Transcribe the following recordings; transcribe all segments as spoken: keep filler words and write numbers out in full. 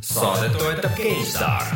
Saadet toetab GameStar.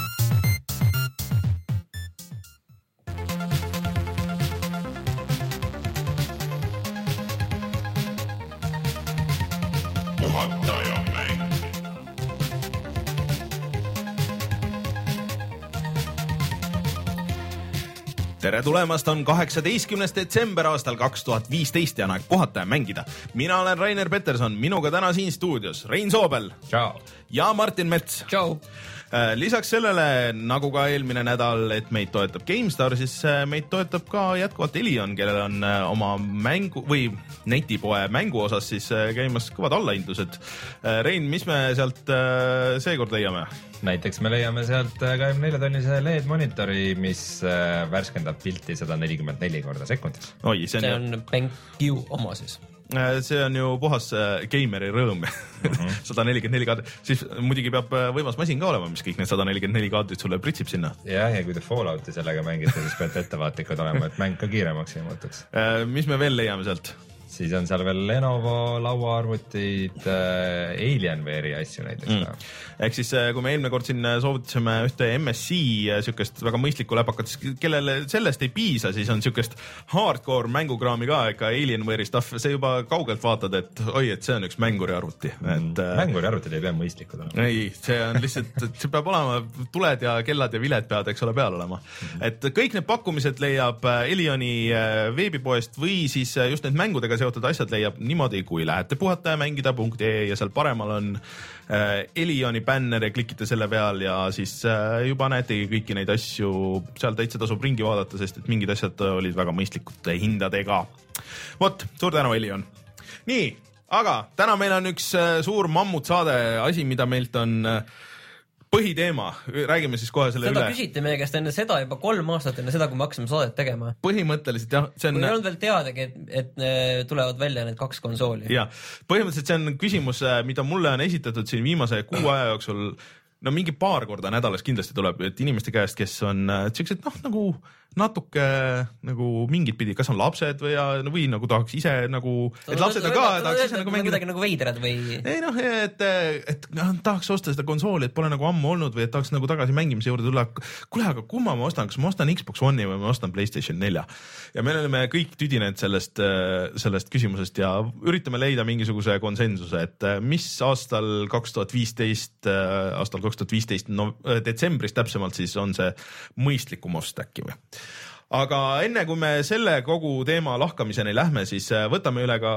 Tere tulemast, on kaheksateistkümnes detsember aastal kaks tuhat viisteist ja aeg puhata ja mängida. Mina olen Rainer Peterson, minuga täna siin stuudios Rein Soobel. Ciao. Ja Martin Mets. Ciao. Lisaks sellele, nagu ka eelmine nädal, et meid toetab GameStar, siis meid toetab ka jätkuvalt Elion, kellel on oma mängu või netipoe mängu osas siis käimas kõvad allahindlused. Rein, mis me sealt seekord leiame? Näiteks me leiame sealt kahekümne nelja tonnise L E D-monitori, mis värskendab pilti sada nelikümmend neli korda sekundis. Oi, see on, see on BenQ oma siis. See on ju puhas gaimeri rõõm. Mm-hmm. sada nelikümmend neli kaadrit. Siis muidugi peab võimas masin ka olema, mis kõik need sada nelikümmend neli kaadrit sulle pritsib sinna. Jah, ja kui te Fallouti sellega mängite, siis peate ettevaatlikud olema, et mäng ka kiiremaks ei muutuks. Mis me veel leiame sealt? Siis on seal veel Lenovo lauaarvutid, äh, Alienware'i asju näiteks mm.. Ehk siis kui me eelmine kord siin soovitasime ühte M S C sükest väga mõistlikku läpakat, kellele sellest ei piisa, siis on sükest hardcore mängukraami ka, ega Alienware'i stuff, see juba kaugelt vaatad, et oi, et see on üks mänguri arvuti. Et, mänguri arvutid ei pea mõistlikud olema. Ei, see on lihtsalt, see peab olema, tuled ja kellad ja viled peavad, eks ole, peal olema. Mm-hmm. Et kõik need pakkumised leiab Elioni veebipoest või siis just need mängudega seotud asjad leiab niimoodi, kui lähete puhata ja mängida punkt ee ja seal paremal on äh, Elioni bänner ja klikite selle peal ja siis äh, juba näetegi kõiki neid asju, seal täitsa tasub ringi vaadata, sest et mingid asjad olid väga mõistlikute hindadega. Vot, suur tänu, Elion. Nii, aga täna meil on üks äh, suur mammutsaade, asi, mida meilt on äh, põhiteema, räägime siis kohe selle seda üle. Seda küsiti meie käest enne seda juba kolm aastat enne seda, kui me hakkasime saadet tegema. Põhimõtteliselt jah, see on... Kui ei olnud veel teadagi, et, et tulevad välja need kaks konsooli. Ja, põhimõtteliselt see on küsimus, mida mulle on esitatud siin viimase kuu aja jooksul, no mingi paar korda nädalas kindlasti tuleb, et inimeste käest, kes on sellised, noh, nagu natuke nagu mingid pidi, kas on lapsed või, ja, või nagu tahaks ise nagu, et lapsed on ka, tahaks ise nagu mängida. Kuidagi nagu veidrad või... Ei noh, et, et no, tahaks osta seda konsooli, et pole nagu ammu olnud või et tahaks nagu tagasi mängimise juurde tulla. Kule, aga kumma ma ostan, kas ma ostan Xbox One'i või ma ostan PlayStation nelja? Ja me oleme kõik tüdinenud sellest, sellest küsimusest ja üritame leida mingisuguse konsensuse, et mis aastal kaks tuhat viisteist, aastal kaks tuhat viisteist no, detsembris täpsemalt siis on see mõistlikum ost äkki või? Aga enne kui me selle kogu teema lahkamiseni lähme, siis võtame üle ka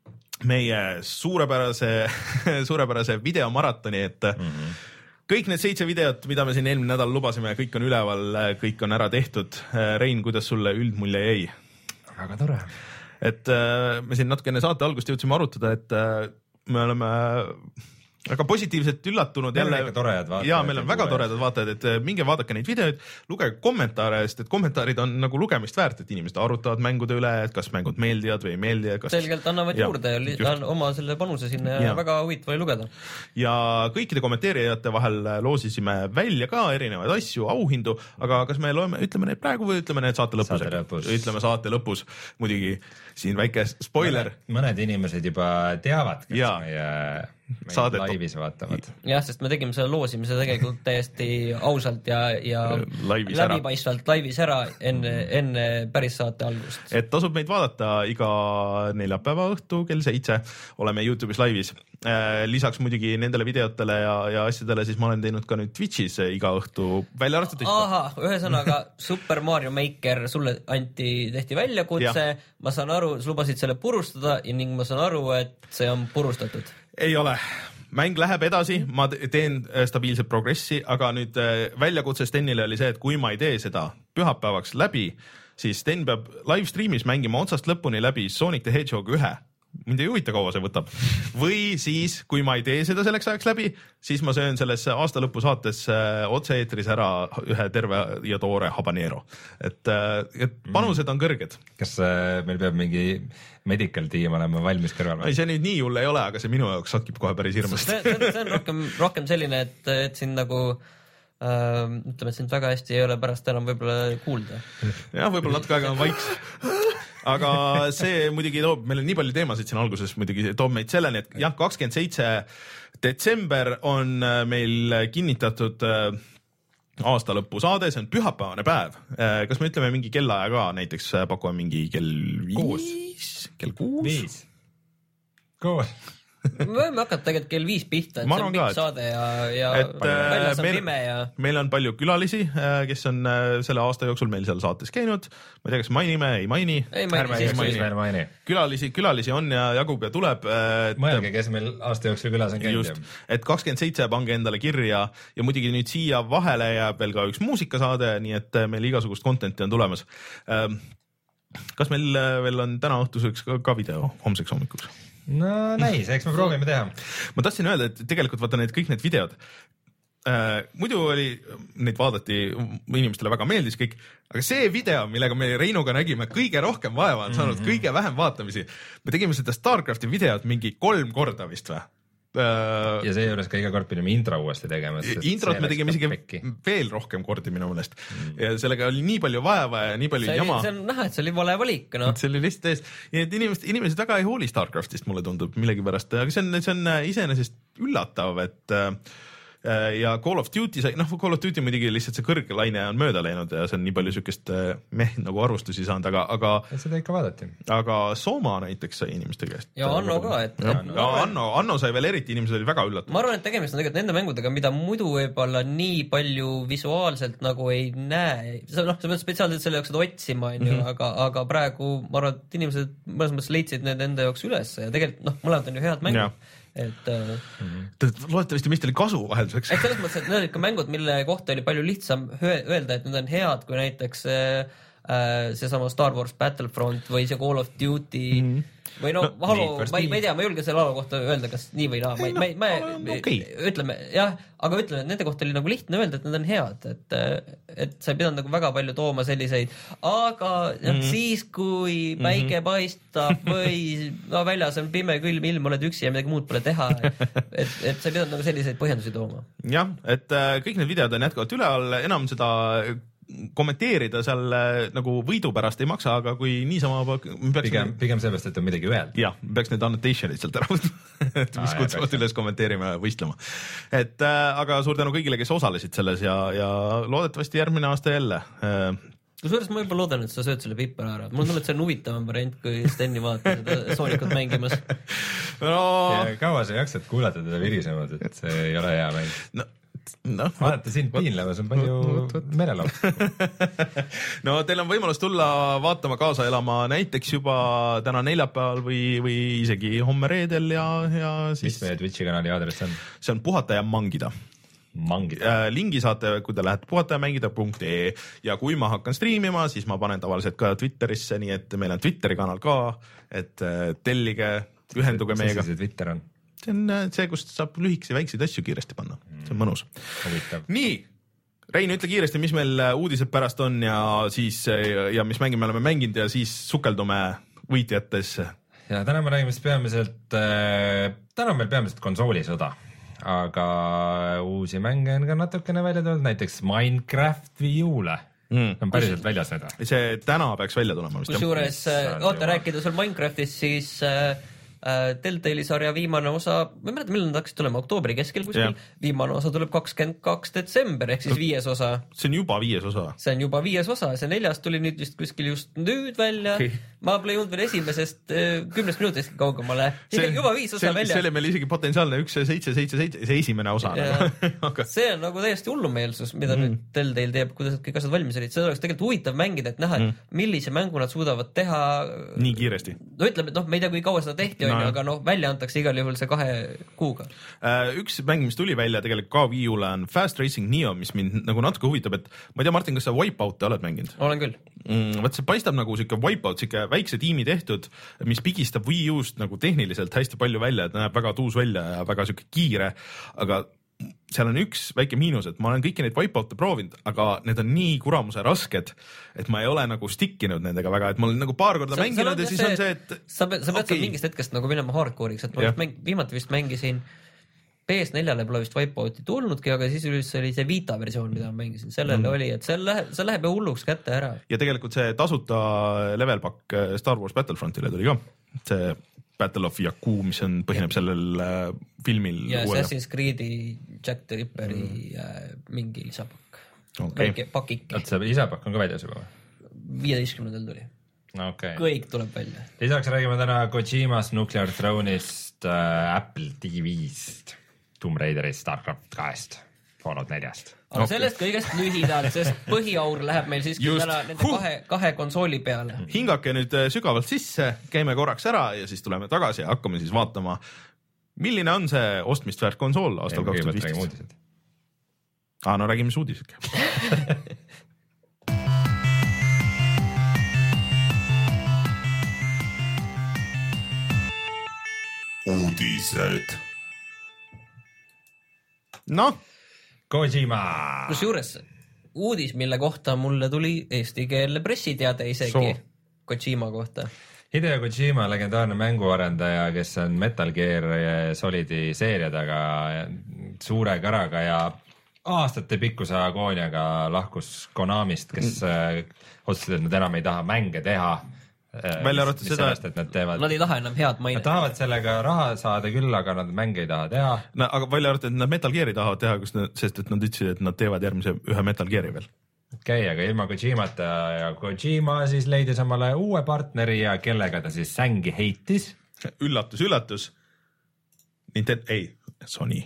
meie suurepärase, suurepärase videomaratoni, et mm-hmm. kõik need seitse videot, mida me siin eelmine nädal lubasime, kõik on üleval, kõik on ära tehtud. Rein, kuidas sulle üldmulje jäi? Väga tore. Et me siin natuke enne saate algust jõudsime arutada, et me oleme... väga positiivselt üllatunud meil jälle. Meil on toredad vaatajad. Jaa, meil on väga toredad vaatajad, et minge vaadake neid videoid, lugege kommentaare, sest et kommentaarid on nagu lugemist väärt, et inimesed arutavad mängude üle, et kas mängud meeldivad või ei meeldi. Kas... Selgelt annavad ja, juurde ja oma selle panuse sinna ja väga huvitav oli lugeda. Ja kõikide kommenteerijate vahel loosisime välja ka erinevaid asju, auhindu, aga kas me loeme, ütleme need praegu või ütleme need saate lõpus? Saate lõpus. Ütleme saate lõpus. Muidugi siin väike spoiler. Mõned, mõned inimesed juba teavad, kas ja. meie... Saadet... laivis vaatavad. Jah, sest me tegime selle loosimise tegelikult täiesti ausalt ja, ja laivis läbipaistvalt ära. Laivis ära enne, enne päris saate algust. Et tasub meid vaadata iga neljapäeva õhtu kell seitse. Oleme YouTube'is laivis. Lisaks muidugi nendele videotele ja, ja asjadele, siis ma olen teinud ka nüüd Twitch'is iga õhtu välja arvatud. Aha, ühesõnaga Super Mario Maker sulle anti, tehti väljakutse. Ma saan aru, sa lubasid selle purustada ja ning ma saan aru, et see on purustatud. Ei ole. Mäng läheb edasi, ma teen stabiilset progressi, aga nüüd väljakutse Stenile oli see, et kui ma ei tee seda pühapäevaks läbi, siis Sten peab live streamis mängima otsast lõpuni läbi Sonic the Hedgehog ühe. Mind ei huvita, kaua see võtab. Või siis, kui ma ei tee seda selleks ajaks läbi, siis ma söön selles aasta lõpu saates otse-eetris ära ühe terve ja toore habanero. Et, et panused on kõrged. Kas meil peab mingi medical tiim olema valmis kõrval? Ei, see nüüd nii hull ei ole, aga see minu jaoks satkib kohe päris hirmust. See, see, see on rohkem, rohkem selline, et, et siin nagu äh, ütleme, et sind väga hästi ei ole pärast enam võib-olla kuulda. Jah, võib-olla natuke aega on vaiks. Aga see muidugi toob, meil on nii palju teemasid siin alguses, muidugi toob meid selleni, et jah, kakskümmend seitse detsember on meil kinnitatud aasta lõpu saade, see on pühapäevane päev. Kas me ütleme mingi kellaaja ka, näiteks pakume mingi kell viis, kell kuus? Viis. Koos. Me võime hakata tegelikult kell viis pihta, et see on pikk saade ja, ja et, väljas on meil, pime ja... Meil on palju külalisi, kes on selle aasta jooksul meil seal saates käinud. Ma ei tea, kas mainime, ei maini. Ei maini, siis maini. maini. Külalisi, külalisi on ja jagub ja tuleb. Et, mõelge, kes meil aasta jooksul külas on käinud. Just, et kakskümmend seitse pange endale kirja ja muidugi nüüd siia vahele jääb veel ka üks muusikasaade, nii et meil igasugust contenti on tulemas. Kas meil veel on täna õhtuseks ka video homseks hommikuks? No näis, eks me proovime teha. Ma tahtsin öelda, et tegelikult vaata need kõik need videod, äh, muidu oli, neid vaadati, inimestele väga meeldis kõik, aga see video, millega me Reinuga nägime kõige rohkem vaeva on saanud, mm-hmm. kõige vähem vaatamisi, me tegime seda StarCrafti videot mingi kolm korda vist või? Ja see juures ka iga kord pidime intro uuesti tegema. Introt me tegime isegi pekki. Veel rohkem kordi minu mõnest. Mm. Ja sellega oli nii palju vaeva ja nii palju see jama. See on näha, et see oli vale valik. No. See oli lihtsalt ees. Ja inimesed, inimesed väga ei hooli StarCraftist, mulle tundub millegipärast. Aga see on, see on iseenesest üllatav, et ja Call of Duty, noh Call of Duty muidugi lihtsalt see kõrgelaine on mööda läinud ja see on nii palju sükest meh nagu arvustusi saanud, aga, aga seda ikka vaadati. Aga Soma näiteks sai inimeste käest. Ja Anno ka, et ja, ja Anno, Anno sai veel eriti, inimesed oli väga üllatav. Ma arvan, et tegemist on tegelikult nende mängudega, mida muidu võib-olla nii palju visuaalselt nagu ei näe. Noh, sa pead spetsiaalselt selle jaoks seda otsima, on ju, mm-hmm. aga, aga praegu ma arvan, et inimesed mõnes mõttes leidsid need enda jaoks üles ja tegelikult noh, mõlemad on ju head mängud. Ja. Et, mm-hmm. loodetavasti meist oli kasu vahelduseks. Et selles mõttes, et need olid ka mängud, mille kohta oli palju lihtsam öelda, et need on head, kui näiteks äh, seesama Star Wars Battlefront või see Call of Duty mm-hmm. või no, no halo, ma ei, ma ei tea, ma ei julge selle halo kohta öelda, kas nii või naa, ma, no, ma, ma okay. ütleme, jah, aga ütleme, et nende kohta oli nagu lihtne öelda, et need on head, et, et sa ei pidanud nagu väga palju tooma selliseid, aga mm-hmm. siis, kui päike mm-hmm. paistab või no, väljas on pime, külm ilm, oled üksi ja midagi muud pole teha, et, et, et sa ei pidanud nagu selliseid põhjendusi tooma. Jah, et äh, kõik need videod on jätkuvalt üle all, enam seda kommenteerida seal nagu võidu pärast ei maksa, aga kui niisama pigem, pigem sellest, et on midagi öelda. Jah, peaks need annotationid sealt ära võtma, et mis ah, kutsuvad üles kommenteerima ja võistlema. Et äh, aga suur tänu kõigile, kes osalesid selles ja, ja loodetavasti järgmine aasta jälle. Kusjuures ma juba loodan, et sa sööd selle pipper ära. Mul tunnud, et see on huvitavam variant, kui Steni vaata seda Soonikut mängimas. No... Ja kaua sa jaksad kuulata teda virisemad, et see ei ole hea mäng. No. No, vaadata sind piinlemas on palju merelaud. No teil on võimalus tulla vaatama, kaasa elama näiteks juba täna neljapäeval või, või isegi homme reedel ja, ja siis... Mis meie Twitchi kanali aadress on? See on puhata ja mangida. Mangida. Lingi saate, kui te lähete puhata ja mängida punkt ee ja kui ma hakkan striimima, siis ma panen tavaliselt ka Twitterisse, nii et meil on Twitteri kanal ka, et tellige, ühenduge meiega. See Twitter on? See on see, kust saab lühikesi väikseid asju kiiresti panna. See on mõnus. Huvitav. Nii, Rein, ütle kiiresti, mis meil uudised pärast on ja siis ja mis mängi me oleme mänginud ja siis sukeldume võitjatesse. Ja täna me räägime peamiselt, täna on meil peamiselt konsoolisõda, aga uusi mänge on ka natukene välja tulnud, näiteks Minecraft Wii U-le. Mm. On päriselt väljas näda. See täna peaks välja tulema. Kusjuures, oota rääkida sul Minecraftist, siis Telltale'i sarja viimane osa, ma ei mäleta, millal nad hakkasid tulema, oktoobri keskel kuskil, viimane osa tuleb kakskümmend kaks detsember, ehk siis viies osa. See on juba viies osa. See on juba viies osa, see neljas tuli nüüd vist kuskil just nüüd välja. Okay. Ma pole jõudnud veel esimesest kümnest minutist kaugemale. See, juba viis osa see, välja. See oli meil isegi potentsiaalne üks seitse seitse seitse, see esimene osa. Aga... See on nagu täiesti hullumeelsus, mida mm. nüüd Telltale teeb, kuidas kõik asjad valmis olid. Seda oleks tegelikult huvitav mängida, et näha, mm. millise mängu nad suudavad teha. Nii kiiresti. No ütleme, et noh, me ei tea, kui kaua seda tehti, no. aga noh, välja antakse igal juhul see kahe kuuga. Üks mäng, mis tuli välja tegelikult ka Wii U-le on Fast Racing Neo, mis mind nagu natuke huvitab, et ma ei tea, Martin, kas sa Wipeout'i oled mänginud? Olen küll. Mm, võt see paistab nagu siuke Wipeout, siuke väikse tiimi tehtud, mis pigistab Wii U-st nagu tehniliselt hästi palju välja, et näeb väga tuus välja ja väga siuke kiire, aga seal on üks väike miinus, et ma olen kõiki neid Wipeout'e proovinud, aga need on nii kuramuse rasked, et ma ei ole nagu stickinud nendega väga, et ma olen nagu paar korda sa, mänginud ja siis see, on see, et sa, sa pead okay. mingist hetkest nagu minema hardcore'iks, et ma mäng, viimati vist mängisin P S neljale pole vist Wipeouti tulnudki, aga siis oli see Vita versioon, mida ma mängisin. Sellele mm. oli, et see läheb, see läheb hulluks kätte ära. Ja tegelikult see tasuta level pack Star Wars Battlefrontile tuli ka. See Battle of Jakku, mis on, põhineb sellel äh, filmil. ja Assassin's Creed'i Jack the Ripperi mm. äh, mingi lisapakk okay.. väike pakik. et see lisapakk on ka väljas juba? viieteistkümnendal tuli. Okay. kõik tuleb välja. Lisaks räägime täna Kojimast, Nuclear Throne'ist, äh, Apple T V-st, Tomb Raiderist, Starcraft kahest, Fallout neljast. aga okay. sellest kõigest lühidalt, sest põhiaur läheb meil siiski täna nende huh. kahe, kahe konsooli peale. Hingake nüüd sügavalt sisse, käime korraks ära ja siis tuleme tagasi ja hakkame siis vaatama, milline on see ostmist väärt konsool aastal kaks tuhat viisteist. Aa, no räägime suudised. uudised. Noh, Kojima. Kus juures uudis, mille kohta mulle tuli eestikeelne pressiteade isegi so. Kojima kohta. Hideo Kojima, legendaarne mänguarendaja, kes on Metal Gear Solidi seeria taga suure käraga ja aastate pikkuse agooniaga lahkus Konamist, kes mm. otsustasid, et nad enam ei taha mänge teha. Välja arvatud seda, et nad teevad. Nad ei taha enam head mainet. Nad tahavad sellega raha saada küll, aga nad mänge ei taha teha. No, aga välja arvatud, et nad Metal Gear'i tahavad teha, sest et nad ütlesid, et nad teevad järgmise ühe Metal Gear'i veel. Okei, okay, aga ilma Kojimata ja Kojima siis leidis omale uue partneri ja kellega ta siis sängi heitis. Üllatus, üllatus. Nintendo, ei, Sony.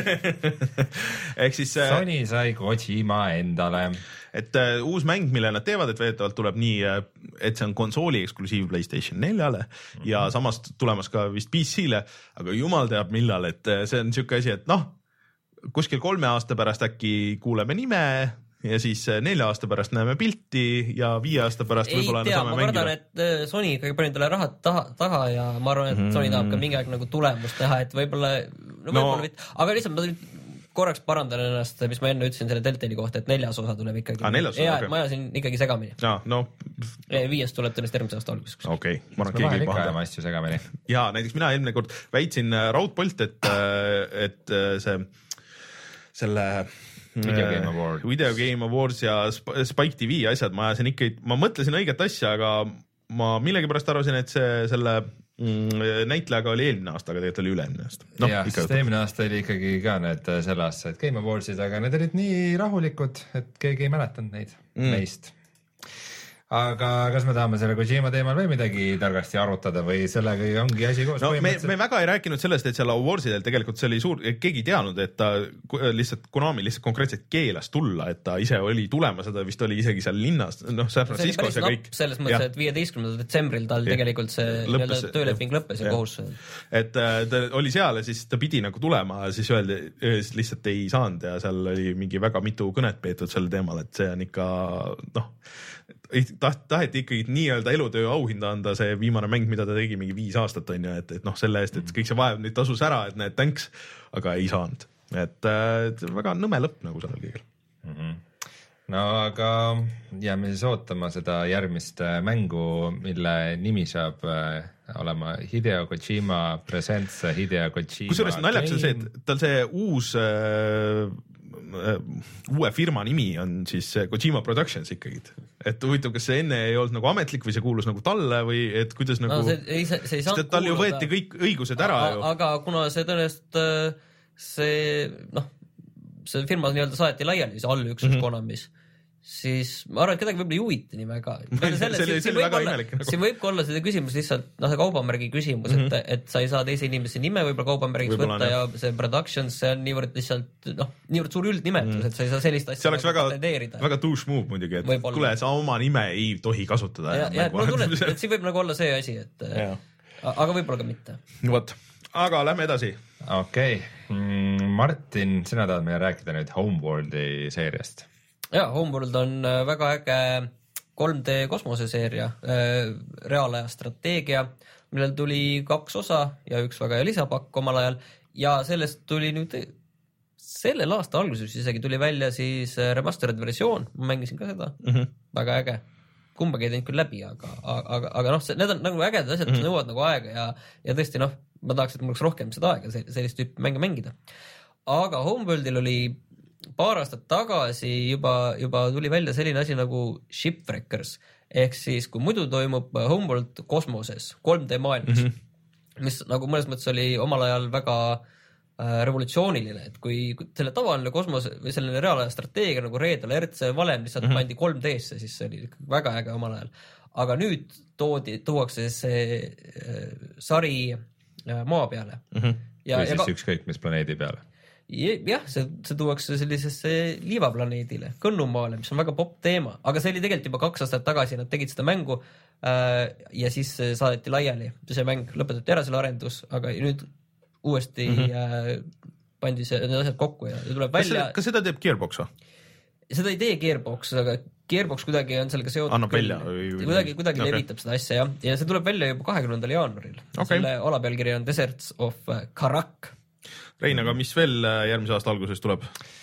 Ehk siis Sony sai Kojima endale. Et uh, uus mäng, mille nad teevad, et veetavalt tuleb nii, et see on konsooli eksklusiiv PlayStation neljale mm-hmm. ja samas tulemas ka vist P C-le, aga jumal teab millal, et see on niisugune asi, et noh, kuskil kolme aasta pärast äkki kuuleme nime ja siis nelja aasta pärast näeme pilti ja viie aasta pärast ei võib-olla tea, saame ma mängida. kardan, et Sony ikkagi pani talle rahad taha, taha ja ma arvan, et Sony tahab ka mingi aeg nagu tulemust teha, et võib-olla no, võib-olla no. Mitte, aga lihtsalt ma korraks parandan ennast, mis ma enne ütlesin selle Telltale'i kohta, et neljas osa tuleb ikkagi. Ah, neljas osa, ja, okay. Ma ajasin ikkagi segamini. Ja, no. Viies tuleb tõenäoliselt järgmise aasta alguses. Okei. Okay. Ma arvan, keegi ei pahanda asju segamini. Ja näiteks mina eelmine kord väitsin raudpolt, et, et see selle Video Game Awards. Video Game Awards ja Spike T V asjad, ma ajasin ikka, ma mõtlesin õiget asja, aga ma millegipärast arvasin, et see selle mm, näitlejaga oli eelmine aasta, aga tegelikult oli üle-eelmine aasta. No, jah, sest eelmine aasta oli ikkagi ka need selle aasta Game Awardsid, aga need olid nii rahulikud, et keegi ei mäletanud neid mm. meist. Aga kas me tahame selle Kojima teemal või midagi targasti arutada või sellega ongi asi koos? No, me, me väga ei rääkinud sellest, et seal Awardsidel tegelikult see oli suur, keegi ei teadnud, et ta lihtsalt Konami lihtsalt konkreetselt keelas tulla, et ta ise oli tulema, seda vist oli isegi seal linnas, noh, San Franciscos ja kõik. Selles mõttes, et viieteistkümnendal detsembril tal ja. Tegelikult see lõppes, tööleping lõppes ja, ja kohus. Et ta oli seal ja siis ta pidi nagu tulema ja siis öeldi, lihtsalt ei saanud ja seal oli mingi väga mitu kõnet peetud selle teemal, et see on ikka, noh, taht, taheti ikkagi nii-öelda elutöö auhinda anda see viimane mäng, mida ta tegi mingi viis aastat on ju, et, et noh, selle eest, et kõik see vaev nüüd tasus ära, et need thanks, aga ei saanud. Et, et väga nõme lõpp nagu sellel kõigil. Mm-hmm. No aga jääme siis ootama seda järgmist mängu, mille nimi saab olema Hideo Kojima Presents Hideo Kojima. Kusjuures naljaks on see, et tal see uus äh, uue firma nimi on siis Kojima Productions ikkagi, et huvitav, kas see enne ei olnud nagu ametlik või see kuulus nagu talle või et kuidas nagu no, see, ei, see, see ei saanud tal ju võeti kõik õigused ära a, ju. Aga kuna see tõenäoliselt see noh, see firma nii-öelda saeti laiali, see allüksus mm-hmm. Konamis, siis ma arvan, et kedagi võib-olla ei huvita nii väga. Selle, see, see oli väga imelik. Nagu. Siin võib ka olla seda küsimus lihtsalt, noh, see kaubamärgi küsimus, mm-hmm. et, et sa ei saa teise inimese nime võib-olla kaubamärgiks võtta ja see productions, see on niivõrd lihtsalt, noh, niivõrd suur üldnimetus, mm. et sa ei saa sellist asja nagu patenteerida. Väga douche move muidugi, et kuule, sa oma nime ei tohi kasutada. Ja, ja mul tunne, et siin võib nagu olla see asi, et ja. Aga võib-olla ka mitte. Vot, aga lähme edasi. Okei, okay. Martin, sina tahad meile rääkida nüüd Homeworldi seeriast. Ja, Homeworld on väga äge kolm D kosmoseseeria, reaalaja strateegia, millel tuli kaks osa ja üks väga hea lisapakk omal ajal ja sellest tuli nüüd sellel aasta alguses isegi tuli välja siis remastered versioon, ma mängisin ka seda, mm-hmm. väga äge. Kumbagi ei teinud küll läbi, aga, aga, aga noh, need on nagu ägedad asjad, mis mm-hmm. nõuavad nagu aega ja, ja tõesti noh, ma tahaks, et mul oleks rohkem seda aega sellist tüüpi mänge mängida. Aga Homeworldil oli paar aastat tagasi juba, juba tuli välja selline asi nagu Shipwreckers, ehk siis kui muidu toimub Homeworld kosmoses, kolm D maailmas, mm-hmm. mis nagu mõnes mõttes oli omal ajal väga äh, revolutsiooniline, et kui selle tavaline kosmose või selline reaalaja strateegia nagu Red Alert, see valem lihtsalt mm -hmm. pandi kolm D-sse, siis see oli väga äge omal ajal. Aga nüüd toodi, tuuakse see äh, sari äh, maa peale. Mm -hmm. ja, või siis ka... ükskõik mis planeedi peale. Jah, see, see tuuakse sellisesse liivaplaneedile, Kõnnumaale, mis on väga popp teema, aga see oli tegelikult juba kaks aastat tagasi, nad tegid seda mängu äh, ja siis saadeti laiali, see mäng lõpetati ära, selle arendus, aga nüüd uuesti mm -hmm. äh, pandi see, need asjad kokku ja tuleb kas välja. Seda, kas seda teeb Gearbox või? Seda ei tee Gearbox, aga Gearbox kuidagi on sellega seotud. Annab välja. Kuidagi, kuidagi okay. levitab seda asja, jah. Ja see tuleb välja juba kahekümnendal jaanuaril. Okay. Selle alapealkiri on Deserts of Karak. Rein, aga mis veel järgmise aasta alguses tuleb?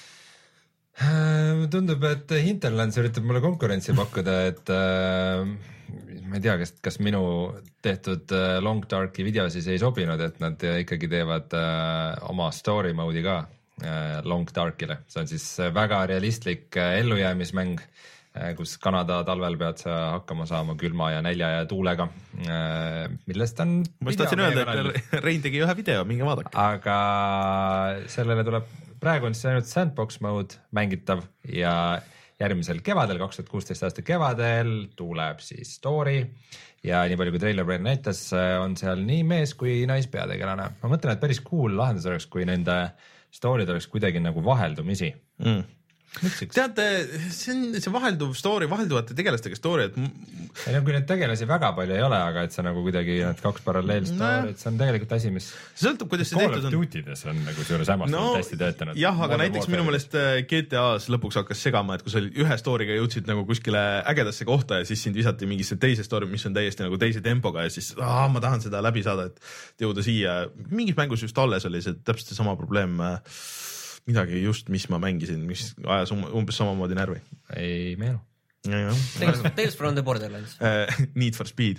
Tundub, et Hinterlands üritab mulle konkurentsi pakkuda, et äh, ma ei tea, kas, kas minu tehtud äh, Long Darki video siis ei sobinud, et nad ikkagi teevad äh, oma story mode'i ka äh, Long Darkile. See on siis väga realistlik äh, ellujäämismäng, äh, kus Kanada talvel pead sa hakkama saama külma ja nälja ja tuulega, äh, millest on... Ma tahtsin öelda, et Rein tegi ühe video, minge vaadake. Aga sellele tuleb... Praegu on siis ainult sandbox mode mängitav ja järgmisel kevadel, kaks tuhat kuusteist aasta kevadel tuleb siis story ja nii palju kui trailer praegu näitas, on seal nii mees kui naispeategelane. Ma mõtlen, et päris cool lahendus oleks, kui nende story'd oleks kuidagi nagu vaheldumisi. Mm. Teate, see on see vahelduv story, vahelduvate tegelastega story, et ei no kui need tegelasi väga palju ei ole, aga et see nagu kuidagi need kaks paralleelstory'd, see on tegelikult asi, mis see sõltub, kuidas see tehtud on. Call of Duty'des on nagu suures hämast no, hästi töötanud. Jah, aga näiteks minu meelest G T A-s lõpuks hakkas segama, et kui sa ühe story'ga jõudsid nagu kuskile ägedasse kohta ja siis sind visati mingisse teise story, mis on täiesti nagu teise tempoga ja siis aa, ma tahan seda läbi saada, et jõuda siia. Mingis mängus just alles oli see täpselt see sama probleem, midagi just, mis ma mängisin, mis ajas umbes samamoodi närvi. Ei meenu. Tales from the Borderlands. Need for Speed.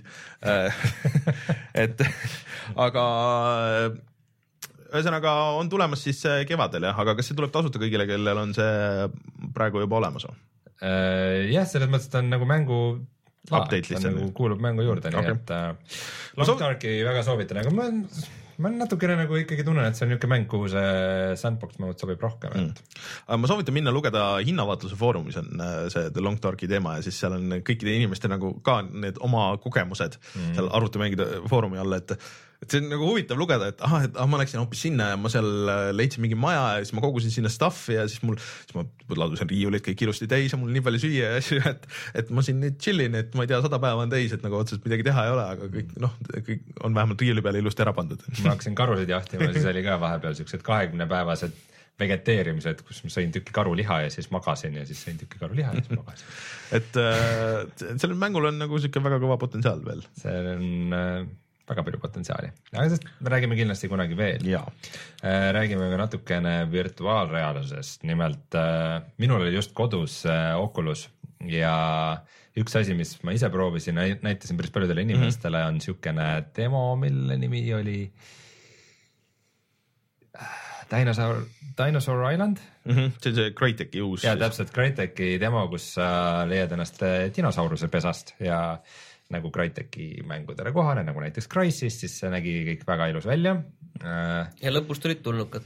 et aga ühesõnaga on tulemas siis kevadel jah, aga kas see tuleb tasuta kõigile, kellel on see praegu juba olemas? Jah, selles mõttes ta on nagu mängu update lihtsalt. Nagu kuulub mängu juurde, nii okay. et Long Darki väga soovitan, aga ma Ma natukene nagu ikkagi tunnen, et see on niisugune mäng, kuhu see sandbox mode sobib rohkem. Mm. Ma soovitan minna lugeda hinnavaatluse foorumis on see The Long Darki teema ja siis seal on kõikide inimeste nagu ka need oma kogemused mm. seal arvutimängide foorumi all, et et see on nagu huvitav lugeda, et ahah, et ah, ma läksin hoopis sinna ja ma seal leidsin mingi maja ja siis ma kogusin sinna stuff'i ja siis mul, siis ma ladusin riiulid kõik ilusti täis ja mul nii palju süüa ja asju, et, et ma siin nüüd chillin, et ma ei tea, sada päeva on täis, et nagu otseselt midagi teha ei ole, aga kõik, noh, kõik on vähemalt riiuli peale ilusti ära pandud. Ma hakkasin karusid jahtima, siis oli ka vahepeal siuksed kahekümne päevased vegeteerimised, kus ma sõin tükki karuliha ja siis magasin ja siis sõin tükki karuliha ja siis magasin. et äh, sellel mängul on nagu siuke väga kõva potentsiaal veel. See on äh, väga palju potentsiaali, aga sest me räägime kindlasti kunagi veel. Äh, räägime ka natukene virtuaalreaalsusest, nimelt äh, minul oli just kodus äh, Oculus ja üks asi, mis ma ise proovisin, näitasin päris paljudele inimestele, on siukene demo, mille nimi oli Dinosaur, Dinosaur Island. Mm-hmm. See on see Crytek'i uus. Ja täpselt Crytek'i demo, kus sa leiad ennast dinosauruse pesast ja nagu Crytek'i mängudele kohane, nagu näiteks Crysis, siis see nägi kõik väga ilus välja. Ja lõpus tulid tulnukad.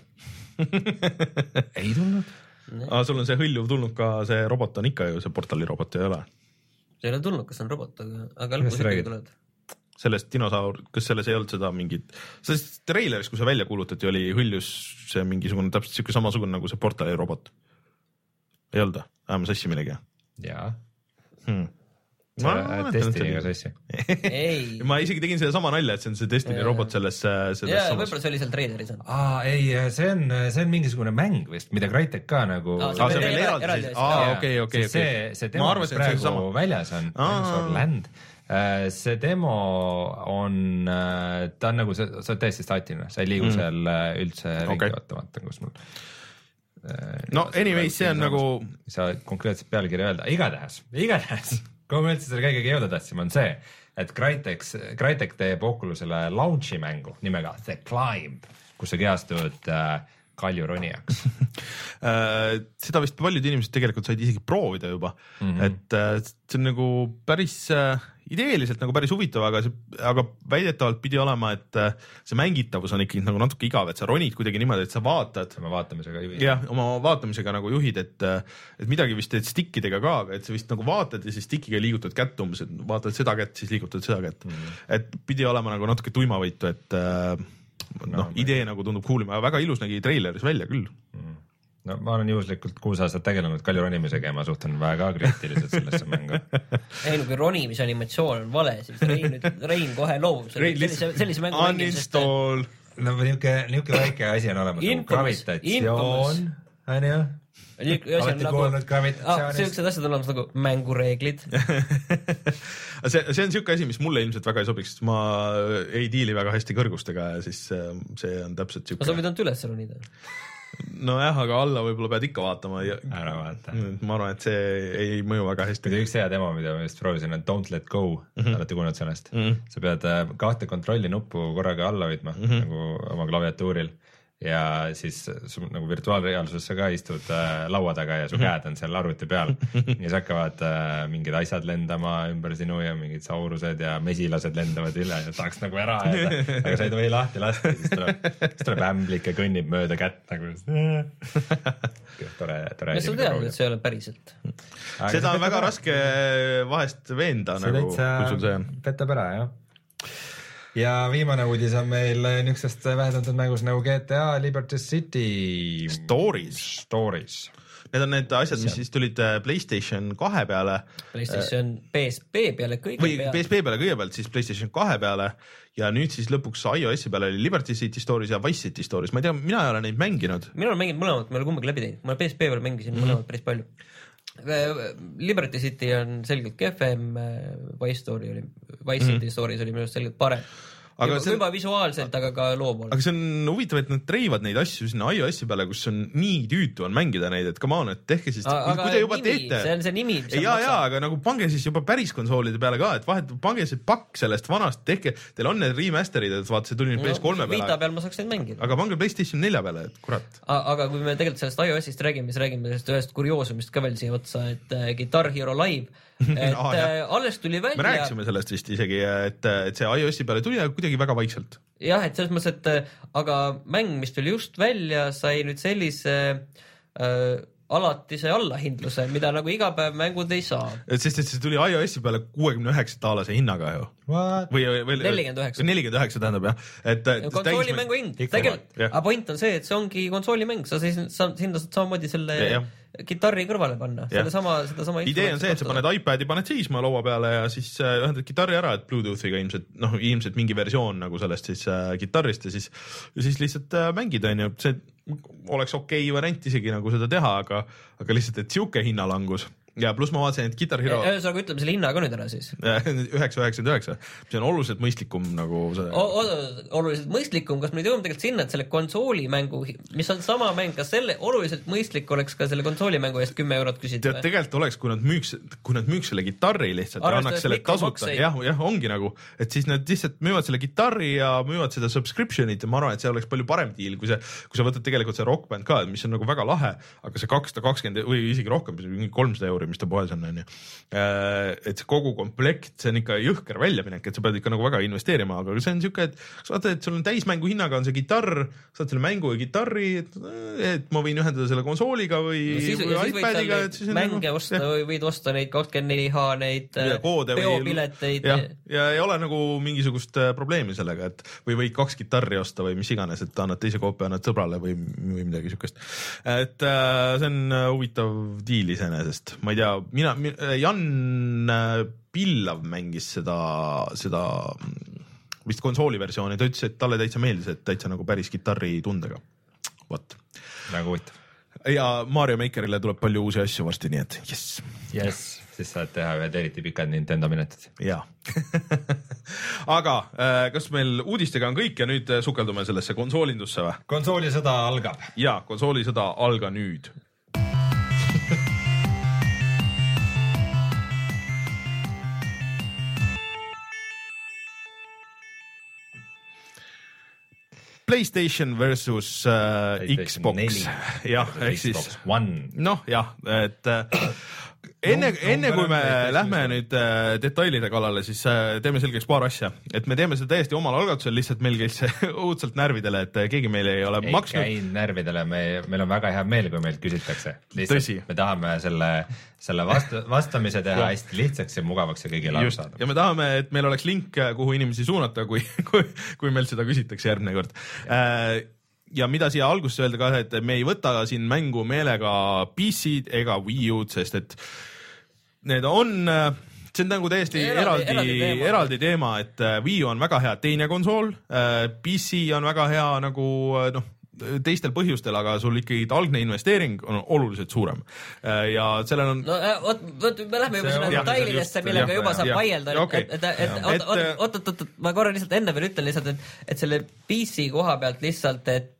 Ei tulnud. Ah, sul on see hõljuv tulnuka, see robot on ikka ju, see portali robot ei ole. See ei ole tulnukas, see on robot, aga, aga lõpus ikkagi tuled. Sellest dinosaur, kas selles ei olnud seda mingit, sellest traileris, kui see välja kuulutati, oli hõljus see mingisugune täpselt siuke samasugune nagu see portali robot. Ei olnud, vähemalt sassi millegi. Jaa. Hmm. Ma Destiniga sassi. Ei. Ma isegi tegin seda sama nalja, et see on see Destiny robot selles, selles ja, samas. Võib-olla see oli seal traileris. Aa, ei, see on, see on mingisugune mäng vist, mida Crytek ka nagu... Aa, see, ah, see on veel eraldi. eraldi. Aa, okei, okei, okei. See, see demo, mis praegu väljas on, Dinosaur Land, see demo on, ta on nagu, sa oled täiesti staatiline, sa ei liigu mm. seal üldse ringi okay. Vaata, kus mul... No anyways, see on nagu... Sa konkreetselt pealkiri öelda, igatahes, igatahes, kui ma üldse selle kõigega jõuda tahtsime, on see, et Crytek, Crytek teeb Oculusele launchi mängu nimega The Climb, kus sa kehastud kaljuronijaks seda vist paljud inimesed tegelikult said isegi proovida juba mm-hmm. et see on nagu päris ideeliselt nagu päris huvitav, aga see, aga väidetavalt pidi olema, et see mängitavus on ikkagi nagu natuke igav, et sa ronid kuidagi niimoodi, et sa vaatad oma vaatamisega juhid. jah, oma vaatamisega nagu juhid, et et midagi vist teed stickidega ka, aga et sa vist nagu vaatad ja siis stickiga liigutad kätt umbes, et vaatad seda kätt, siis liigutad seda kätt mm-hmm. et pidi olema nagu natuke tuimavõitu, et noh no, idee nagu tundub kuulima, väga ilus nägi treileris välja küll mm. no ma olen juhuslikult kuus aastat tegelenud kaljuronimisega ja ma suhtun väga kriitiliselt sellesse mängu. ei no kui ronimise animatsioon on vale, siis Rein, Rein kohe loobub sellise, sellise mängu uninstall. no niuke, niuke väike asi on olemas nagu gravitatsioon, on ju? olete kuulnud gravitatsioonist? Sellised asjad on olemas nagu mängureeglid. see, see on siuke asi, mis mulle ilmselt väga ei sobiks, sest ma ei diili väga hästi kõrgustega ja siis see on täpselt siuke. ma soovin ainult üles ronida. nojah, aga alla võib-olla pead ikka vaatama ja ära vaata. ma arvan, et see ei mõju väga hästi. üks hea demo, mida ma just proovisin, on Don't Let Go mm-hmm. olete kuulnud sellest mm-hmm. sa pead kahte kontrolli nuppu korraga alla hoidma mm-hmm. nagu oma klaviatuuril ja siis su nagu virtuaalreaalsuses sa ka istud äh, laua taga ja su mm-hmm. käed on seal arvuti peal ja siis hakkavad äh, mingid asjad lendama ümber sinu ja mingid saurused ja mesilased lendavad üle ja tahaks nagu ära ajada, aga sa ei tohi lahti lasta, siis tuleb, siis tuleb ämblik ja kõnnib mööda kätt nagu tore, tore. ja sa tead, et see ei ole päriselt. Aga seda on väga raske vahest veenda, nagu, kui sul see on. Petab ära, jah. Ja viimane uudis on meil niisugusest vähetuntud mängus nagu G T A Liberty City Stories. Stories. Need on need asjad, mis siis tulid PlayStation kahe peale. PlayStation P S P peale kõige või peale. P S P peale kõigepealt, siis PlayStation kahe peale ja nüüd siis lõpuks iOS-i peale oli Liberty City Stories ja Vice City Stories. Ma ei tea, mina ei ole neid mänginud. Mina olen mänginud mõlemad, ma olen kumbagi läbi teinud. Ma P S P peale mängisin mm-hmm. mõlemad päris palju. Liberty City on selgelt kehvem, Vice Story oli, Vice City mm-hmm. Stories oli minu arust selgelt parem. Aga juba, see, juba visuaalselt, aga ka loo poole. Aga see on huvitav, et nad treivad neid asju sinna iOS-i peale, kus on nii tüütu on mängida neid, et come on, et tehke siis, aga kui te juba nimi, teete. See on see nimi. Ja, ja, aga nagu pange siis juba päris konsoolide peale ka, et vahet, pange see pakk sellest vanast, tehke, teil on need remasterid, et vaata, see tuli nüüd no, P S kolme peale. Vita peal ma saaks neid mängida. Aga pange PlayStation nelja peale, et kurat. Aga kui me tegelikult sellest iOS-ist räägime, siis räägime sellest ühest kurioosumist ka veel siia otsa, et Guitar Hero Live, et ah, alles tuli välja. Me rääkisime sellest vist isegi, et, et see iOS-i peale tuli kuidagi väga vaikselt. Jah, et selles mõttes, et aga mäng, mis tuli just välja, sai nüüd sellise äh, alatise allahindluse, mida nagu iga päev mängud ei saa. Et sest, et see tuli iOS-i peale kuuekümne üheksa taalase hinnaga ju. Või, või nelikümmend üheksa. nelikümmend üheksa tähendab jah. Et, konsooli mängu hind. Tegelikult, aga point on see, et see ongi konsooli mäng. Sa sinna saad samamoodi selle ja, ja. Kitarri kõrvale panna. Selle sama, seda sama idee on see, et sa paned iPadi, paned seisma laua peale ja siis ühendad kitarri ära, et Bluetoothiga ilmselt, noh, ilmselt mingi versioon nagu sellest siis äh, kitarrist ja siis, ja siis lihtsalt äh, mängid, on ju. See oleks okei variant isegi nagu seda teha, aga, aga lihtsalt, et siuke hinnalangus. Ja pluss ma vaatasin, et Guitar Hero sa aga ütleme selle hinna ka nüüd ära siis üheksa üheksakümmend üheksa, see on oluliselt mõistlikum nagu see... o, oluliselt mõistlikum, kas me jõuame tegelikult sinna, et selle konsoolimängu, mis on sama mäng, kas selle oluliselt mõistlik oleks ka selle konsoolimängu eest kümme eurot küsida? Tegelikult oleks, kui nad müüks, kui nad müüks selle gitarri lihtsalt ja annaks selle tasuta, jah, jah, ongi nagu, et siis nad lihtsalt müüvad selle gitarri ja müüvad seda subscriptionit ja ma arvan, et see oleks palju parem deal, kui see, kui sa võtad tegelikult see Rock Band ka, mis on nagu väga lahe, aga see kakssada kakskümmend või isegi rohkem, kolmsada euri mis ta poes on, on ju. Et see kogu komplekt, see on ikka jõhker väljaminek, et sa pead ikka nagu väga investeerima, aga see on siuke, et sa vaatad, et sul on täismängu hinnaga on see gitarr, saad selle mängu ja gitarri, et, et ma võin ühendada selle konsooliga või, no siis, või iPadiga. Mänge nagu, osta või võid osta neid kakskümmend neli H neid peopileteid. Ja, ja ei ole nagu mingisugust probleemi sellega, et või võid kaks gitarri osta või mis iganes, et annad teise koopia, annad sõbrale või, või midagi siukest. Et see on huvitav diil iseenesest. Ma ei tea, mina, Jan Pillav mängis seda, seda vist konsooli versiooni, ta ütles, et talle täitsa meeldis, et täitsa nagu päris gitarri tundega. What? Nagu huvitav. Ja Mario Makerile tuleb palju uusi asju varsti, nii et yes. Yes, siis saad teha ühed eriti pikad Nintendo minutid. Jaa. Aga kas meil uudistega on kõik ja nüüd sukeldume sellesse konsoolindusse või? Konsoolisõda algab. Jaa, konsoolisõda alga nüüd. PlayStation versus äh, Xbox. jah, ehk siis noh jah, et äh, enne, enne kui me lähme nüüd äh, detailide kallale, siis äh, teeme selgeks paar asja, et me teeme seda täiesti omal algatusel, lihtsalt meil käis õudselt närvidele, et keegi meil ei ole ei maksnud. Ei käi närvidele, me, meil on väga hea meel, kui meilt küsitakse. Lihtsalt me tahame selle, selle vastu, vastamise teha hästi lihtsaks ja mugavaks ja kõigile aru saada. Ja me tahame, et meil oleks link, kuhu inimesi suunata, kui, kui, kui meil seda küsitakse järgmine kord. Äh, ja mida siia alguses öelda ka, et me ei võta siin mängu meelega P C-d ega Wii U-d, sest et need on, see on nagu täiesti eraldi, eraldi, eraldi, teema. eraldi teema, et Wii U on väga hea teine konsool, P C on väga hea nagu noh, teistel põhjustel, aga sul ikkagi algne investeering on oluliselt suurem ja sellel on no oot, oot, me lähme juba sinna detailidesse, millega juba saab vaielda, et, et, et oot, oot, oot, oot, ma korra lihtsalt enne veel ütlen lihtsalt, et, et selle P C koha pealt lihtsalt, et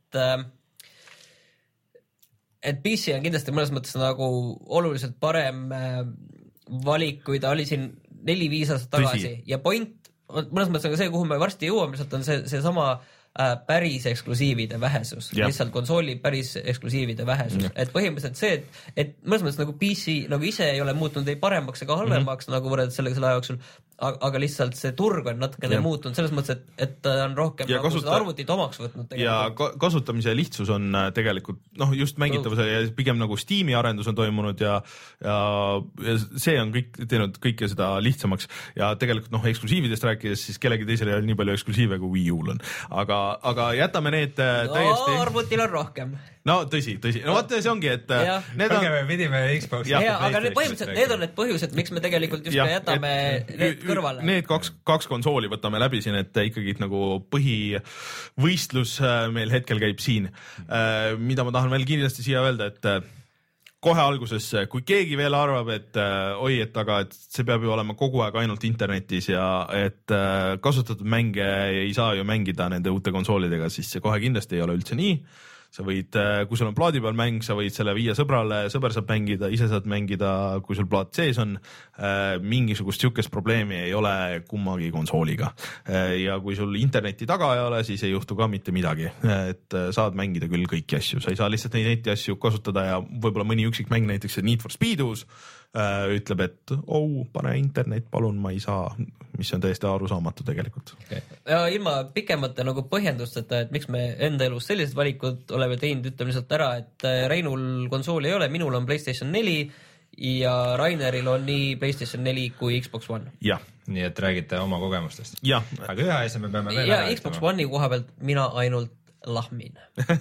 et P C on kindlasti mõnes mõttes nagu oluliselt parem valik, kui ta oli siin neli-viis aastat tagasi Tõsi. ja point, mõnes mõttes on ka see, kuhu me varsti jõuame, lihtsalt on see, see sama äh, päris eksklusiivide vähesus, yeah. lihtsalt konsooli päris eksklusiivide vähesus, yeah. et põhimõtteliselt see, et, et mõnes mõttes nagu P C nagu ise ei ole muutunud ei paremaks ega halvemaks mm -hmm. nagu võrreldes sellega selle aja jooksul, aga lihtsalt see turg on natukene yeah. muutunud selles mõttes, et, et ta on rohkem ja nagu kasuta... seda arvutit omaks võtnud tegelikult. Ja kasutamise lihtsus on tegelikult noh, just mängitavuse ja pigem nagu Steam'i arendus on toimunud ja, ja, ja see on kõik teinud kõike seda lihtsamaks ja tegelikult noh, eksklusiividest rääkides, siis kellegi teisel ei ole nii palju eksklusiive kui Wii U-l on, aga, aga jätame need no, täiesti. Arvutil on rohkem. No tõsi, tõsi. No vaata, see ongi, et ja. need on... me pidime Xbox. Ja, aga need põhimõtteliselt, need on need põhjused, miks me tegelikult just ja, ka jätame et, need kõrvale. Need kaks, kaks konsooli võtame läbi siin, et ikkagi nagu põhivõistlus meil hetkel käib siin. Mida ma tahan veel kindlasti siia öelda, et kohe alguses, kui keegi veel arvab, et oi, et aga et see peab ju olema kogu aeg ainult internetis ja et kasutatud mänge ei saa ju mängida nende uute konsoolidega, siis see kohe kindlasti ei ole üldse nii. Sa võid, kui sul on plaadi peal mäng, sa võid selle viia sõbrale, sõber saab mängida, ise saad mängida, kui sul plaat sees on, mingisugust siukest probleemi ei ole kummagi konsooliga. Ja kui sul interneti taga ei ole, siis ei juhtu ka mitte midagi, et saad mängida küll kõiki asju, sa ei saa lihtsalt neid neti asju kasutada ja võib-olla mõni üksik mäng, näiteks Need for Speedus, ütleb, et oh, pane internet, palun, ma ei saa, mis on täiesti arusaamatu tegelikult. Okay. Ja ilma pikemate nagu põhjendusteta, et miks me enda elus sellised valikud oleme teinud, ütleme lihtsalt ära, et Reinul konsooli ei ole, minul on PlayStation neli ja Raineril on nii PlayStation neli kui Xbox One. Jah. Nii et räägite oma kogemustest. Ja. Aga ühe asja me peame veel ja ära Xbox One'i koha pealt mina ainult lahmin.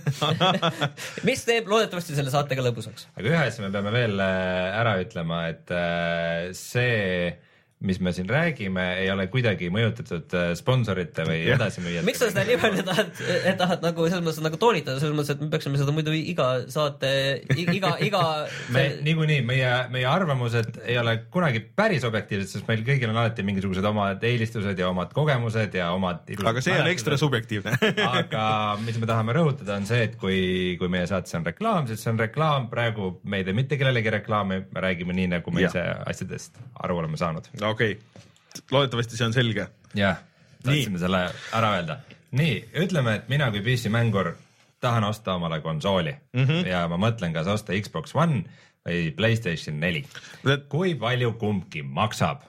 mis teeb loodetavasti selle saatega lõbusaks. Aga ühe asja me peame veel ära ütlema, et see, mis me siin räägime, ei ole kuidagi mõjutatud sponsorite või yeah. edasimüüjate. Miks sa seda niimoodi tahad, tahad nagu selles mõttes nagu toonitada, selles mõttes, et me peaksime seda muidu iga saate, iga, iga me niikuinii, meie, meie arvamused ei ole kunagi päris objektiivsed, sest meil kõigil on alati mingisugused omad eelistused ja omad kogemused ja omad aga see on ekstra subjektiivne. aga mis me tahame rõhutada on see, et kui, kui meie saates on reklaam, siis see on reklaam, praegu me ei tee mitte kellelegi reklaami, me räägime nii, nagu me ise asjadest aru oleme saanud. Okei, okay. Loodetavasti see on selge. Jah, tahtsime selle ära öelda. Nii, ütleme, et mina kui P C mängur tahan osta omale konsooli mm -hmm. ja ma mõtlen, kas osta Xbox One või PlayStation neli. Kui palju kumbki maksab?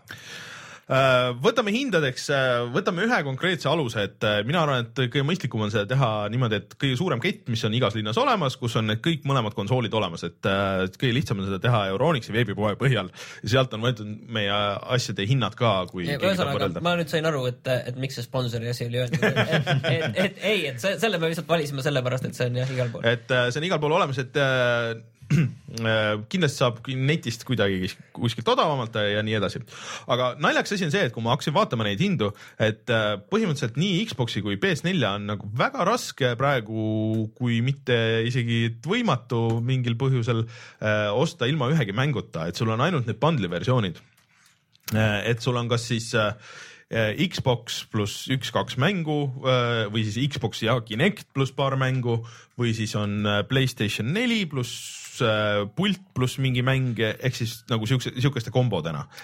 Võtame hindadeks, võtame ühe konkreetse aluse, et mina arvan, et kõige mõistlikum on seda teha niimoodi, et kõige suurem kett, mis on igas linnas olemas, kus on need kõik mõlemad konsoolid olemas, et kõige lihtsam on seda teha Euronixi veebipoe põhjal ja sealt on võetud meie asjade hinnad ka, kui ja, keegi saab võrrelda. Ma nüüd sain aru, et, et miks see sponsori asi oli öeldud, et, et, et, et ei, et selle me lihtsalt valisime sellepärast, et see on jah igal pool. Et see on igal pool olemas, et kindlasti saab netist kuidagi kuskilt odavamalt ja nii edasi. Aga naljaks asi on see, et kui ma hakkasin vaatama neid hindu, et põhimõtteliselt nii Xboxi kui P S neli on nagu väga raske praegu, kui mitte isegi võimatu mingil põhjusel osta ilma ühegi mänguta, et sul on ainult need bundle versioonid. Et sul on kas siis Xbox pluss üks-kaks mängu või siis Xbox ja Kinect pluss paar mängu või siis on PlayStation neli pluss pult pluss mingi mäng, ehk siis nagu siukeste kombodena.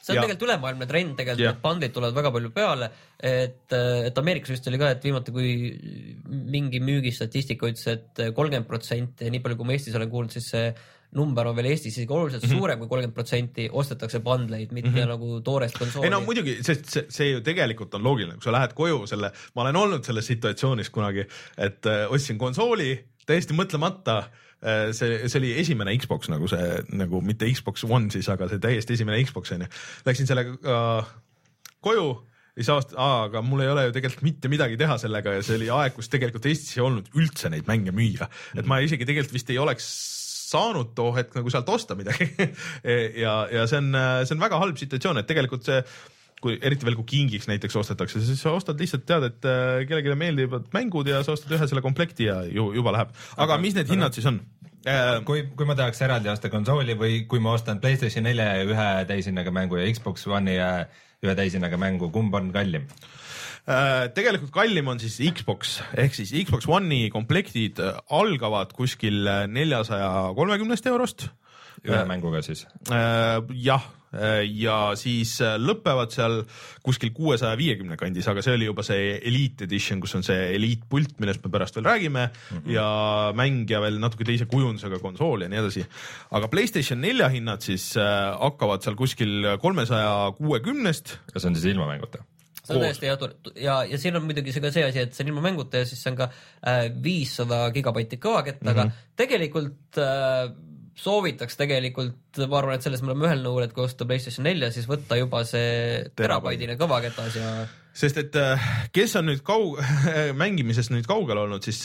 see on ja. tegelikult ülemaailmne trend tegelikult, et bundlid tulevad väga palju peale, et, et Ameerikas vist oli ka, et viimati kui mingi müügistatistika ütles, et kolmkümmend protsenti, nii palju kui ma Eestis olen kuulnud, siis see number on veel Eestis isegi oluliselt mm -hmm. suurem kui kolmkümmend protsenti ostetakse bundleid, mitte mm -hmm. nagu toorest konsooli. ei no muidugi, sest see, see ju tegelikult on loogiline, kui sa lähed koju selle, ma olen olnud selles situatsioonis kunagi, et äh, ostsin konsooli täiesti mõtlemata, äh, see, see oli esimene Xbox nagu see, nagu mitte Xbox One siis, aga see täiesti esimene Xbox on ju. Läksin sellega äh, koju ja siis aasta, aa, aga mul ei ole ju tegelikult mitte midagi teha sellega ja see oli aeg, kus tegelikult Eestis ei olnud üldse neid mänge müüa, et ma isegi tegelikult vist ei oleks saanud too hetk nagu sealt osta midagi ja, ja see on, see on väga halb situatsioon, et tegelikult see, kui eriti veel kui kingiks näiteks ostetakse, siis sa ostad lihtsalt tead, et kellelegi meeldivad mängud ja sa ostad ühe selle komplekti ja ju, juba läheb. Aga, aga mis need aga, hinnad siis on? Kui, kui ma tahaks eraldi osta konsooli või kui ma ostan PlayStation nelja ja ühe täishinnaga mängu ja Xbox One'i ja ühe täishinnaga mängu, kumb on kallim? Tegelikult kallim on siis Xbox ehk siis Xbox One'i komplektid algavad kuskil neljasaja kolmekümnest eurost. Ühe mänguga siis? Jah, ja siis lõpevad seal kuskil kuuesaja viiekümne kandis, aga see oli juba see Elite Edition, kus on see Elite pult, millest me pärast veel räägime mm -hmm. ja mäng ja veel natuke teise kujundusega konsool ja nii edasi. Aga PlayStation nelja hinnad siis hakkavad seal kuskil kolmesaja kuuekümnest. Ja see on siis ilma mänguta? see on täiesti hea ja, ja siin on muidugi see ka see asi, et see on ilma mänguta ja siis see on ka äh, viissada gigabaiti kõvakettaga mm -hmm. tegelikult äh, soovitaks tegelikult, ma arvan, et selles me oleme ühel nõul, et kui osta PlayStation nelja, siis võtta juba see terabaidine kõvaketas ja sest et kes on nüüd kaug- mängimisest nüüd kaugel olnud, siis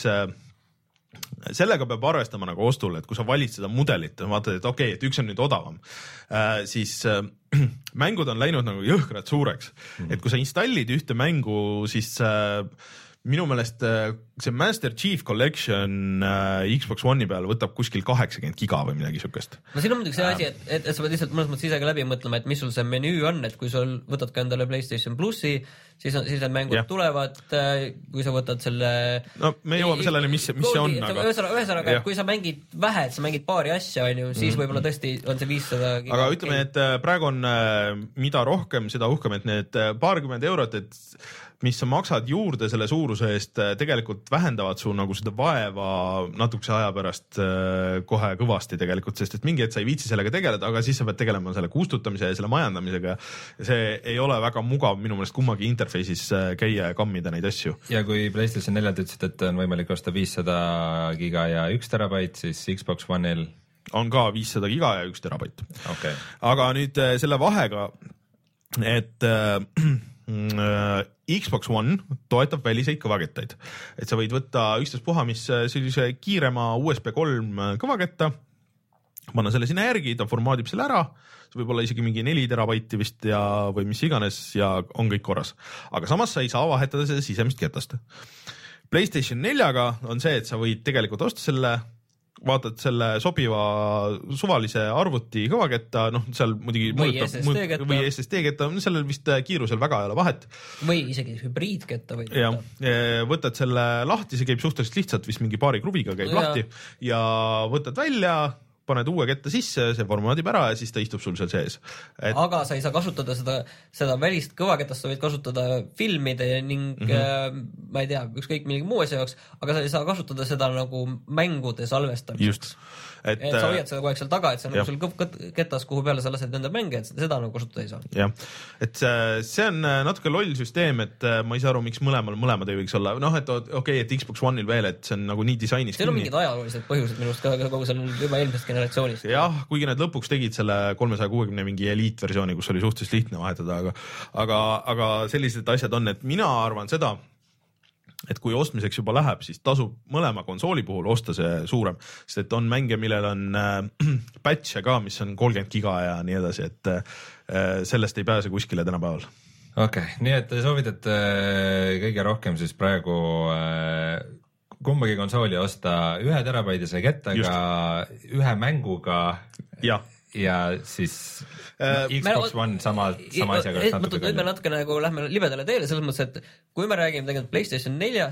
sellega peab arvestama nagu ostul, et kui sa valid seda mudelit, vaatad, et okei okay,, et üks on nüüd odavam, siis mängud on läinud nagu jõhkralt suureks mm. et kui sa installid ühte mängu, siis minu meelest see Master Chief Collection Xbox One'i peal võtab kuskil kaheksakümmend giga või midagi siukest. no siin on muidugi see asi, et, et, et sa pead lihtsalt mõnes mõttes ise ka läbi mõtlema, et mis sul see menüü on, et kui sul võtad ka endale PlayStation plussi, siis on, siis need mängud ja. tulevad, kui sa võtad selle no me jõuame selleni, mis, mis see on aga... ühesõnaga, et kui sa mängid vähe, et sa mängid paari asja, on ju, siis mm-hmm. võib-olla tõesti on see viissada giga. aga ütleme, et praegu on mida rohkem, seda uhkem, et need paarkümmend eurot, et mis sa maksad juurde selle suuruse eest, tegelikult vähendavad su nagu seda vaeva natukese aja pärast kohe kõvasti tegelikult, sest et mingi hetk sa ei viitsi sellega tegeleda, aga siis sa pead tegelema selle kustutamise ja selle majandamisega. See ei ole väga mugav minu meelest kummagi interface'is käia ja kammida neid asju. Ja kui PlayStation neljalt ütlesid, et on võimalik osta viissada giga ja üks terabait, siis Xbox One'il on ka viissada giga ja üks terabait. Okay. Aga nüüd selle vahega, et Xbox One toetab väliseid kõvakettaid, et sa võid võtta ükstaspuha, mis sellise kiirema U S B kolm kõvaketta, panna selle sinna järgi, ta formaadib selle ära, see võib olla isegi mingi neli terabaiti vist ja, või mis iganes ja on kõik korras. Aga samas sa ei saa vahetada seda sisemist ketast. PlayStation neljaga on see, et sa võid tegelikult osta selle, vaatad selle sobiva suvalise arvuti kõvaketta, noh seal muidugi või S S D ketta, või S S D ketta, sellel vist kiirusel väga ei ole vahet. Või isegi hübriidketta võid ja, võtad selle lahti, see käib suhteliselt lihtsalt, vist mingi paari kruviga käib ja. lahti ja võtad välja, paned uue ketta sisse, see formaadib ära ja siis ta istub sul seal sees et.... aga sa ei saa kasutada seda, seda välist kõvaketast, sa võid kasutada filmide ning mm -hmm. äh, ma ei tea, ükskõik millegi muu asja jaoks, aga sa ei saa kasutada seda nagu mängude salvestamiseks. Et, et sa hoiad seda kogu aeg seal taga, et see on nagu sul kõv ketas, kuhu peale sa lased enda mänge, et seda nagu kasutada ei saa. jah, et see on natuke loll süsteem, et ma ei saa aru, miks mõlemal mõlemad ei võiks olla, noh, et okei okay,, et Xbox One'il veel, et see on nagu nii disainis. Seal on mingid ajaloolised põhjused minust ka kogu sellel juba eelmisest generatsioonist. jah, kuigi nad lõpuks tegid selle kolmesaja kuuekümne mingi Elite versiooni, kus oli suhteliselt lihtne vahetada, aga, aga, aga sellised asjad on, et mina arvan seda, et kui ostmiseks juba läheb, siis tasub mõlema konsooli puhul osta see suurem, sest et on mänge, millel on äh, patch'e ka, mis on kolmkümmend giga ja nii edasi, et äh, sellest ei pääse kuskile tänapäeval. okei okay,, nii et soovitate äh, kõige rohkem siis praegu äh, kumbagi konsooli osta ühe terabaidise kettaga, Just. ühe mänguga ja, ja siis no, Xbox me, One sama, sama asjaga. Nüüd me natuke nagu lähme libedale teele selles mõttes, et kui me räägime tegelikult PlayStation neljast,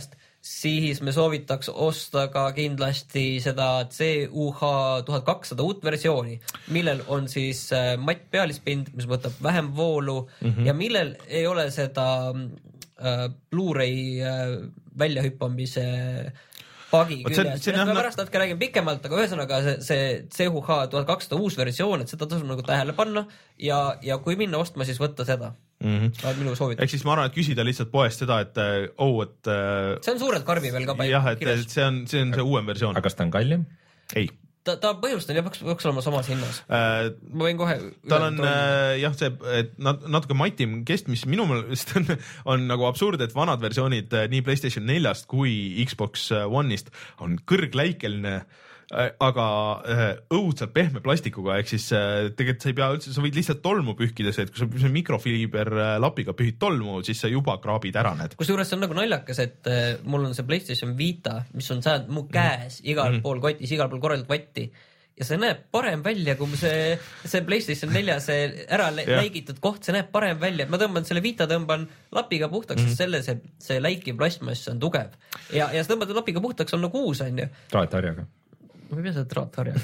siis me soovitaks osta ka kindlasti seda C U H tuhat kakssada uut versiooni, millel on siis matt pealispind, mis võtab vähem voolu mm -hmm. ja millel ei ole seda äh, Blu-ray äh, väljahüppamise pagi küljes. Ma pärast natuke räägin pikemalt, aga ühesõnaga see, see C U H tuhat kakssada uus versioon, et seda tasub nagu tähele panna ja, ja kui minna ostma, siis võtta seda. Mm -hmm. minu soovitus. Ehk siis ma arvan, et küsida lihtsalt poest seda, et oh, et see on suurelt karbi veel ka jah, et, et see on, see on see uuem versioon. Aga kas ta on kallim? Ei. Ta, ta põhjustab ja peaks, peaks olema samas hinnas äh,. ma võin kohe tal on äh, jah, see et natuke matim kest, mis minu meelest on, on nagu absurd, et vanad versioonid nii PlayStation neljast kui Xbox One'ist on kõrgläikeline, aga õudselt pehme plastikuga, ehk siis tegelikult sa ei pea üldse, sa võid lihtsalt tolmu pühkides, et kui sa mikrofiiber lapiga pühid tolmu, siis sa juba kraabid ära need. Kusjuures see on nagu naljakas, et mul on see PlayStation Vita, mis on säänd mu käes igal mm -hmm. pool kotis, igal pool korraldab vatti ja see näeb parem välja, kui see, see PlayStation nelja see ära läigitud koht, see näeb parem välja. Ma tõmban selle Vita, tõmban lapiga puhtaks, mm -hmm. sest selle see, see läikiv plastmass on tugev ja, ja see tõmbad lapiga puhtaks on nagu uus, on ju. Traatharjaga. ma ei pea seda traatharjaga.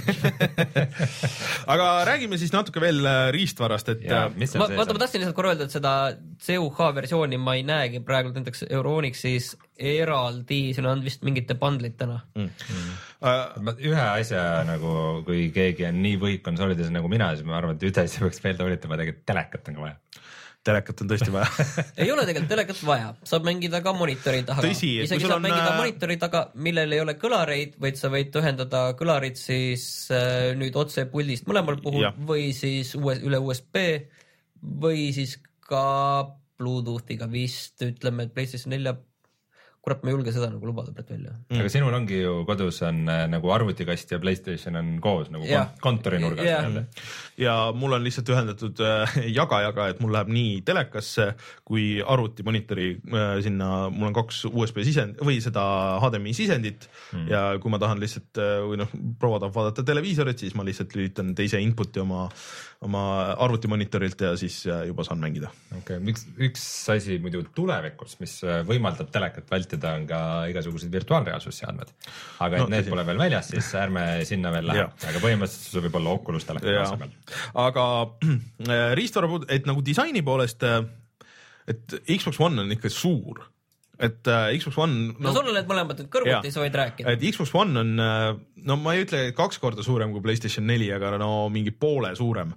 Aga räägime siis natuke veel riistvarast, et ja, ma, vaata, ma tahtsin lihtsalt korra öelda, et seda C U H versiooni ma ei näegi praegu näiteks Euronixis eraldi, siin on vist mingite bundlitena mm. Mm. Uh, ühe asja nagu, kui keegi on nii võitkonsoolides nagu mina, siis ma arvan, et ühte asja peaks meelde olitama, tegelikult telekat on ka vaja. Telekat on tõesti vaja. ei ole tegelikult telekat vaja, saab mängida ka monitori taga. Tõsi, isegi saab on... mängida monitori taga, millel ei ole kõlareid, vaid sa võid ühendada kõlarid siis äh, nüüd otse puldist mõlemal puhul ja. Või siis üle U S B või siis ka Bluetoothiga vist, ütleme, et PlayStation nelja kurat, ma ei julge seda nagu lubada praegu välja. Mm. Aga sinul ongi ju kodus on äh, nagu arvutikast ja PlayStation on koos nagu ja. kontorinurgas. Ja. ja mul on lihtsalt ühendatud äh, jaga-jaga, et mul läheb nii telekasse kui arvuti monitori äh, sinna, mul on kaks U S B sisend või seda H D M I sisendit mm. ja kui ma tahan lihtsalt äh, või noh, proua tahab vaadata televiisorit, siis ma lihtsalt lülitan teise input'i oma, oma arvuti monitorilt ja siis äh, juba saan mängida. Okay. Üks, üks asi muidu tulevikus, mis võimaldab telekat vältida, on ka igasugused virtuaalreaalsusseadmed, aga et no, need tõsi. Pole veel väljas, siis ärme sinna veel lähe, aga põhimõtteliselt see võib olla Oculus teleka asemel. Aga äh, riistvara, et nagu disaini poolest, et Xbox One on ikka suur, et äh, Xbox One no, no sul on need mõlemad nüüd kõrvuti, sa võid rääkida. Et Xbox One on, no ma ei ütle kaks korda suurem kui PlayStation neli, aga no mingi poole suurem.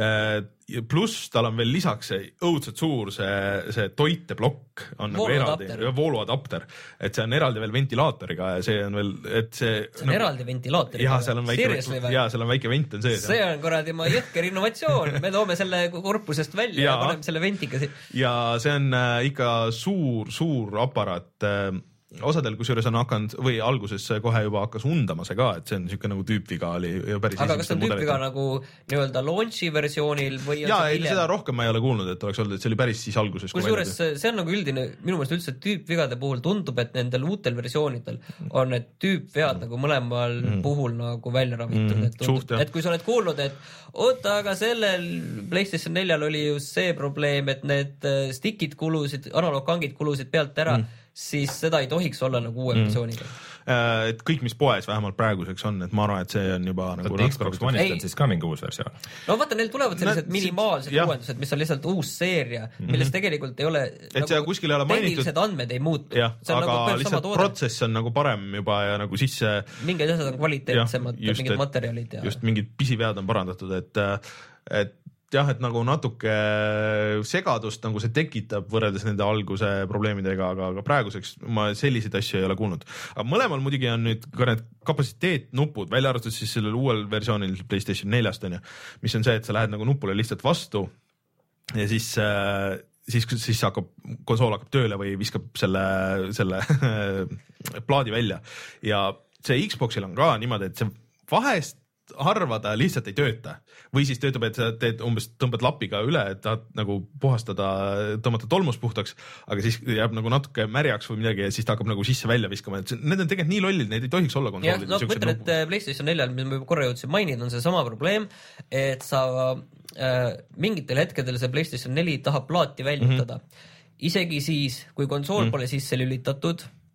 Pluss tal on veel lisaks see õudselt suur see, see toiteblokk on nagu eraldi, vooluadapter, et see on eraldi veel ventilaatoriga ja see on veel, et see see on no, eraldi ventilaatoriga. Ja seal on väike, ja, seal on väike vent on sees. See on korradi ma jõhker innovatsioon, me toome selle korpusest välja ja, ja paneme selle ventiga. Ja see on ikka suur, suur aparaat. Osadel kusjuures on hakanud või alguses kohe juba hakkas undama see ka, et see on niisugune nagu tüüpviga oli päris. Aga kas on tüüpviga nagu nii-öelda launchi versioonil või on ja, see hiljem? Seda rohkem ma ei ole kuulnud, et oleks olnud, et see oli päris siis alguses. Kusjuures see on nagu üldine, minu meelest üldse tüüpvigade puhul tundub, et nendel uutel versioonidel on need tüüpvead nagu mõlemal mm. puhul nagu välja ravitud. Mm. Et, tundub, et kui sa oled kuulnud, et oota, aga sellel PlayStation neljal oli ju see probleem, et need stickid kulusid, analoogkangid kulusid pealt ära, mm. siis seda ei tohiks olla nagu uue versiooniga. Mm. Et kõik, mis poes vähemalt praeguseks on, et ma arvan, et see on juba nagu Xbox One'ist on siis ka mingi uus versioon. No vaata, neil tulevad sellised no, minimaalsed jah. uuendused, mis on lihtsalt uus seeria, milles tegelikult ei ole et nagu, kuskil ei ole mainitud. Tehnilised andmed ei muutu. Jah, aga nagu lihtsalt protsess on nagu parem juba ja nagu sisse mingid asjad on kvaliteetsemad, ja, mingid materjalid. Ja... Just mingid pisivead on parandatud, et, et jah, et nagu natuke segadust nagu see tekitab võrreldes nende alguse probleemidega, aga, aga praeguseks ma selliseid asju ei ole kuulnud. Aga mõlemal muidugi on nüüd ka need kapatsiteetnupud, välja arvatud siis sellel uuel versioonil PlayStation neljast on ju, mis on see, et sa lähed nagu nupule lihtsalt vastu ja siis siis, siis hakkab, konsool hakkab tööle või viskab selle, selle plaadi välja ja see Xboxil on ka niimoodi, et see vahest harva ta lihtsalt ei tööta või siis töötab, et sa teed umbes, tõmbad lapiga üle, et tahad nagu puhastada, tõmmata tolmust puhtaks, aga siis jääb nagu natuke märjaks või midagi ja siis ta hakkab nagu sisse välja viskama, et need on tegelikult nii lollid, need ei tohiks olla konsoolid. No mõtlen, et PlayStation neljal, mis ma juba korra jõudsin mainida, on see sama probleem, et sa äh, mingitel hetkedel see PlayStation neli tahab plaati väljutada. Mm-hmm. Isegi siis, kui konsool mm-hmm. pole sisse lülitatud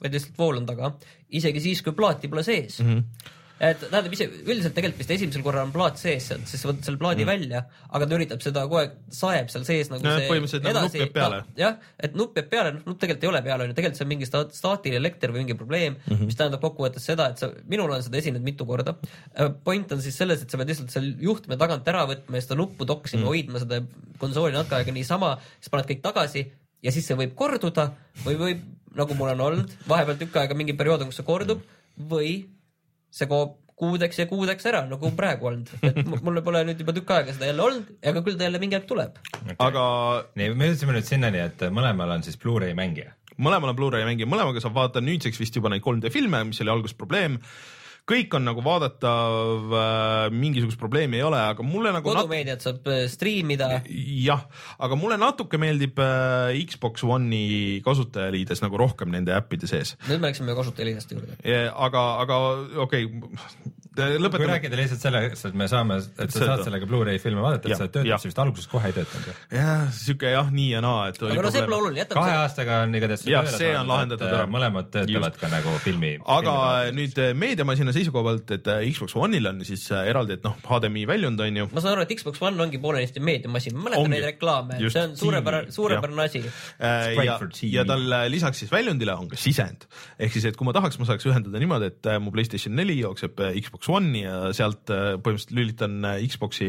vaid lihtsalt vool on taga, isegi siis, kui plaati pole sees. Mm-hmm. Et tähendab ise, üldiselt tegelikult vist esimesel korral on plaat sees, siis võtad selle plaadi mm. välja, aga ta üritab seda kogu aeg, saeb seal sees nagu ja, see põhimõtteliselt nagu nupp jääb peale. Jah, et nupp jääb peale, nupp tegelikult ei ole peale, tegelikult see on mingi sta- staatiline elekter või mingi probleem, mm-hmm. mis tähendab kokkuvõttes seda, et sa, minul on seda esinenud mitu korda. Point on siis selles, et sa pead lihtsalt seal juhtme tagant ära võtma ja seda nuppu toksima, mm. hoidma seda konsooli natuke aega niisama, siis paned kõik tagasi ja siis see võib korduda või võib, nagu mul on olnud, vahepeal tükk aega mingi periood, kus see kordub või see koob kuudeks ja kuudeks ära, nagu praegu olnud. Et mulle pole nüüd juba tükk aega seda jälle olnud, aga küll ta jälle mingi aeg tuleb. Okay. Aga nii, me jõudsime nüüd sinnani, et mõlemal on siis Blu-ray mängija. Mõlemal on Blu-ray mängija, mõlemaga saab vaadata nüüdseks vist juba neid kolm D filme, mis oli alguses probleem. Kõik on nagu vaadatav, mingisugust probleemi ei ole, aga mulle nagu kodumeediat nat... saab striimida. Jah, aga mulle natuke meeldib Xbox One'i kasutajaliides nagu rohkem nende äppide sees. Nüüd me läksime kasutajaliidest juurde. Aga, aga okei, okay. Lõpetame. Kui rääkida lihtsalt sellest, et me saame, et sa saad sellega Blu-ray filme vaadata, et sa töötab, siis vist alguses kohe ei töötanud. Jah, siuke jah, nii ja naa. Et aga no see pole oluline. Kahe see... aastaga on igatahes jah, see on lahendatud ära. Mõlemad töötavad ka nagu filmi. Aga filmi nüüd meediamasina seisukoha pealt, et Xbox One'il on siis eraldi, et noh, H D M I väljund on ju. Ma saan aru, et Xbox One ongi poolenisti meediamasin. Ma mäletan neid reklaame, et see on suurepärane, suurepärane asi. Ja, ja tal lisaks siis väljundile on ka sisend. Ehk siis, et kui ma tahaks, ma saaks ühendada niimoodi, et mu PlayStation neli jookseb Xbox One'i ja sealt põhimõtteliselt lülitan Xboxi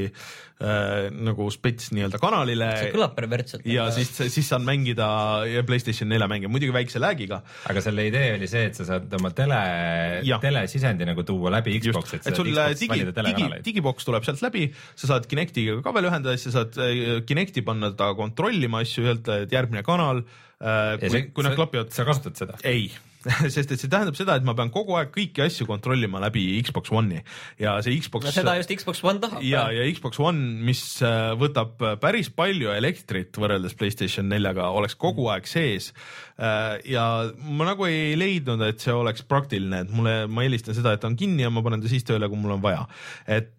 äh, nagu spets nii-öelda kanalile. See kõlab pervertselt. Ja siis, siis saan mängida PlayStation neli mängida, muidugi väikse läägiga. Aga selle idee oli see, et sa saad oma tele, telesisendi nagu tuua läbi Xbox, et, et sul digi, digi, digibox tuleb sealt läbi, sa saad Kinectiga ka veel ühendada, siis sa saad Kinecti panna ta kontrollima asju, öelda, et järgmine kanal, äh, kui, see, kui nad klapivad. Sa kasutad seda? Ei. Sest et see tähendab seda, et ma pean kogu aeg kõiki asju kontrollima läbi Xbox One'i ja see Xbox no seda just Xbox One tahab. Ja, ja Xbox One, mis võtab päris palju elektrit võrreldes PlayStation neljaga, oleks kogu aeg sees ja ma nagu ei leidnud, et see oleks praktiline, et mulle, ma helistan seda, et on kinni ja ma panen ta siis tööle, kui mul on vaja. Et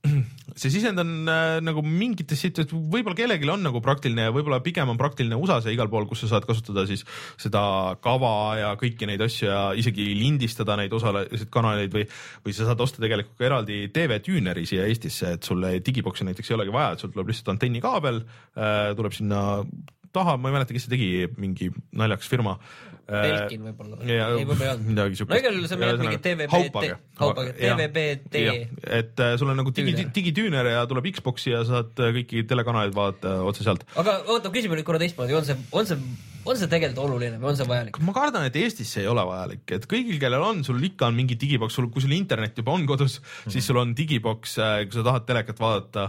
see sisend on nagu mingites situatsioon, võib-olla kellegil on nagu praktiline ja võib-olla pigem on praktiline U S A-s ja igal pool, kus sa saad kasutada siis seda kava ja kõiki neid asju ja isegi lindistada neid osalesid kanaleid või, või sa saad osta tegelikult ka eraldi T V-tüüneri siia Eestisse, et sulle digiboksi näiteks ei olegi vaja, et sul tuleb lihtsalt antennikaabel, tuleb sinna taha, ma ei mäleta, kes see tegi, mingi naljakas firma. Belkin võib-olla. Ei, võib-olla ei olnud. No igal juhul see on mingi T V B T. Haupage. T V B T. Et sul on nagu digi, digitüünere ja tuleb Xboxi ja saad kõiki telekanaleid vaadata otse sealt. Aga oota, küsime nüüd korra teistmoodi, on see, on see on see tegelikult oluline või on see vajalik? Ma kardan, et Eestis see ei ole vajalik, et kõigil, kellel on, sul ikka on mingi digiboks, sul, kui sul internet juba on kodus, mm-hmm. siis sul on digiboks, kui sa tahad telekat vaadata,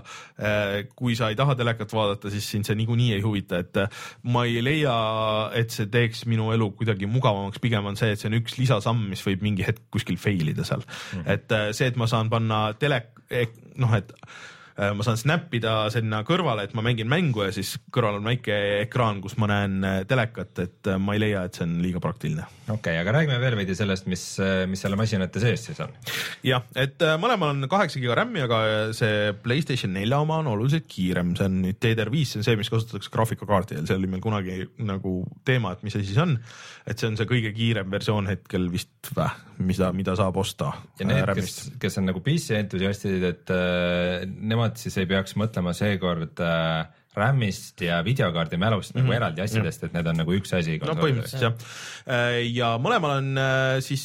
kui sa ei taha telekat vaadata, siis sind see niikuinii ei huvita, et ma ei leia, et see teeks minu elu kuidagi mugavamaks, pigem on see, et see on üks lisasamm, mis võib mingi hetk kuskil failida seal. Mm-hmm. Et see, et ma saan panna tele, noh, et ma saan snappida sinna kõrvale, et ma mängin mängu ja siis kõrval on väike ekraan, kus ma näen telekat, et ma ei leia, et see on liiga praktiline. Okei, okay, aga räägime veel veidi sellest, mis, mis selle masinate sees siis on. Jah, et mõlemal on kaheksa giga RAM-i, aga see PlayStation nelja oma on oluliselt kiirem. See on nüüd D D R viis, see on see, mis kasutatakse graafikakaardil. See oli meil kunagi nagu teema, et mis see siis on. Et see on see kõige kiirem versioon hetkel vist väh, mida, mida saab osta. Ja need, kes, kes on nagu P C entusiastid, et äh, nemad siis ei peaks mõtlema seekord äh, RAM-ist ja videokaardi mälust mm-hmm. nagu eraldi asjadest, et need on nagu üks asi. No põhimõtteliselt jah. Ja mõlemal on siis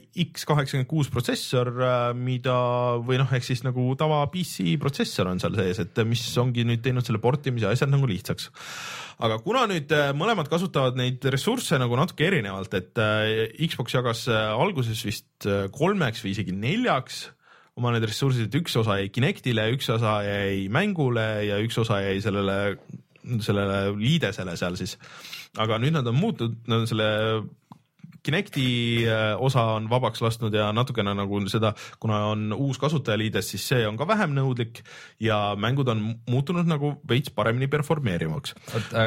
X kaheksakümmend kuus protsessor, mida või noh, ehk siis nagu tava P C protsessor on seal sees, et mis ongi nüüd teinud selle portimise asjad nagu lihtsaks. Aga kuna nüüd mõlemad kasutavad neid ressursse nagu natuke erinevalt, et Xbox jagas alguses vist kolmeks või isegi neljaks oma need ressursid, et üks osa jäi Kinectile, üks osa jäi mängule ja üks osa jäi sellele, sellele liidesele seal siis. Aga nüüd nad on muutunud, nad on selle Kinecti osa on vabaks lastud ja natukene nagu seda, kuna on uus kasutajaliides, siis see on ka vähem nõudlik ja mängud on muutunud nagu veits paremini performeerimaks.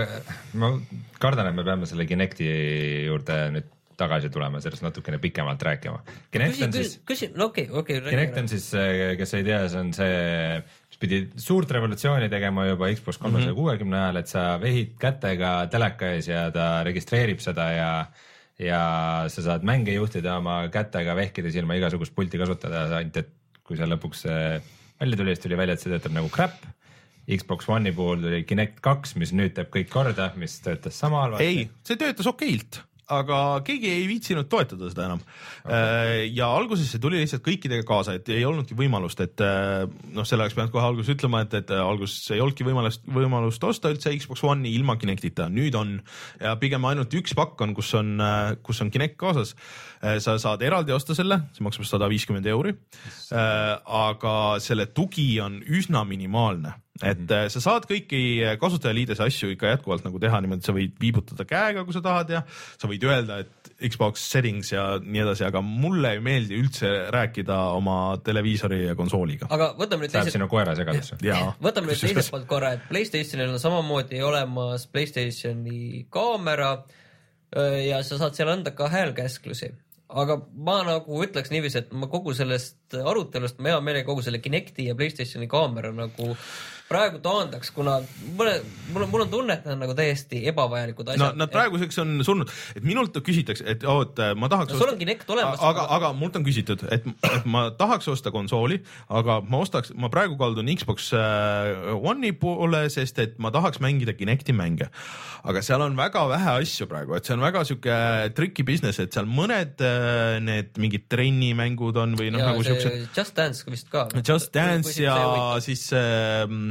Ma kardan, et me peame selle Kinecti juurde nüüd tagasi tulema, sellest natukene pikemalt rääkima. Kinect on siis, küsi, no okay, okay, Kinect on siis, kes ei tea, see on see, mis pidi suurt revolutsiooni tegema juba Xbox kolmesaja kuuekümne ajal, et sa vehid kätega teleka ees ja ta registreerib seda ja ja sa saad mänge juhtida oma kätega vehkides ilma igasugust pulti kasutada, ainult et kui see lõpuks välja tuli, siis tuli välja, et see töötab nagu crap. Xbox One'i puhul tuli Kinect kaks, mis nüüd teeb kõik korda, mis töötas sama halvasti. Ei, see töötas okeilt, aga keegi ei viitsinud toetada seda enam okay. Ja alguses see tuli lihtsalt kõikidega kaasa, et ei olnudki võimalust, et noh, selle oleks pidanud kohe alguses ütlema, et, et alguses ei olnudki võimalust, võimalust osta üldse Xbox One'i ilma Kinectita, nüüd on ja pigem ainult üks pakk on, kus on, kus on Kinect kaasas. Sa saad eraldi osta selle, see maksab sada viiskümmend euri, aga selle tugi on üsna minimaalne. Et mm-hmm. sa saad kõiki kasutajaliidese asju ikka jätkuvalt nagu teha niimoodi, sa võid viibutada käega, kui sa tahad ja sa võid öelda, et Xbox settings ja nii edasi, aga mulle ei meeldi üldse rääkida oma televiisori ja konsooliga. Aga võtame nüüd teiselt... sinu koera segadusse. Võtame nüüd teiselt poolt korra, et PlayStationil on samamoodi olemas PlayStationi kaamera ja sa saad seal anda ka häälkäsklusi. Aga ma nagu ütleks niiviisi, et ma kogu sellest arutelust, ma hea meelega kogu selle Kinecti ja PlayStationi kaamera nagu praegu taandaks, kuna mul on, mul on tunne, et nad on nagu täiesti ebavajalikud asjad. No, nad praeguseks on surnud, et minult küsitakse, et oot, ma tahaks no, sul on Kinect olemas. Aga, aga, aga mult on küsitud, et, et ma tahaks osta konsooli, aga ma ostaks, ma praegu kaldun Xbox One'i poole, sest et ma tahaks mängida Kinecti mänge. Aga seal on väga vähe asju praegu, et see on väga siuke tricky business, et seal mõned need mingid trennimängud on või noh, ja, nagu siuksed. Just Dance vist ka. Just Dance ja siis äh,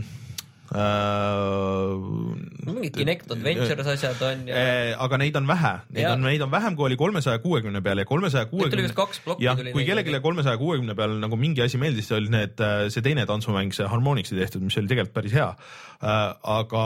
Uh, mingid Kinect Adventures asjad on ja... aga neid on vähe, neid on, neid on vähem kui oli kolmesaja kuuekümne peal ja kolmesaja kuuekümne ja kui kellelegi kolmesaja kuuekümne peal nagu mingi asi meeldis, see oli need, see teine tantsumäng, see Harmonixi tehtud, mis oli tegelikult päris hea, aga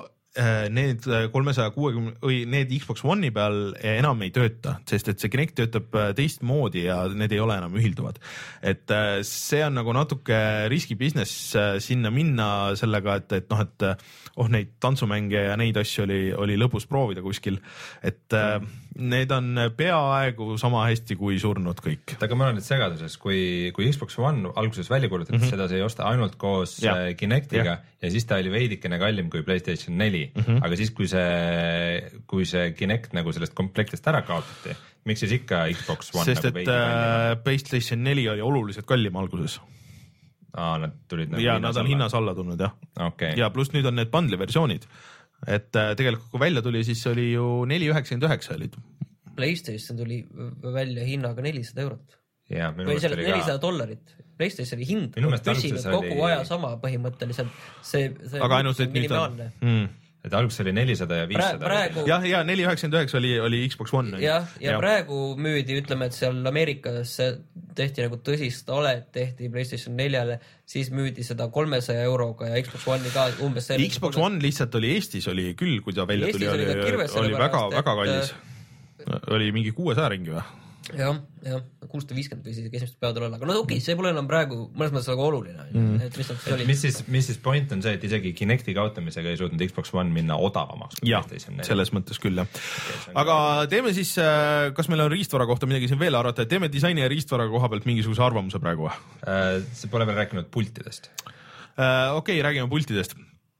need kolmesaja kuuekümne või need Xbox One'i peal enam ei tööta, sest et see Kinect töötab teistmoodi ja need ei ole enam ühilduvad. Et see on nagu natuke riski business sinna minna sellega, et, et noh, et oh, neid tantsumänge ja neid asju oli, oli lõbus proovida kuskil, et need on peaaegu sama hästi kui surnud kõik. Aga ma olen nüüd segaduses, kui, kui Xbox One alguses välja kuulutati, mm -hmm. seda sai osta ainult koos ja. Kinectiga ja. ja siis ta oli veidikene kallim kui PlayStation neli, mm -hmm. aga siis kui see, kui see Kinect nagu sellest komplektist ära kaotati, miks siis ikka Xbox One sest nagu et äh, PlayStation neli oli oluliselt kallim alguses. Aa, nad tulid nagu ja nad on hinnas alla tulnud jah okay. ja pluss nüüd on need bundle versioonid. Et äh, tegelikult kui välja tuli, siis oli ju neli üheksakümmend üheksa olid. PlayStation tuli välja hinnaga nelisada eurot. Ja, või selle nelisada ka... dollarit. PlayStationi hind on püsinud kogu oli... aja sama põhimõtteliselt. See, see aga ainult, et nüüd on... Mm. Et alguses oli nelisada ja viissada. Praegu... jah, ja neli üheksakümmend üheksa oli, oli Xbox One. Jah, ja, ja praegu müüdi, ütleme, et seal Ameerikas tehti nagu tõsist alet, tehti PlayStation neljale, siis müüdi seda kolmesaja euroga ja Xbox One'i ka umbes selle. Xbox One lihtsalt oli Eestis, oli küll, kui ta välja tuli, oli, oli, oli väga, väga kallis. Et... oli mingi kuuesaja ringi või? jah, jah, kuussada viiskümmend või siis esimesed päevad olla, aga no okei okay,, see pole enam praegu mõnes mõttes väga oluline mm.. Et et oli... mis siis, mis siis point on see, et isegi Kinecti kaotamisega ei suutnud Xbox One minna odavamaks? jah, selles mõttes küll jah okay,. aga teeme siis, kas meil on riistvara kohta midagi siin veel arvata, et teeme disaini ja riistvara koha pealt mingisuguse arvamuse praegu või? See pole veel rääkinud pultidest. okei okay,, räägime pultidest.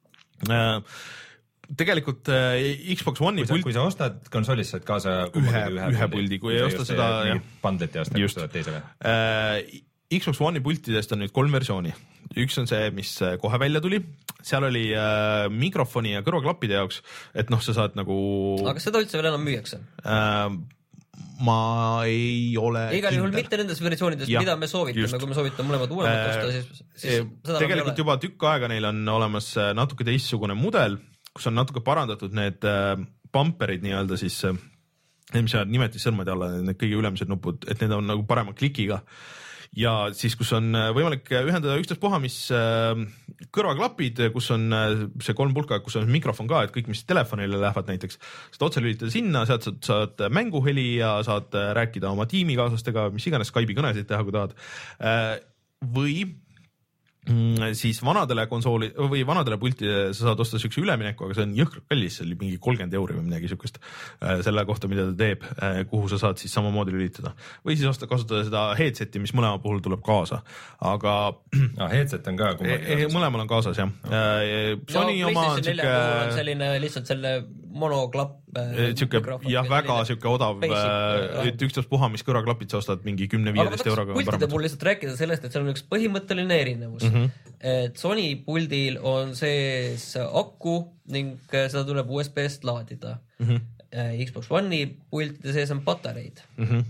Tegelikult äh, Xbox One'i pult... kui sa ostad konsolis, saad kaasa ühe, ühe, ühe puldi, kui ei osta seda pandlet ja ostad teisele. Äh, Xbox One'i pultidest on nüüd kolm versiooni. Üks on see, mis kohe välja tuli, seal oli äh, mikrofoni ja kõrvaklappide jaoks, et noh, sa saad nagu aga seda üldse veel enam müüakse? Äh, ma ei ole igal juhul mitte nendes versioonides, ja, mida me soovitame, just. Kui me soovitame mõlemad uuemat osta, siis, siis seda tegelikult juba tükk aega neil on olemas natuke teistsugune mudel, kus on natuke parandatud need äh, bumperid nii-öelda siis, äh, mis jäävad nimetissõrmade alla, need kõige ülemised nupud, et need on nagu parema klikiga. Ja siis, kus on võimalik ühendada ükstaspuha, mis äh, kõrvaklapid, kus on äh, see kolm pulka, kus on mikrofon ka, et kõik, mis telefonile lähevad näiteks, saad otse lülitada sinna, sealt saad, saad mänguheli ja saad rääkida oma tiimikaaslastega, mis iganes Skype'i kõnesid teha, kui tahad. Äh, või siis vanadele konsooli või vanadele pultide sa saad osta siukse ülemineku, aga see on jõhkralt kallis, see oli mingi kolmkümmend euri või midagi siukest selle kohta, mida ta teeb, kuhu sa saad siis samamoodi lülitada. Või siis osta, kasutada seda headseti, mis mõlema puhul tuleb kaasa. Aga no, headset on ka e mõlemal on kaasas, jah. Sony no, oma on siuke... on selline lihtsalt selle monoklapp siuke jah, väga siuke odav, et ükstaspuha, mis kõrvaklapid sa ostad mingi kümne-viieteist euroga. Aga pultide puhul lihtsalt rääkida sellest, et seal on üks põhimõtteline erinevus. Mm -hmm. Et Sony puldil on sees aku ning seda tuleb U S B-st laadida. Mm -hmm. Xbox One'i pultide sees on patareid. Mm -hmm.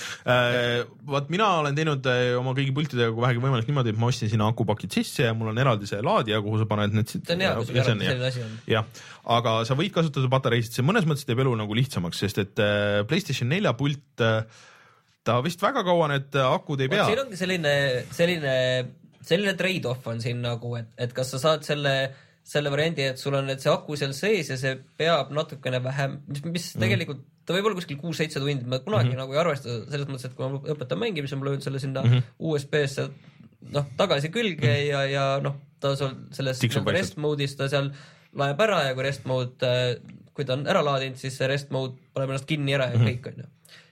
Äh, vaat mina olen teinud oma kõigi pultidega kui vähegi võimalik niimoodi, et ma ostsin sinna akupakid sisse ja mul on eraldi see laadija, kuhu sa paned need. See on hea, kui sul eraldi selline asi on. Jah, aga sa võid kasutada patareisid, see mõnes mõttes teeb elu nagu lihtsamaks, sest et PlayStation nelja pult, ta vist väga kaua need akud ei pea. Siin ongi selline, selline, selline trade-off on siin nagu, et, et kas sa saad selle selle variandi, et sul on et see aku seal sees ja see peab natukene vähem, mis, mis mm. tegelikult ta võib olla kuskil kuus-seitse tundi, ma kunagi mm -hmm. nagu ei arvesta selles mõttes, et kui ma õpetan mängimise, ma löön selle sinna mm -hmm. U S B-sse noh, tagasi külge mm -hmm. ja, ja noh, ta sul selles nagu rest mode'is ta seal laeb ära ja kui rest mode, kui ta on ära laadinud, siis see rest mode paneb ennast kinni ära ja mm -hmm. kõik on ju.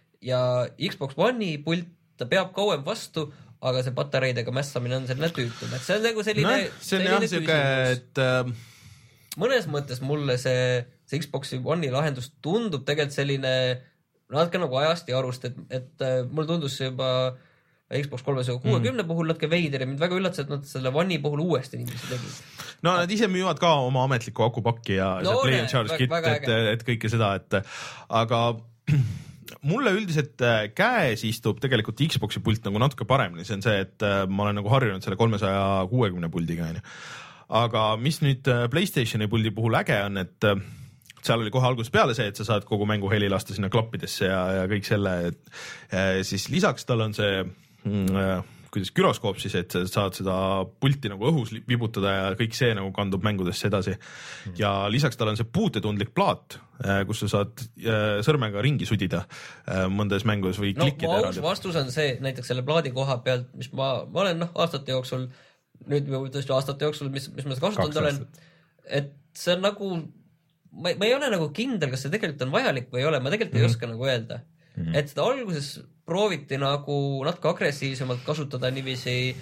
Ja Xbox One'i pult, ta peab kauem vastu, aga see patareidega mässamine on selline tüütum, et see on nagu selline no, see on jah selline, et äh... mõnes mõttes mulle see see Xboxi One'i lahendus tundub tegelikult selline natuke nagu ajast ja arust, et, et uh, mulle tundus see juba Xbox kolmesaja kuuekümne mm. puhul natuke veider ja mind väga üllatas, et nad selle One'i puhul uuesti niiviisi tegid. No nad ise müüvad ka oma ametlikku akupakki ja no, Play and Charge kit, et, et kõike seda, et aga mulle üldiselt käes istub tegelikult Xboxi pult nagu natuke paremini, see on see, et ma olen nagu harjunud selle kolmesaja kuuekümne puldiga, on ju. Aga mis nüüd PlayStationi puldi puhul äge on, et seal oli kohe algusest peale see, et sa saad kogu mängu heli lasta sinna klappidesse ja, ja kõik selle, et siis lisaks tal on see mm, kuidas gyroskoop siis, et sa saad seda pulti nagu õhus vibutada ja kõik see nagu kandub mängudesse edasi. Mm. Ja lisaks tal on see puutetundlik plaat, kus sa saad sõrmega ringi sudida mõndes mängus või no, klikkida. No aus vastus on see, näiteks selle plaadi koha pealt, mis ma, ma olen noh, aastate jooksul, nüüd tõesti aastate jooksul, mis, mis ma seda kasutanud olen, et see on nagu ma, ma ei ole nagu kindel, kas see tegelikult on vajalik või ei ole, ma tegelikult mm -hmm. ei oska nagu öelda. Mm -hmm. Et seda alguses prooviti nagu natuke agressiivsemalt kasutada niiviisi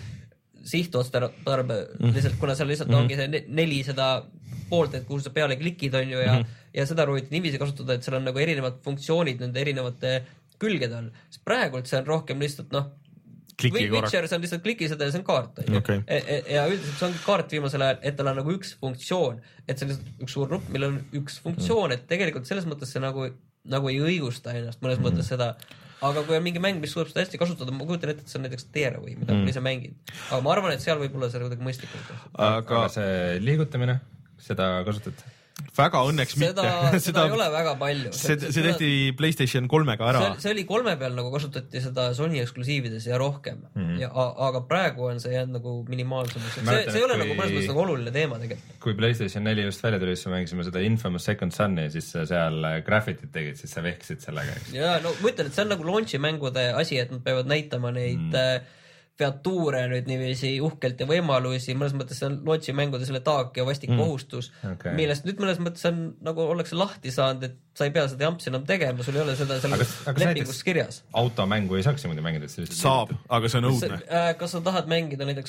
sihtotstarbe mm -hmm. lihtsalt, kuna seal lihtsalt mm -hmm. ongi see neli seda poolt, et kuhu sa peale klikid on ju ja, mm -hmm. ja seda prooviti niiviisi kasutada, et seal on nagu erinevad funktsioonid nende erinevate külgede all. Sest praegult see on rohkem lihtsalt noh, Witcher, see on lihtsalt kliki seda ja see on kaart. Okay. Ja üldiselt see on kaart viimasel ajal, et tal on nagu üks funktsioon, et see on lihtsalt üks suur nupp, millel on üks funktsioon, et tegelikult selles mõttes see nagu, nagu ei õigusta ennast mõnes mm. mõttes seda. Aga kui on mingi mäng, mis suudab seda hästi kasutada, ma kujutan ette, et see on näiteks Tearaway, mida mm. ma ise mängin. Aga ma arvan, et seal võib olla see kuidagi mõistlikult. Aga... aga see liigutamine, seda kasutad? Väga õnneks seda, mitte. Seda, seda ei ole väga palju. See, see tehti PlayStation kolmega ära. See, see oli kolme peal nagu kasutati seda Sony eksklusiivides ja rohkem. Mm. Ja, aga praegu on see jäänud nagu minimaalsemaks. See, see ei ole kui, nagu mõnes mõttes nagu oluline teema tegelikult. Kui PlayStation neli just välja tuli, siis me mängisime seda Infamous Second Sun'i, siis seal graffitit tegid, siis sa vehkisid sellega. Ja no ma ütlen, et see on nagu launchi mängude asi, et nad peavad näitama neid mm. featuure nüüd niiviisi uhkelt ja võimalusi, mõnes mõttes see on launchi mängude selle taak ja vastik mm. kohustus, okay. millest nüüd mõnes mõttes on nagu ollakse lahti saanud, et sa ei pea seda jampsi enam tegema, sul ei ole seda selles lepingus kirjas. Automängu ei saaks niimoodi mängida? Saab, aga see on õudne. Kas sa tahad mängida näiteks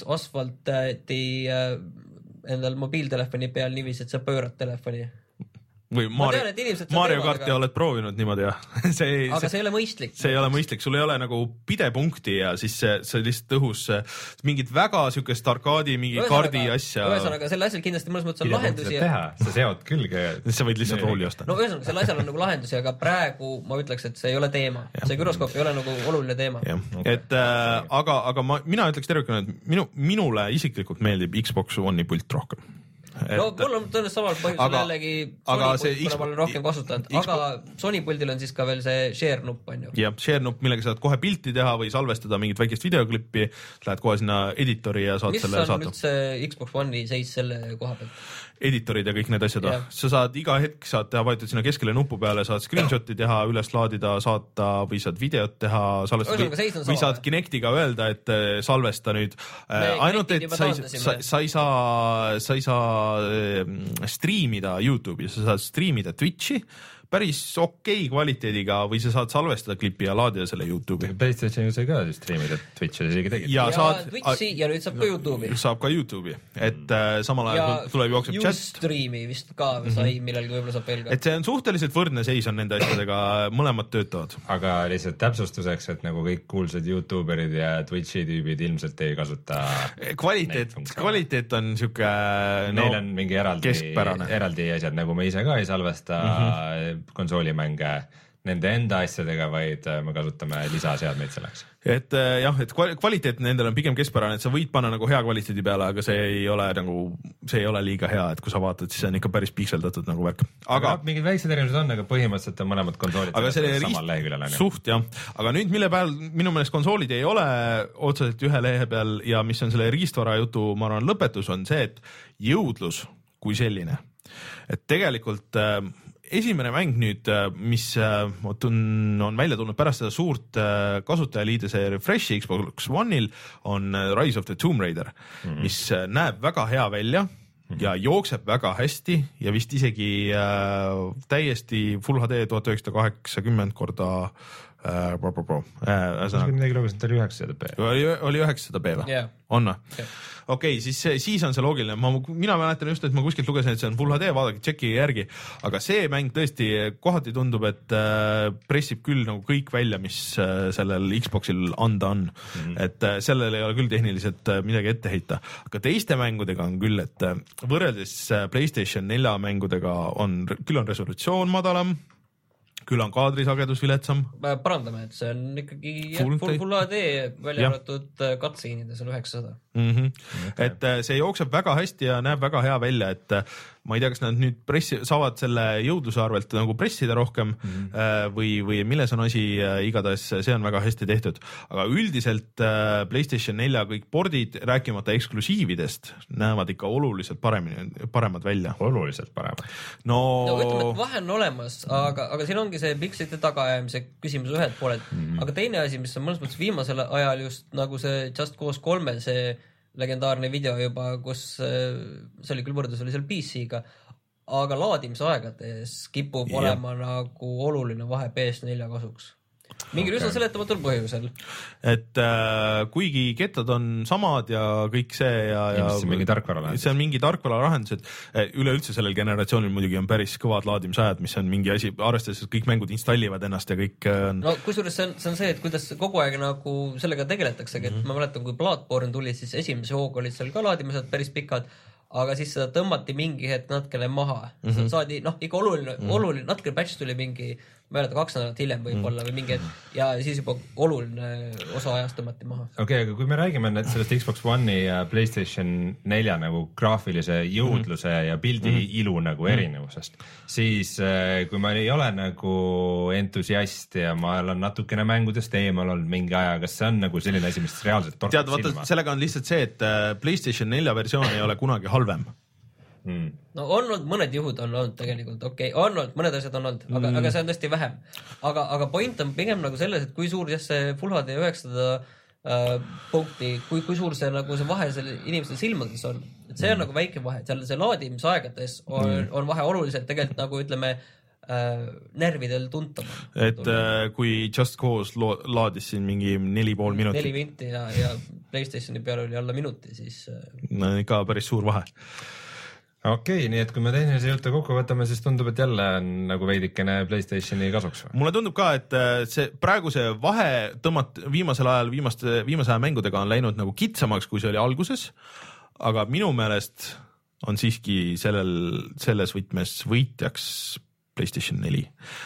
Asphalti endal mobiiltelefoni peal niiviisi, et sa pöörad telefoni? või Mario, tean, Mario karti aga... oled proovinud niimoodi ja see ei, aga see, see ei ole mõistlik. See ei ole mõistlik, sul ei ole nagu pidepunkti ja siis see, see lihtsalt õhus mingit väga siukest arkaadi mingi ühesõnaga, kardi asja. Ühesõnaga, selle asjal kindlasti mõnes mõttes on lahendusi. Teha, sa seod külge. Sa võid lihtsalt rooli osta. No ühesõnaga, selle asjal on nagu lahendusi, aga praegu ma ütleks, et see ei ole teema. Ja. See gyroskoop ei ole nagu oluline teema. Okay. Et äh, aga, aga ma, mina ütleks tervikuna, et minu, minule isiklikult meeldib Xbox One'i pult rohkem. Et, no mul on tõenäoliselt samal põhjusel jällegi Sony pult, kuna ma olen rohkem kasutanud, aga Sony puldil on siis ka veel see share nupp on ju. Ja share nupp, millega saad kohe pilti teha või salvestada mingit väikest videoklippi, lähed kohe sinna editori ja saad mis selle saata. Mis on üldse Xbox One'i seis selle koha pealt? Editorid ja kõik need asjad. Yeah. Sa saad iga hetk saad teha, vajutad sinna keskele nupu peale, saad screenshoti teha, üles laadida, saata või saad videot teha, salvestada või, või saad Kinectiga öelda, et salvesta nüüd. Me, ainult, et sa ei, sa, sa ei saa, sa ei saa streamida YouTube'i, sa saad streamida Twitchi, päris okei kvaliteediga või sa saad salvestada klipi ja laadida selle YouTube'i. PlayStationi sai ka striimida, Twitch'i isegi tegid. Ja, ja saad, Twitch'i ja nüüd saab ka YouTube'i. Saab ka YouTube'i, et äh, samal ajal tuleb jookseb chat. Ustreami vist ka sai mm-hmm. millelgi võib-olla saab veel ka. Et see on suhteliselt võrdne seis on nende asjadega, mõlemad töötavad. Aga lihtsalt täpsustuseks, et nagu kõik kuulsad YouTuberid ja Twitch'i tüübid ilmselt ei kasuta kvaliteet, kvaliteet on siuke neil no, on mingi eraldi, keskpärane. Eraldi asjad, nagu me ise ka ei salvesta mm-hmm. konsoolimänge nende enda asjadega, vaid me kasutame lisaseadmeid selleks. Et jah, et kvaliteet nendel on pigem keskpärane, et sa võid panna nagu hea kvaliteedi peale, aga see ei ole nagu, see ei ole liiga hea, et kui sa vaatad, siis on ikka päris pikseldatud nagu värk. Aga, aga mingid väiksed erinevused on, aga põhimõtteliselt on mõlemad konsoolid aga selle samal leheküljel. Suht jah, aga nüüd mille peal minu meelest konsoolid ei ole otseselt ühe lehe peal ja mis on selle riistvara jutu, ma arvan, lõpetus on see, et jõudlus kui selline. Et tegelikult äh, esimene mäng nüüd, mis on, on välja tulnud pärast seda suurt kasutajaliide see refreshi Xbox One'il on Rise of the Tomb Raider, mm-hmm. mis näeb väga hea välja mm-hmm. ja jookseb väga hästi ja vist isegi äh, täiesti Full H D tuhat üheksasada kaheksakümmend korda äh, pro, pro, pro. Äh, midagi lugesin, ta oli üheksasada p. Oli, oli üheksasada p või? Yeah. On või? Yeah. Okei, okay, siis, siis on see loogiline. Ma, mina mäletan just, et ma kuskilt lugesin, et see on Full H D, vaadake tšeki järgi, aga see mäng tõesti kohati tundub, et äh, pressib küll nagu kõik välja, mis äh, sellel Xboxil anda on. Mm-hmm. Et äh, sellel ei ole küll tehniliselt äh, midagi ette heita. Aga teiste mängudega on küll, et äh, võrreldes äh, PlayStation nelja mängudega on, küll on resolutsioon madalam, küll on kaadrisagedus viletsam. Parandame, et see on ikkagi full, full, full H D välja arvatud cutscene'ides on üheksasada. Mm-hmm. Okay. Et see jookseb väga hästi ja näeb väga hea välja, et ma ei tea, kas nad nüüd pressi, saavad selle jõudluse arvelt nagu pressida rohkem mm-hmm. või, või milles on asi, igatahes see on väga hästi tehtud. Aga üldiselt PlayStation nelja kõik pordid, rääkimata eksklusiividest, näevad ikka oluliselt paremini, paremad välja. Oluliselt paremad. No, no ütleme, et vahe on olemas, aga, aga siin ongi see pikslite tagaajamise küsimus ühed pooled. Mm-hmm. Aga teine asi, mis on mõnes mõttes viimasel ajal just nagu see Just Cause kolme, see legendaarne video juba, kus see oli küll võrdlus, oli seal P C-ga, aga laadimisaegades kipub yeah. olema nagu oluline vahe P S nelja kasuks. Mingil okay. üsna seletamatul põhjusel. Et äh, kuigi kettad on samad ja kõik see ja, ja see on mingi tarkvara lahendus. See on mingi tarkvara lahendus, et üleüldse sellel generatsioonil muidugi on päris kõvad laadimisajad, mis on mingi asi, arvestades, et kõik mängud installivad ennast ja kõik on... No kusjuures see on, see on see, et kuidas kogu aeg nagu sellega tegeletaksegi, et mm-hmm. ma mäletan, kui Bloodborne tuli, siis esimese hooga olid seal ka laadimised päris pikad, aga siis seda tõmmati mingi hetk natkele maha. Mm-hmm. Saadi, noh, ikka oluline, mm-hmm. oluline, natkele patch tuli mingi ma ei ole, kaks nädalat hiljem võib-olla mm. või mingi hetk ja siis juba oluline osa ajast tõmmati maha. Okei, okay, aga kui me räägime sellest Xbox One'i ja PlayStation nelja nagu graafilise jõudluse mm. ja pildi mm. ilu nagu erinevusest, siis kui ma ei ole nagu entusiast ja ma olen natukene mängudest eemal olnud mingi aja, kas see on nagu selline asi, mis reaalselt torkab silma? Tead, sellega on lihtsalt see, et PlayStation nelja versioon ei ole kunagi halvem. Hmm. No on olnud, mõned juhud on olnud tegelikult, okei, okay, on olnud, mõned asjad on olnud, aga, mm. aga see on tõesti vähem. Aga, aga point on pigem nagu selles, et kui suur see Full H D üheksasada äh, punkti, kui, kui suur see, nagu see vahe selle inimeste silmades on. Et see on mm. nagu väike vahe, et seal see laadimisaegades on, mm. on vahe oluliselt tegelikult nagu ütleme äh, nervidel tuntav. Et äh, kui Just Cause lo- laadis siin mingi neli pool minutit. Neli minti ja, ja PlayStationi peal oli alla minuti, siis äh... no ikka päris suur vahe. Okei, okay, nii et kui me tehnilise jutte kokku võtame, siis tundub, et jälle on nagu veidikene PlayStationi kasuks. Mulle tundub ka, et see praegu see vahe tõmmat viimasel ajal viimaste, viimase aja mängudega on läinud nagu kitsamaks, kui see oli alguses, aga minu meelest on siiski sellel, selles võtmes võitjaks PlayStation neli.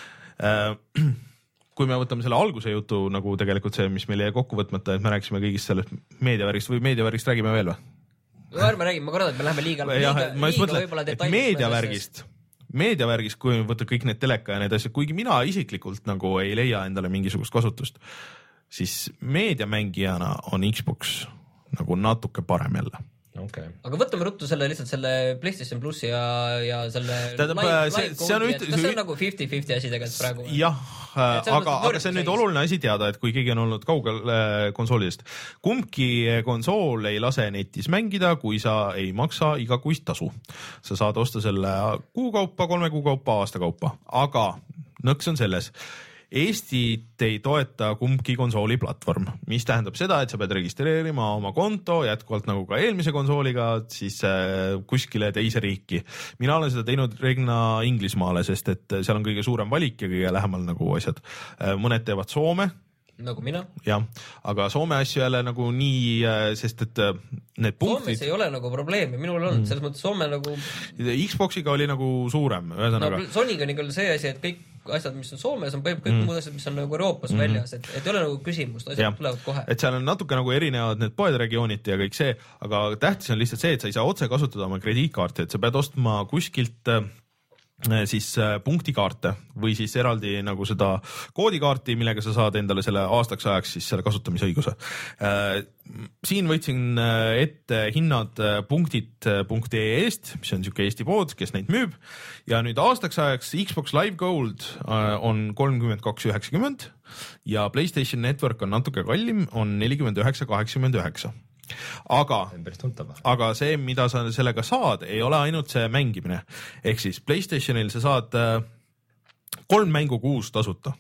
Kui me võtame selle alguse jutu, nagu tegelikult see, mis meil jäi kokku võtmata, et me rääkisime kõigist sellest meediavärgist või meediavärgist räägime veel või? No, ärme räägime, ma kordan, et me läheme liiga, liiga, liiga võib-olla detailselt. Meediavärgist, meediavärgist, kui võtta kõik need teleka ja need asjad, kuigi mina isiklikult nagu ei leia endale mingisugust kasutust, siis meediamängijana on Xbox nagu natuke parem jälle. Okay. aga võtame ruttu selle lihtsalt selle PlayStation Plussi ja, ja selle Tähendab, live, see, live see on koodi, üht, kas see on nagu fifty fifty asi tegelikult praegu? Jah, aga, aga see on nüüd oluline asi teada, et kui keegi on olnud kaugel konsoolidest. Kumbki konsool ei lase netis mängida, kui sa ei maksa igakuist tasu. Sa saad osta selle kuu kaupa, kolme kuu kaupa, aasta kaupa, aga nõks on selles. Eestit ei toeta kumbki konsooli platvorm, mis tähendab seda, et sa pead registreerima oma konto jätkuvalt nagu ka eelmise konsooliga siis kuskile teise riiki. Mina olen seda teinud reeglina Inglismaale, sest et seal on kõige suurem valik ja kõige lähemal nagu asjad. Mõned teevad Soome. Nagu mina. Jah, aga Soome asju jälle nagu nii, sest et need punktid... Soomes ei ole nagu probleemi, minul on, mm. selles mõttes Soome nagu... Xboxiga oli nagu suurem, ühesõnaga. No, Sonyga on ikka see asi, et kõik asjad, mis on Soomes, on kõik mm. muud asjad, mis on nagu Euroopas mm. väljas, et, et ei ole nagu küsimust, asjad ja. Tulevad kohe. Et seal on natuke nagu erinevad need poedregioonid ja kõik see, aga tähtis on lihtsalt see, et sa ei saa otse kasutada oma krediitkaarti, et sa pead ostma kuskilt siis punktikaarte või siis eraldi nagu seda koodikaarti, millega sa saad endale selle aastaks ajaks siis selle kasutamisõiguse. Siin võtsin ette hinnad punktid.ee-st, mis on niisugune Eesti pood, kes neid müüb ja nüüd aastaks ajaks Xbox Live Gold on kolmkümmend kaks üheksakümmend ja PlayStation Network on natuke kallim, on nelikümmend üheksa kaheksakümmend üheksa. Aga, aga see, mida sa sellega saad, ei ole ainult see mängimine. Ehk siis PlayStationil sa saad kolm mängu kuus tasuta.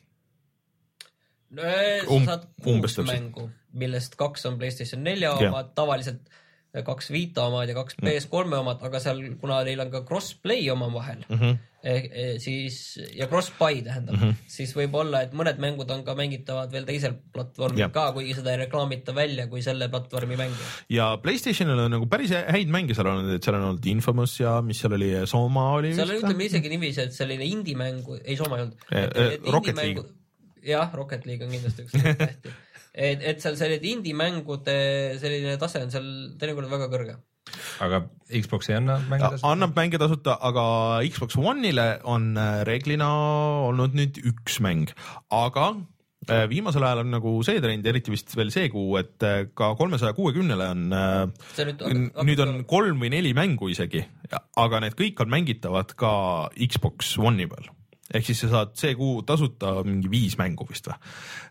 No, sa um, saad kuus mängu, millest kaks on PlayStation nelja omad, tavaliselt kaks Vita omad ja kaks P S kolm omad, aga seal, kuna neil on ka crossplay oma vahel, mm-hmm. eh, siis, ja crossbuy tähendab, mm-hmm. siis võib olla, et mõned mängud on ka mängitavad veel teisel platvormil ja. Ka, kuigi seda ei reklaamita välja kui selle platvormi mängu. Ja PlayStationil on nagu päris häid mänge seal olnud, et seal on olnud Infamous ja mis seal oli, Soma oli seal vist? Seal ütleme isegi niiviisi, et selline indie mängu, ei Soma ei olnud. Et, et, et Rocket League. Jah, Rocket League on kindlasti üks tähti. Et, et seal selline indie-mängude selline tase on seal teinekord väga kõrge. Aga Xbox ei anna mänge tasuta? Annab mänge tasuta, aga Xbox One'ile on reeglina olnud nüüd üks mäng. Aga viimasel ajal on nagu see trend, eriti vist veel see kuu, et ka kolmesaja kuuekümnele on, nüüd, nüüd on kolm või neli mängu isegi, aga need kõik on mängitavad ka Xbox One'i peal. Ehk siis sa saad see kuu tasuta mingi viis mängu vist või.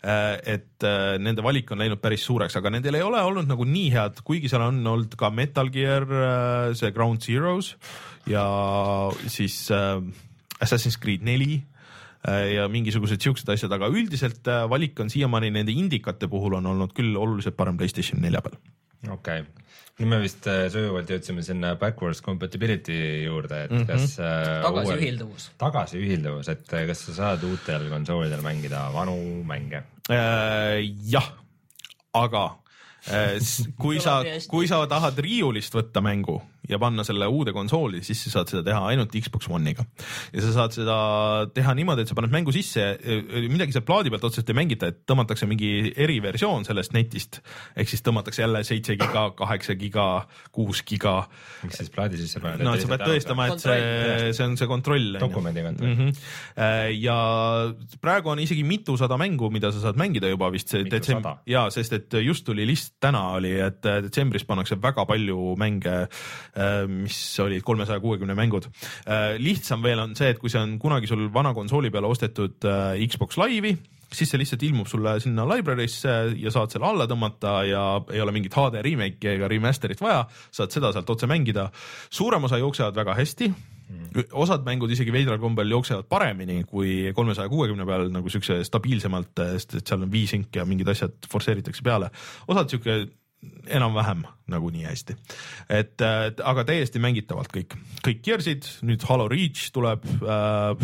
Et nende valik on läinud päris suureks, aga nendel ei ole olnud nagu nii head, kuigi seal on olnud ka Metal Gear, see Ground Zeroes ja siis Assassin's Creed neli ja mingisugused siuksed asjad, aga üldiselt valik on siiamaani nende indikate puhul on olnud küll oluliselt parem PlayStation nelja peal. Okei. Okay. Nüüd me vist söövalt jõudsime sinna backwards compatibility juurde, et mm-hmm. kas tagasiühildavus. Tagasiühildavus, et kas sa saad uutel konsoolidel mängida vanu mänge? Äh, jah, aga äh, kui sa, kui sa tahad riiulist võtta mängu ja panna selle uude konsooli, siis sa saad seda teha ainult Xbox One'iga. Ja sa saad seda teha niimoodi, et sa paned mängu sisse, midagi seal plaadi pealt otseselt ei mängita, et tõmmatakse mingi eriversioon sellest netist, ehk siis tõmmatakse jälle seitse giga, kaheksa giga, kuus giga. Miks siis plaadi sisse paned? No sa pead tõestama, et see, see on see kontroll. Dokumendi kontroll. Mm-hmm. Ja praegu on isegi mitusada mängu, mida sa saad mängida juba vist. Mitusada? Ja, sest et just tuli list täna oli, et detsembris pannakse väga palju mänge mis olid kolmesaja kuuekümne mängud. Lihtsam veel on see, et kui see on kunagi sul vana konsooli peale ostetud Xbox Live'i, siis see lihtsalt ilmub sulle sinna library'sse ja saad selle alla tõmmata ja ei ole mingit H D remake ega remasterit vaja, saad seda sealt otse mängida. Suurem osa jooksevad väga hästi, osad mängud isegi veidral kombel jooksevad paremini kui kolmesaja kuuekümne peal nagu siukse stabiilsemalt, sest seal on V-Sync ja mingid asjad forseeritakse peale. Osad siuke enam-vähem nagu nii hästi. Et, et aga täiesti mängitavalt kõik. Kõik Gearsid, nüüd Halo Reach tuleb äh,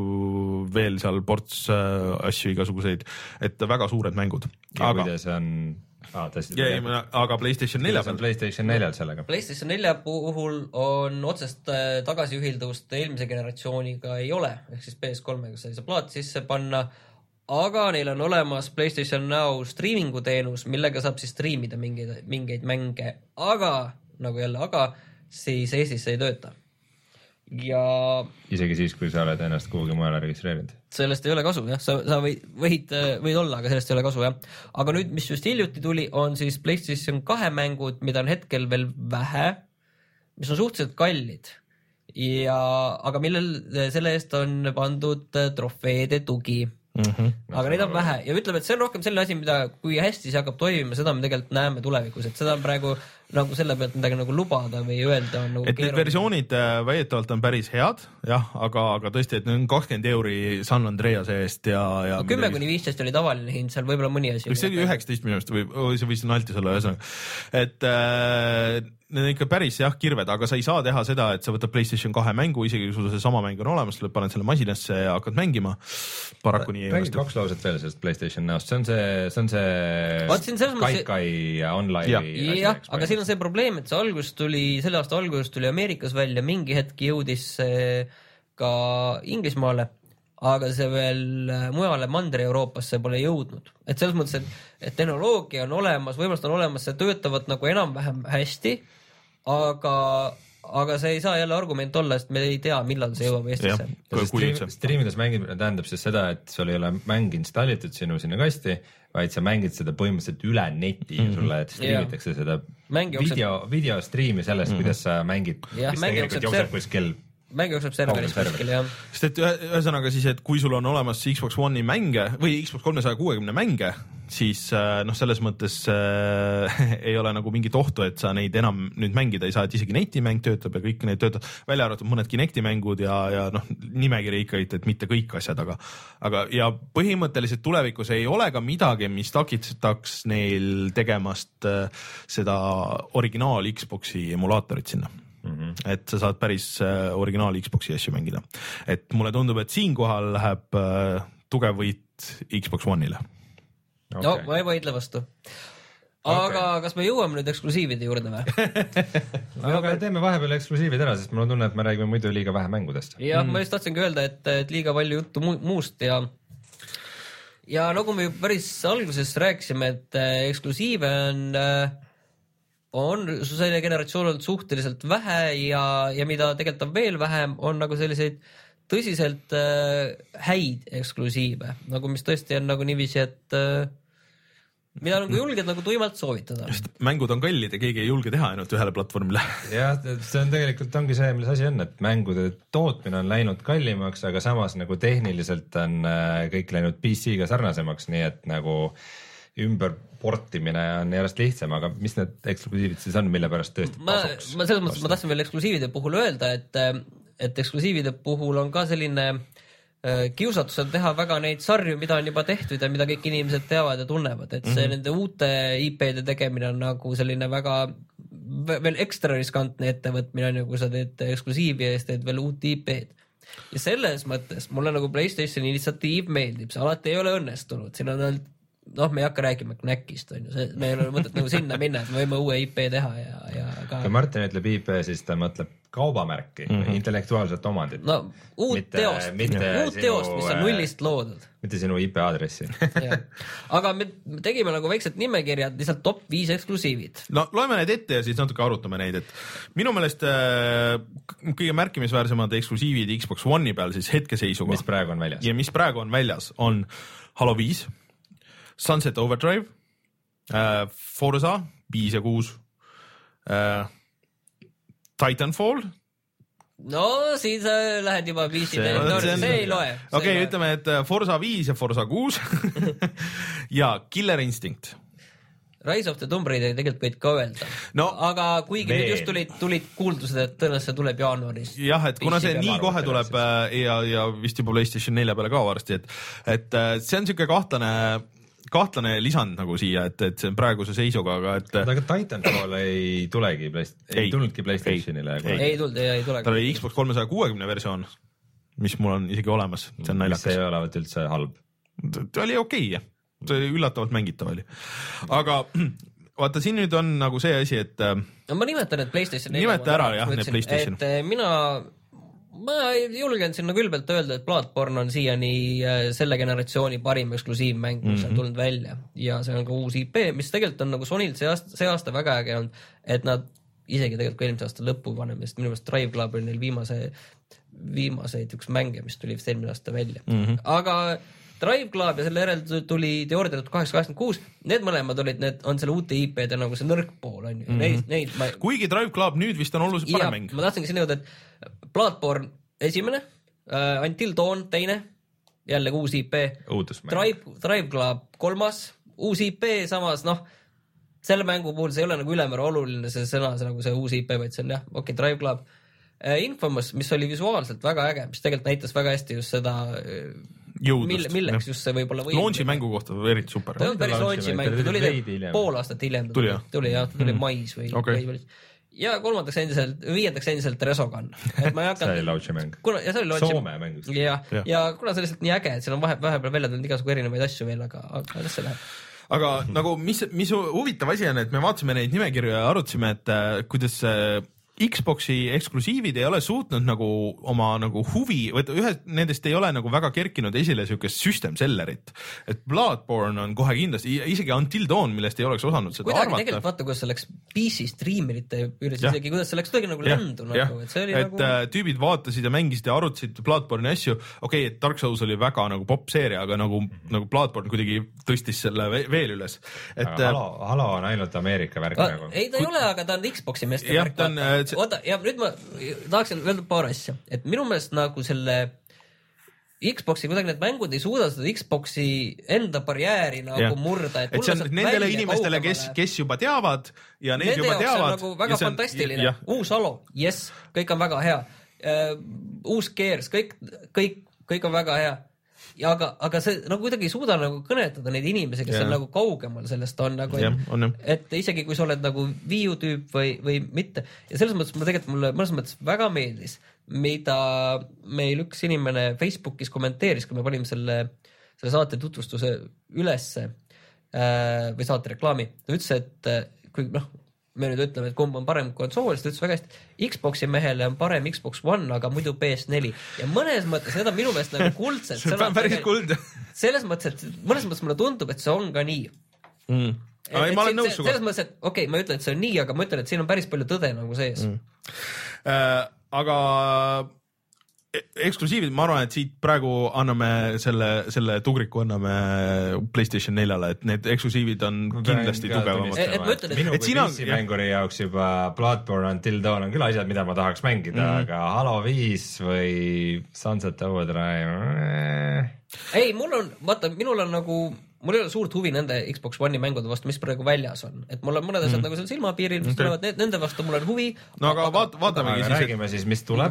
veel seal ports äh, asju igasuguseid, et väga suured mängud. Ja aga kuidas on ah, ja, ma, aga PlayStation nelja peal PlayStation neljal sellega. PlayStation nelja puhul on otsest tagasiühildavust eelmise generatsiooniga ei ole, ehk siis P S kolmega sa ei saa plaati sisse panna, aga neil on olemas PlayStation Now streamingu teenus, millega saab siis streamida mingeid, mingeid mänge, aga nagu jälle, aga siis Eestis ei tööta. ja isegi siis, kui sa oled ennast kuhugi mujale registreerinud. Sellest ei ole kasu, jah, sa, sa võid, võid, võid olla, aga sellest ei ole kasu, jah. Aga nüüd, mis just hiljuti tuli, on siis PlayStation kahe mängud, mida on hetkel veel vähe, mis on suhteliselt kallid. Ja, aga millel selle eest on pandud trofeede tugi. Mm-hmm. Aga neid on vähe ja ütleb, et see on rohkem selle asi, mida kui hästi see hakkab toimima, seda me tegelikult näeme tulevikus, et seda on praegu nagu selle pealt midagi nagu lubada või öelda on nagu et need versioonid väidetavalt on päris head, jah, aga, aga tõesti, et need on kakskümmend euri San Andrease eest ja, ja no, kümme kuni viisteist oli tavaline hind, seal võib-olla mõni asi. Kas see oli üheksateist minust või see võis naltis olla ühesõnaga, et äh, need on ikka päris jah kirved, aga sa ei saa teha seda, et sa võtad PlayStation kahe mängu, isegi kui sul see sama mäng on olemas, sa paned selle masinasse ja hakkad mängima. Paraku nii ei räägi kaks lauset veel sellest PlayStation näost, see on see, see on see Kaikai ja online. Ja, ja, aga siin on see probleem, et see algus tuli, selle aasta algus tuli Ameerikas välja, mingi hetk jõudis ka Inglismaale, aga see veel mujale Mandri-Euroopasse pole jõudnud. Et selles mõttes, et, et tehnoloogia on olemas, võimalust on olemas, see töötavad nagu enam-vähem hästi, aga, aga see ei saa jälle argument olla, sest me ei tea, millal see jõuab Eestisse. Stream, streamides mängimine tähendab siis seda, et sul ei ole mäng installitud sinu sinna kasti, vaid sa mängid seda põhimõtteliselt üle neti mm -hmm. sulle, et streamitakse yeah. seda Mängi video, video streami sellest, mm -hmm. kuidas sa mängid, ja, mis tegelikult jookseb kuskil mäng jookseb serveris kuskil, jah. Sest et ühesõnaga siis, et kui sul on olemas Xbox One'i mänge või Xbox kolmesaja kuuekümne mänge, siis noh, selles mõttes äh, ei ole nagu mingit ohtu, et sa neid enam nüüd mängida ei saa, et isegi netimäng töötab ja kõik need töötab, välja arvatud mõned Kinecti mängud ja, ja noh, nimekiri ikka, et mitte kõik asjad, aga, aga ja põhimõtteliselt tulevikus ei ole ka midagi, mis takistaks neil tegemast äh, seda originaal Xbox'i emulaatorit sinna. Mm-hmm. Et sa saad päris äh, originaal Xbox'i asju mängida. Et mulle tundub, et siinkohal läheb äh, tugev võit Xbox One'ile. Okay. No, ma ei vaidle vastu. Aga okay. Kas me jõuame nüüd eksklusiivide juurde või? Aga teeme vahepeal eksklusiivid ära, sest mul on tunne, et me räägime muidu liiga vähe mängudest. Ja mm. ma just tahtsingi öelda, et, et liiga palju juttu mu muust ja ja nagu me päris alguses rääkisime, et eksklusiive on on selle generatsioon olnud suhteliselt vähe ja, ja mida tegelikult on veel vähem, on nagu selliseid tõsiselt äh, häid eksklusiive, nagu mis tõesti on nagu niiviisi, et äh, mida nagu julged nagu tuimalt soovitada. Just, mängud on kallid ja keegi ei julge teha ainult ühele platvormile. jah, see on tegelikult ongi see, milles asi on, et mängude tootmine on läinud kallimaks, aga samas nagu tehniliselt on äh, kõik läinud P C-ga sarnasemaks, nii et nagu ümber portimine on järjest lihtsam, aga mis need eksklusiivid siis on, mille pärast tõesti ma, ma selles mõttes, ma tahtsin veel eksklusiivide puhul öelda, et, et eksklusiivide puhul on ka selline äh, kiusatus on teha väga neid sarju, mida on juba tehtud ja mida kõik inimesed teavad ja tunnevad, et see mm -hmm. nende uute I P-de tegemine on nagu selline väga veel ekstra riskantne ettevõtmine on ju, kui sa teed eksklusiivi ja siis teed veel uut I P-d. Ja selles mõttes mulle nagu PlayStationi initsiatiiv meeldib, see alati ei ole õnnestunud, siin on olnud noh, me ei hakka rääkima Knackist, on ju, see, me ei ole mõtet nagu sinna minna, et me võime uue I P teha ja, ja ka... Kui Martin ütleb I P, siis ta mõtleb kaubamärki mm, -hmm. intellektuaalset omandit. No, uut mitte, teost, mitte uut sinu, teost, mis on nullist loodud. Mitte sinu I P aadressi. Aga me tegime nagu väiksed nimekirjad, lihtsalt top viis eksklusiivid. No loeme need ette ja siis natuke arutame neid, et minu meelest äh, kõige märkimisväärsemad eksklusiivid Xbox One'i peal siis hetkeseisuga. Mis praegu on väljas. Ja mis praegu on väljas, on Halo viis, Sunset Overdrive, äh, Forza viis ja kuus, äh, Titanfall. No siin sa lähed juba viisi, see, no, see, see ei loe. Okei, okay, ütleme, et Forza viis ja Forza kuus ja Killer Instinct. Rise of the Tomb Raider tegelikult võid ka öelda. No, aga kuigi veel. Nüüd just tulid, tulid kuuldused, et tõenäoliselt tuleb jaanuaris. Jah, et kuna see nii kohe tuleb ja, ja vist juba PlayStation nelja peale ka varsti, et, et see on siuke kahtlane kahtlane lisand nagu siia, et, et see on praeguse seisuga, aga et aga Titanfall ei tulegi, ei, ei tulnudki PlayStationile. Ei, ei tulnud, ei tulegi. Ta oli Xbox kolmesaja kuuekümne versioon, mis mul on isegi olemas, see on naljakas. See ei ole üldse halb. Ta oli okei, jah. See oli üllatavalt mängitav oli. Aga vaata, siin nüüd on nagu see asi, et no ma nimetan need PlayStation nimeta ära, jah, need PlayStation. Et mina ma julgen sinna külbelt öelda, et Bloodborne on siiani selle generatsiooni parim eksklusiivmäng, mis mm -hmm. on tulnud välja ja see on ka uus I P, mis tegelikult on nagu Sonylt see aasta, see aasta väga äge olnud, et nad isegi tegelikult ka eelmise aasta lõpu vanem, sest minu meelest Drive Club oli neil viimase, viimaseid üks mänge, mis tuli vist eelmine aasta välja. Mm-hmm. Aga Drive Club ja selle järel tuli The Order tuhat kaheksasada kaheksakümmend kuus, need mõlemad olid, need on selle uute I P-de nagu see nõrk pool, on ju. Mm-hmm. Neid, neid ma... Kuigi Drive Club nüüd vist on oluliselt parem mäng. Ma tahtsingi sinna jõuda, et Bloodborne esimene, uh, Until Dawn teine, jällegi uus I P, Drive, Drive Club kolmas, uus I P, samas noh, selle mängu puhul see ei ole nagu ülemäära oluline see sõna, see nagu see uus I P, vaid see on jah, okei, okay, Drive Club. Uh, Infamous, mis oli visuaalselt väga äge, mis tegelikult näitas väga hästi just seda jõudust. Mille, milleks just see võib-olla või... Launchi mängu kohta eriti super. Ta on päris launchi mäng, ta tuli pool aastat hiljem. Tuli jah? Tuli jah, ta tuli mm. mais või... Okay. või ja kolmandaks endiselt, viiendaks endiselt Resogun. Et ma ei hakanud... see oli launchi mäng. Kuna, ja see oli launchi... Soome mäng. Ja, ja. ja kuna see lihtsalt nii äge, et seal on vahe, vahepeal välja tulnud igasugu erinevaid asju veel, aga, aga kuidas see läheb? Aga nagu, mis, mis huvitav asi on, et me vaatasime neid nimekirju ja arutasime, et äh, kuidas äh, Xboxi eksklusiivid ei ole suutnud nagu oma nagu huvi, või ühed nendest ei ole nagu väga kerkinud esile sükest system sellerit, et Bloodborne on kohe kindlasti, isegi Until Dawn, millest ei oleks osanud seda kuidagi arvata. Tegelikult vaata, kuidas see läks P C streamerite üles isegi, kuidas see läks tõegi nagu ländu nagu, et see oli et nagu... äh, tüübid vaatasid ja mängisid ja arutasid Bloodborne'i asju, okei okay,, et Dark Souls oli väga nagu pop seeria, aga nagu, nagu Bloodborne kuidagi tõstis selle veel üles. Et, Halo, Halo on ainult Ameerika värk a, nagu. Ei, ta ei ole, aga ta on Xboxi meeste värk. See... oota, ja nüüd ma tahaksin öelda paar asja, et minu meelest nagu selle Xboxi kuidagi need mängud ei suuda seda Xboxi enda barjääri nagu ja. murda. Et, et see on nendele inimestele, kes, kes juba teavad ja need nende juba teavad. Nagu väga on, fantastiline. Ja. Uus Halo, yes, kõik on väga hea. Uh, uus Gears, kõik, kõik, kõik on väga hea. Ja aga, aga see nagu kuidagi ei suuda nagu kõnetada neid inimesi, kes yeah. on nagu kaugemal sellest on nagu, yeah, on, et isegi kui sa oled nagu Wii U tüüp või, või mitte. Ja selles mõttes mulle tegelikult mulle mõnes mõttes väga meeldis, mida meil üks inimene Facebookis kommenteeris, kui me panime selle, selle saate tutvustuse ülesse äh, või saate reklaami. Ta ütles, et kui noh, me nüüd ütleme, et kumb on parem konsool, siis ta ütles väga hästi, Xboxi mehele on parem Xbox One, aga muidu P S neli. Ja mõnes mõttes, need on minu meelest nagu kuldselt. see on päris kuld. Selles mõttes, et mõnes mõttes mulle tundub, et see on ka nii. Mm. Et, et, ma olen nõus suga. Selles mõttes, et okei okay,, ma ütlen, et see on nii, aga ma ütlen, et siin on päris palju tõde nagu sees. Mm. Äh, aga eksklusiivid, ma arvan, et siit praegu anname selle, selle tugriku anname PlayStation neljale, et need eksklusiivid on kindlasti tugevamad. Minu kui P C mänguri jaoks juba Bloodborne Until Dawn on küll asjad, mida ma tahaks mängida, mm -hmm. aga Halo viis või Sunset Overdrive. Ei, mul on, vaata, minul on nagu mul ei ole suurt huvi nende Xbox One'i mängude vastu, mis praegu väljas on. Et mul on mõned asjad mm. nagu seal silmapiiril, mis okay. tulevad, nende vastu mul on huvi. No aga, aga vaat, vaatamegi aga siis. Räägime siis, mis tuleb.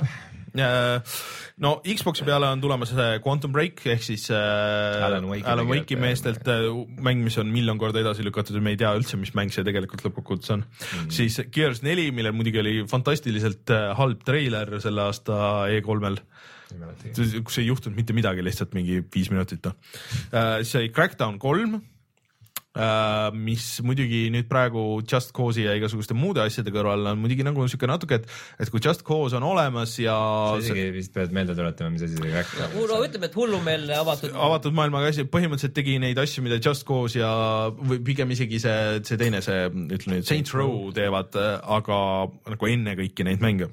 No Xboxi peale on tulemas Quantum Break ehk siis äh, Alan Wake'i Wake meestelt äh, mäng, mis on miljon korda edasi lükatud ja me ei tea üldse, mis mäng see tegelikult lõppkokkuvõttes on. Mm. Siis Gears neli, millel muidugi oli fantastiliselt äh, halb treiler selle aasta E kolmel. Kus ei juhtunud mitte midagi, lihtsalt mingi viis minutit. No. Uh, see Crackdown kolm, uh, mis muidugi nüüd praegu Just Cause'i ja igasuguste muude asjade kõrval on muidugi nagu niisugune natuke, et, et kui Just Cause on olemas ja... sa isegi vist pead meelde tuletama, mis asi see Crackdown. No ütleme, et hullumeelne avatud... avatud maailmaga asi, põhimõtteliselt tegi neid asju, mida Just Cause ja või pigem isegi see, see teine, see ütleme nüüd Saints Row teevad, aga nagu enne kõiki neid mänge.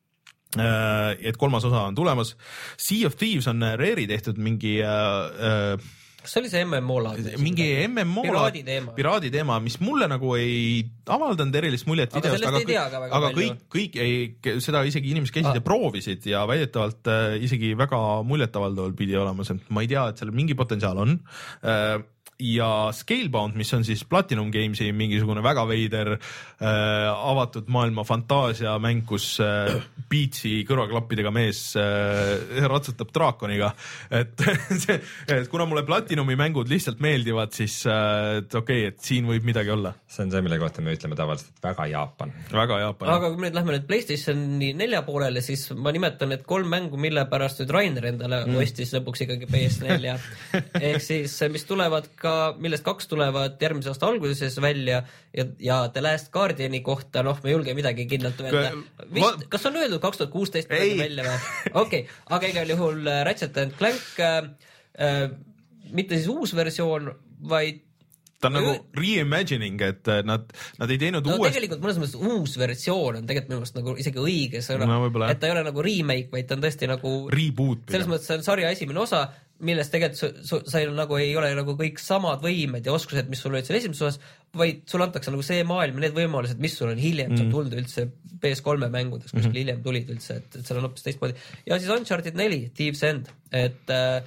Uh, et kolmas osa on tulemas. Sea of Thieves on Rare'i tehtud mingi uh, kas see oli see M M O laad? Mingi M M O piraadi teema. Piraadi teema, mis mulle nagu ei avaldanud erilist muljet aga videost, aga, tea, aga, aga kõik, kõik ei, seda isegi inimesed käisid ah. ja proovisid ja väidetavalt uh, isegi väga muljetavaldavalt pidi olema see. Ma ei tea, et seal mingi potentsiaal on. Uh, ja Scalebound, mis on siis Platinum Gamesi mingisugune väga veider äh, avatud maailma fantaasia mäng, kus äh, Beatsi kõrvaklappidega mees äh, ratsutab draakoniga, et, see, et kuna mulle Platinumi mängud lihtsalt meeldivad, siis äh, et okei okay,, et siin võib midagi olla. See on see, mille kohta me ütleme tavaliselt, et väga Jaapan. Väga Jaapan. Aga kui me nüüd lähme nüüd PlayStationi nelja poolele, siis ma nimetan need kolm mängu, mille pärast nüüd Rainer endale mm. ostis lõpuks ikkagi P S neli ehk siis mis tulevad ka millest kaks tulevad järgmise aasta alguses välja ja, ja The Last Guardiani kohta, noh, me ei julge midagi kindlalt öelda. Vist, kas on öeldud kaks tuhat kuusteist välja või? Okei, okay. Aga igal juhul Ratchet and Clank äh, äh, mitte siis uus versioon, vaid ta on nagu reimagining, et nad, nad ei teinud no, uuest... tegelikult mõnes mõttes uus versioon on tegelikult minu mõttes nagu isegi õige sõna, no, et ta ei ole nagu remake, vaid ta on tõesti nagu reboot. Selles mõttes see on sarja esimene osa, millest tegelikult su, sa nagu ei ole nagu kõik samad võimed ja oskused, mis sul olid seal esimeses osas, vaid sul antakse nagu see maailm ja need võimalused, mis sul on hiljem mm. saab tulnud üldse P S kolme mängudes, kus mm -hmm. hiljem tulid üldse, et, et seal on hoopis teistmoodi. Ja siis Uncharted neli, Thieves End, et äh,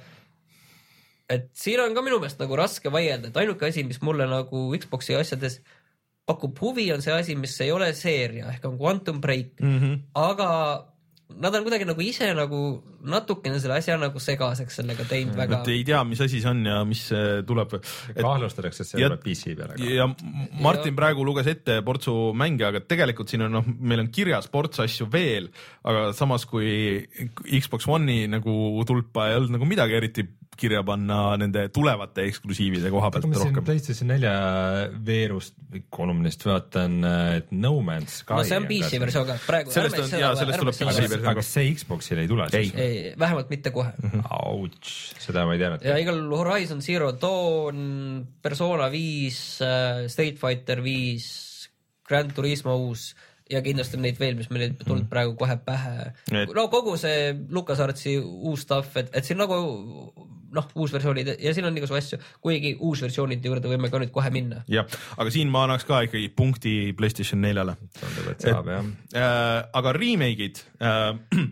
et siin on ka minu meelest nagu raske vaielda, et ainuke asi, mis mulle nagu Xboxi asjades pakub huvi, on see asi, mis ei ole seeria, ehk on Quantum Break, mm -hmm. aga nad on kuidagi nagu ise nagu natukene selle asja nagu segaseks sellega teinud mm, väga. Nad ei tea, mis asi see on ja mis tuleb. Kahtlustatakse, et see tuleb P C peale. Ja Martin ja. praegu luges ette portsu mänge, aga tegelikult siin on, noh, meil on kirjas ports asju veel, aga samas kui Xbox One'i nagu tulpa ei olnud nagu midagi eriti kirja panna nende tulevate eksklusiivide koha pealt rohkem. Ma siin PlayStation nelja veerust kolumnist vaatan, et No Man's Sky. No see on P C versioon ka. Praegu sellest on, jaa, sellest tuleb P C versioon. Aga see Xboxil ei tule siis? Ei, vähemalt mitte kohe. Ouch, seda ma ei teadnud. Ja igal Horizon Zero Dawn, Persona viis, Street Fighter viis, Gran Turismo uus ja kindlasti neid veel, mis meil ei tulnud mm. praegu kohe pähe. Et... No kogu see LucasArtsi uus stuff, et, et siin nagu noh, uus versioonid ja siin on igasugu asju, kuigi uus versioonide juurde võime ka nüüd kohe minna. Jah, aga siin ma annaks ka ikkagi punkti PlayStation neljale. Tundub, et saab, jah. Äh, aga remake'id äh,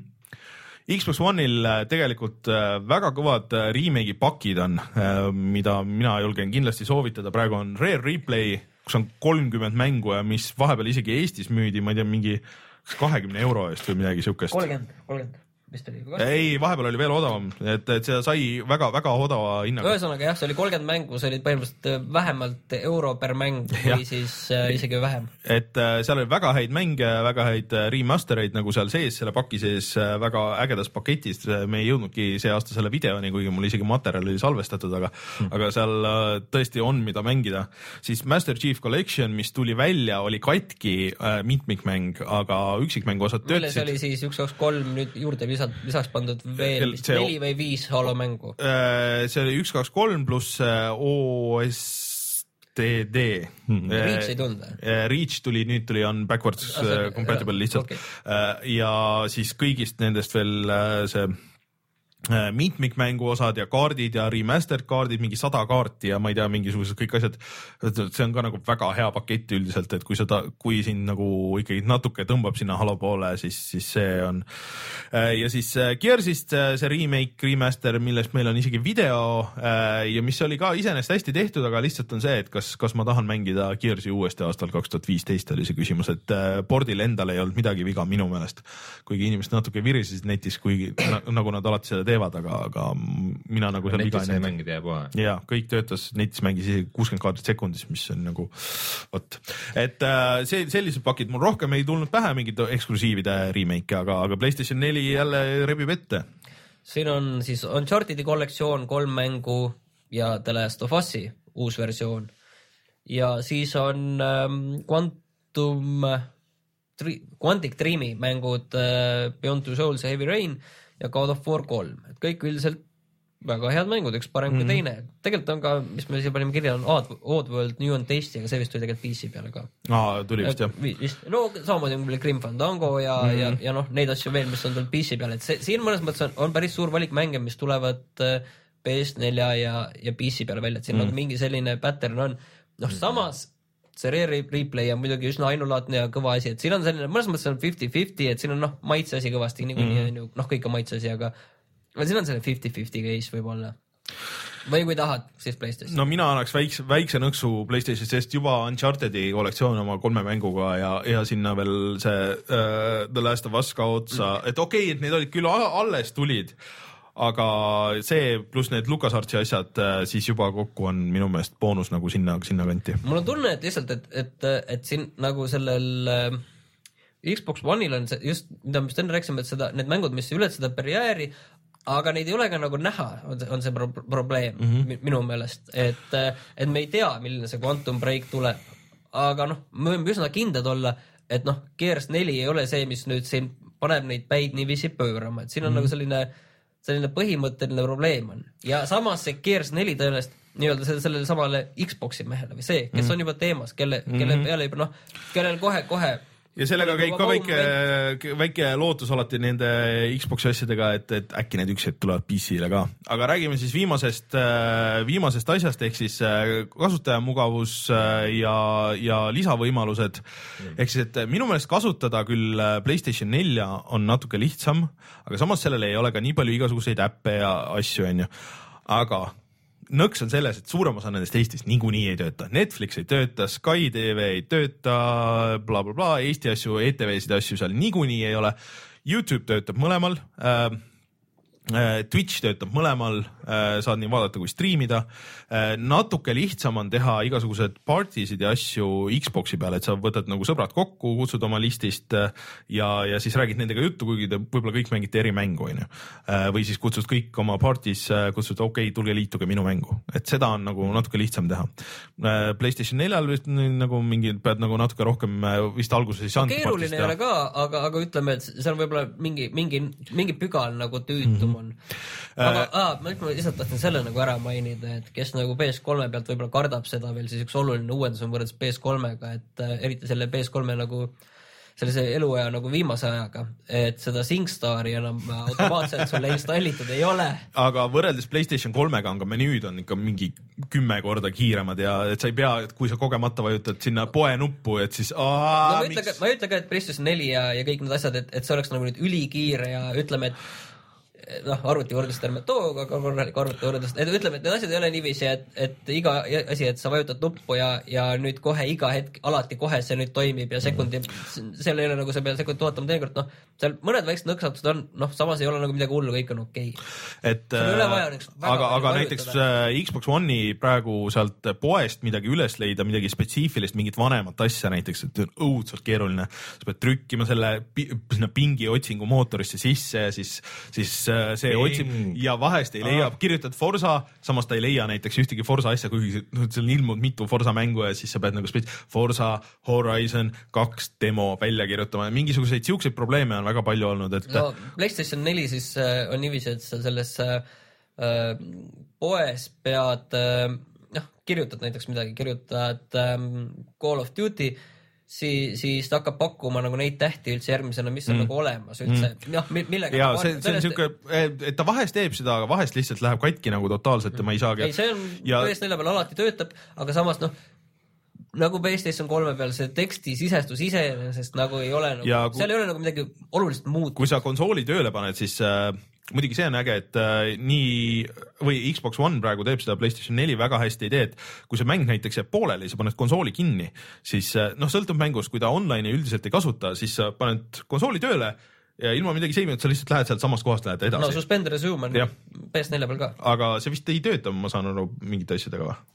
Xbox One'il tegelikult väga kõvad remake'i pakid on, mida mina julgen kindlasti soovitada. Praegu on Rare Replay, kus on kolmkümmend mängu ja mis vahepeal isegi Eestis müüdi, ma ei tea, mingi kahekümne euro eest või midagi siukest. kolmkümmend, kolmkümmend. Ei, vahepeal oli veel odavam, et, et see sai väga-väga odava hinnaga. Ühesõnaga jah, see oli kolmkümmend mängu, see oli põhimõtteliselt vähemalt euro per mäng või ja. siis äh, isegi vähem. Et äh, seal oli väga häid mänge, väga häid remastereid nagu seal sees, selle paki sees äh, väga ägedas paketis. Me ei jõudnudki see aasta selle videoni, kuigi mul isegi materjal oli salvestatud, aga, hmm. aga seal äh, tõesti on, mida mängida. Siis Master Chief Collection, mis tuli välja, oli katki äh, mitmikmäng, aga üksikmängu osad töötasid. Milles oli siis üks, kaks, kolm nüüd juurde lisad, lisaks pandud veel vist neli või viis Halo mängu. See oli üks, kaks, kolm pluss O S T D. Hmm. Reach ei tulnud? Reach tuli, nüüd tuli on backwards ah, compatible lihtsalt. Okay. Ja siis kõigist nendest veel see mitmikmängu osad ja kaardid ja remastered kaardid, mingi sada kaarti ja ma ei tea, mingisugused kõik asjad. See on ka nagu väga hea pakett üldiselt, et kui seda, kui sind nagu ikkagi natuke tõmbab sinna Halo poole, siis, siis see on. Ja siis Gearsist see remake, remaster, millest meil on isegi video ja mis oli ka iseenesest hästi tehtud, aga lihtsalt on see, et kas, kas ma tahan mängida Gearsi uuesti aastal kaks tuhat viisteist oli see küsimus, et pordil endal ei olnud midagi viga minu meelest, kuigi inimesed natuke virisesid netis, kuigi nagu nad alati seda teevad, aga, aga mina nagu seal viga ei mängida jääb vahe. Ja kõik töötas, netis mängis kuuskümmend kaadrit sekundis, mis on nagu võt. Et see, sellised pakid mul rohkem ei tulnud pähe mingid eksklusiivide remake, aga, aga PlayStation neli jälle rebib ette. Siin on siis Uncharted'i kollektsioon, kolm mängu ja The Last of Us'i uus versioon. Ja siis on ähm, Quantum tri, Quantic Dream'i mängud äh, Beyond Two Souls ja Heavy Rain ja God of War kolm. Et kõik üldiselt väga head mängud, üks parem mm. kui teine. Tegelikult on ka, mis me siia panime kirja, on Oddworld New and Tasty, aga see vist tuli tegelikult P C peale ka. Aa, tuli vist jah. Vist, no samamoodi on Grim Fandango ja, mm. ja, ja noh, neid asju veel, mis on tulnud P C peale. Et see, siin mõnes mõttes on, on päris suur valik mänge, mis tulevad P S nelja ja, ja P C peale välja. Et siin mm. nagu mingi selline pattern on. Noh, samas see Rare Replay on muidugi üsna ainulaatne ja kõva asi, et siin on selline, mõnes mõttes on fifty fifty, et siin on noh, maitse asi kõvasti, nii mm. nii, noh, kõik on maitse asi, aga siin on selle fifty fifty case võib-olla. Või kui tahad, siis PlayStation. No mina annaks väikse, väikse nõksu PlayStation, sest juba Uncharted'i kollektsioon oma kolme mänguga ja, ja sinna veel see uh, The Last of Us ka otsa, et okei okay,, et need olid küll alles tulid, aga see pluss need LucasArtsi asjad siis juba kokku on minu meelest boonus nagu sinna, sinna kanti. Mul on tunne, et lihtsalt, et, et, et siin nagu sellel äh, Xbox One'il on see just, mida me just enne rääksime, et seda, need mängud, mis üle seda barjääri, aga neid ei ole ka nagu näha, on see, on see pro probleem mm -hmm. minu meelest, et, et me ei tea, milline see Quantum Break tuleb, aga noh, me võime üsna kindlad olla, et noh, Gears neli ei ole see, mis nüüd siin paneb neid päid niiviisi pöörama, et siin on mm -hmm. nagu selline selline põhimõtteline probleem on. Ja samas see Gears neli tõenäoliselt nii-öelda sellele samale Xbox'i mehele või see, kes mm. on juba teemas, kelle, kelle mm-hmm. peale juba noh, kellel kohe-kohe ja sellega käib ka väike, väike lootus alati nende Xbox'i asjadega, et, et äkki need üks hetk tulevad P C-le ka. Aga räägime siis viimasest, viimasest asjast ehk siis kasutajamugavus ja, ja lisavõimalused. Ehk siis, et minu meelest kasutada küll PlayStation nelja on natuke lihtsam, aga samas sellele ei ole ka nii palju igasuguseid äppe ja asju, on ju. Aga nõks on selles, et suurem osa nendest Eestis niikuinii ei tööta. Netflix ei tööta, Sky T V ei tööta, bla, bla, bla, Eesti asju, E T V-sid asju seal niikuinii ei ole. YouTube töötab mõlemal, äh, Twitch töötab mõlemal, äh, saad nii vaadata kui striimida. Äh, natuke lihtsam on teha igasugused partisid ja asju Xbox'i peale, et sa võtad nagu sõbrad kokku, kutsud oma listist ja, ja siis räägid nendega juttu, kuigi te võib-olla kõik mängite eri mängu, on ju. Äh, või siis kutsud kõik oma partis, kutsud okei, okay, tulge liituge minu mängu. Et seda on nagu natuke lihtsam teha. Äh, PlayStation neljal vist nagu mingi, pead nagu natuke rohkem vist alguses ei saanud. Keeruline ei ole ka, aga, aga ütleme, et see on võib-olla mingi, mingi, mingi pügal nagu tüütum on. Aga äh, ma lihtsalt tahtsin selle nagu ära mainida, et kes nagu P S kolme pealt võib-olla kardab seda veel, siis üks oluline uuendus on võrreldes P S kolmega, et äh, eriti selle P S kolme nagu sellise eluaja nagu viimase ajaga, et seda SingStari enam automaatselt sulle installitud ei ole. Aga võrreldes PlayStation kolmega on ka menüüd on ikka mingi kümme korda kiiremad ja et sa ei pea, et kui sa kogemata vajutad sinna poe nuppu, et siis aaa, no, ma, ütle, ma ei ütle ka, et PlayStation neli ja, ja kõik need asjad, et, et see oleks nagu nüüd ülikiire ja ütleme, et noh, arvuti võrdlust ärme too, aga korralik arvuti võrdlust, et ütleme, et need asjad ei ole niiviisi, et, et iga asi, et sa vajutad nuppu ja, ja nüüd kohe iga hetk, alati kohe see nüüd toimib ja sekundi, seal ei ole nagu sa pead sekundi ootama teinekord, noh, seal mõned väiksed nõksatused on, noh, samas ei ole nagu midagi hullu, kõik on okei. Et, aga, aga näiteks äh, Xbox One'i praegu sealt poest midagi üles leida, midagi spetsiifilist, mingit vanemat asja näiteks, et on õudselt keeruline, sa pead trükkima selle sinna pingi otsingu mootorisse sisse ja siis, siis see Ping. Otsib ja vahest ei leia, kirjutad Forza, samas ta ei leia näiteks ühtegi Forza asja, kuigi seal on ilmunud mitu Forza mängu ja siis sa pead nagu spets- Forza Horizon kaks demo välja kirjutama ja mingisuguseid siukseid probleeme on väga palju olnud, et no, PlayStation neli siis äh, on niiviisi, et sa selles äh, poes pead äh, noh, kirjutad näiteks midagi, kirjutad äh, Call of Duty siis, siis ta hakkab pakkuma nagu neid tähti üldse järgmisena, mis on mm. nagu olemas üldse. Mm. Noh, millega ja see, see on siuke, et ta vahest teeb seda, aga vahest lihtsalt läheb katki nagu totaalselt ja ma ei saagi. Ei, see on ja... P S nelja peal alati töötab, aga samas noh, nagu PlayStation kolme peal see teksti sisestus iseenesest nagu ei ole nagu, kui... seal ei ole nagu midagi oluliselt muud. Kui sa konsooli tööle paned, siis äh, muidugi see on äge, et äh, nii või Xbox One praegu teeb seda, PlayStation neli väga hästi ei tee, et kui see mäng näiteks jääb pooleli, sa paned konsooli kinni, siis äh, noh, sõltub mängust, kui ta online'i üldiselt ei kasuta, siis sa paned konsooli tööle ja ilma midagi seimid, sa lihtsalt lähed sealt samast kohast, lähed edasi. No suspend resume on ja. P S nelja peal ka. Aga see vist ei tööta, ma saan aru mingite asjadega või?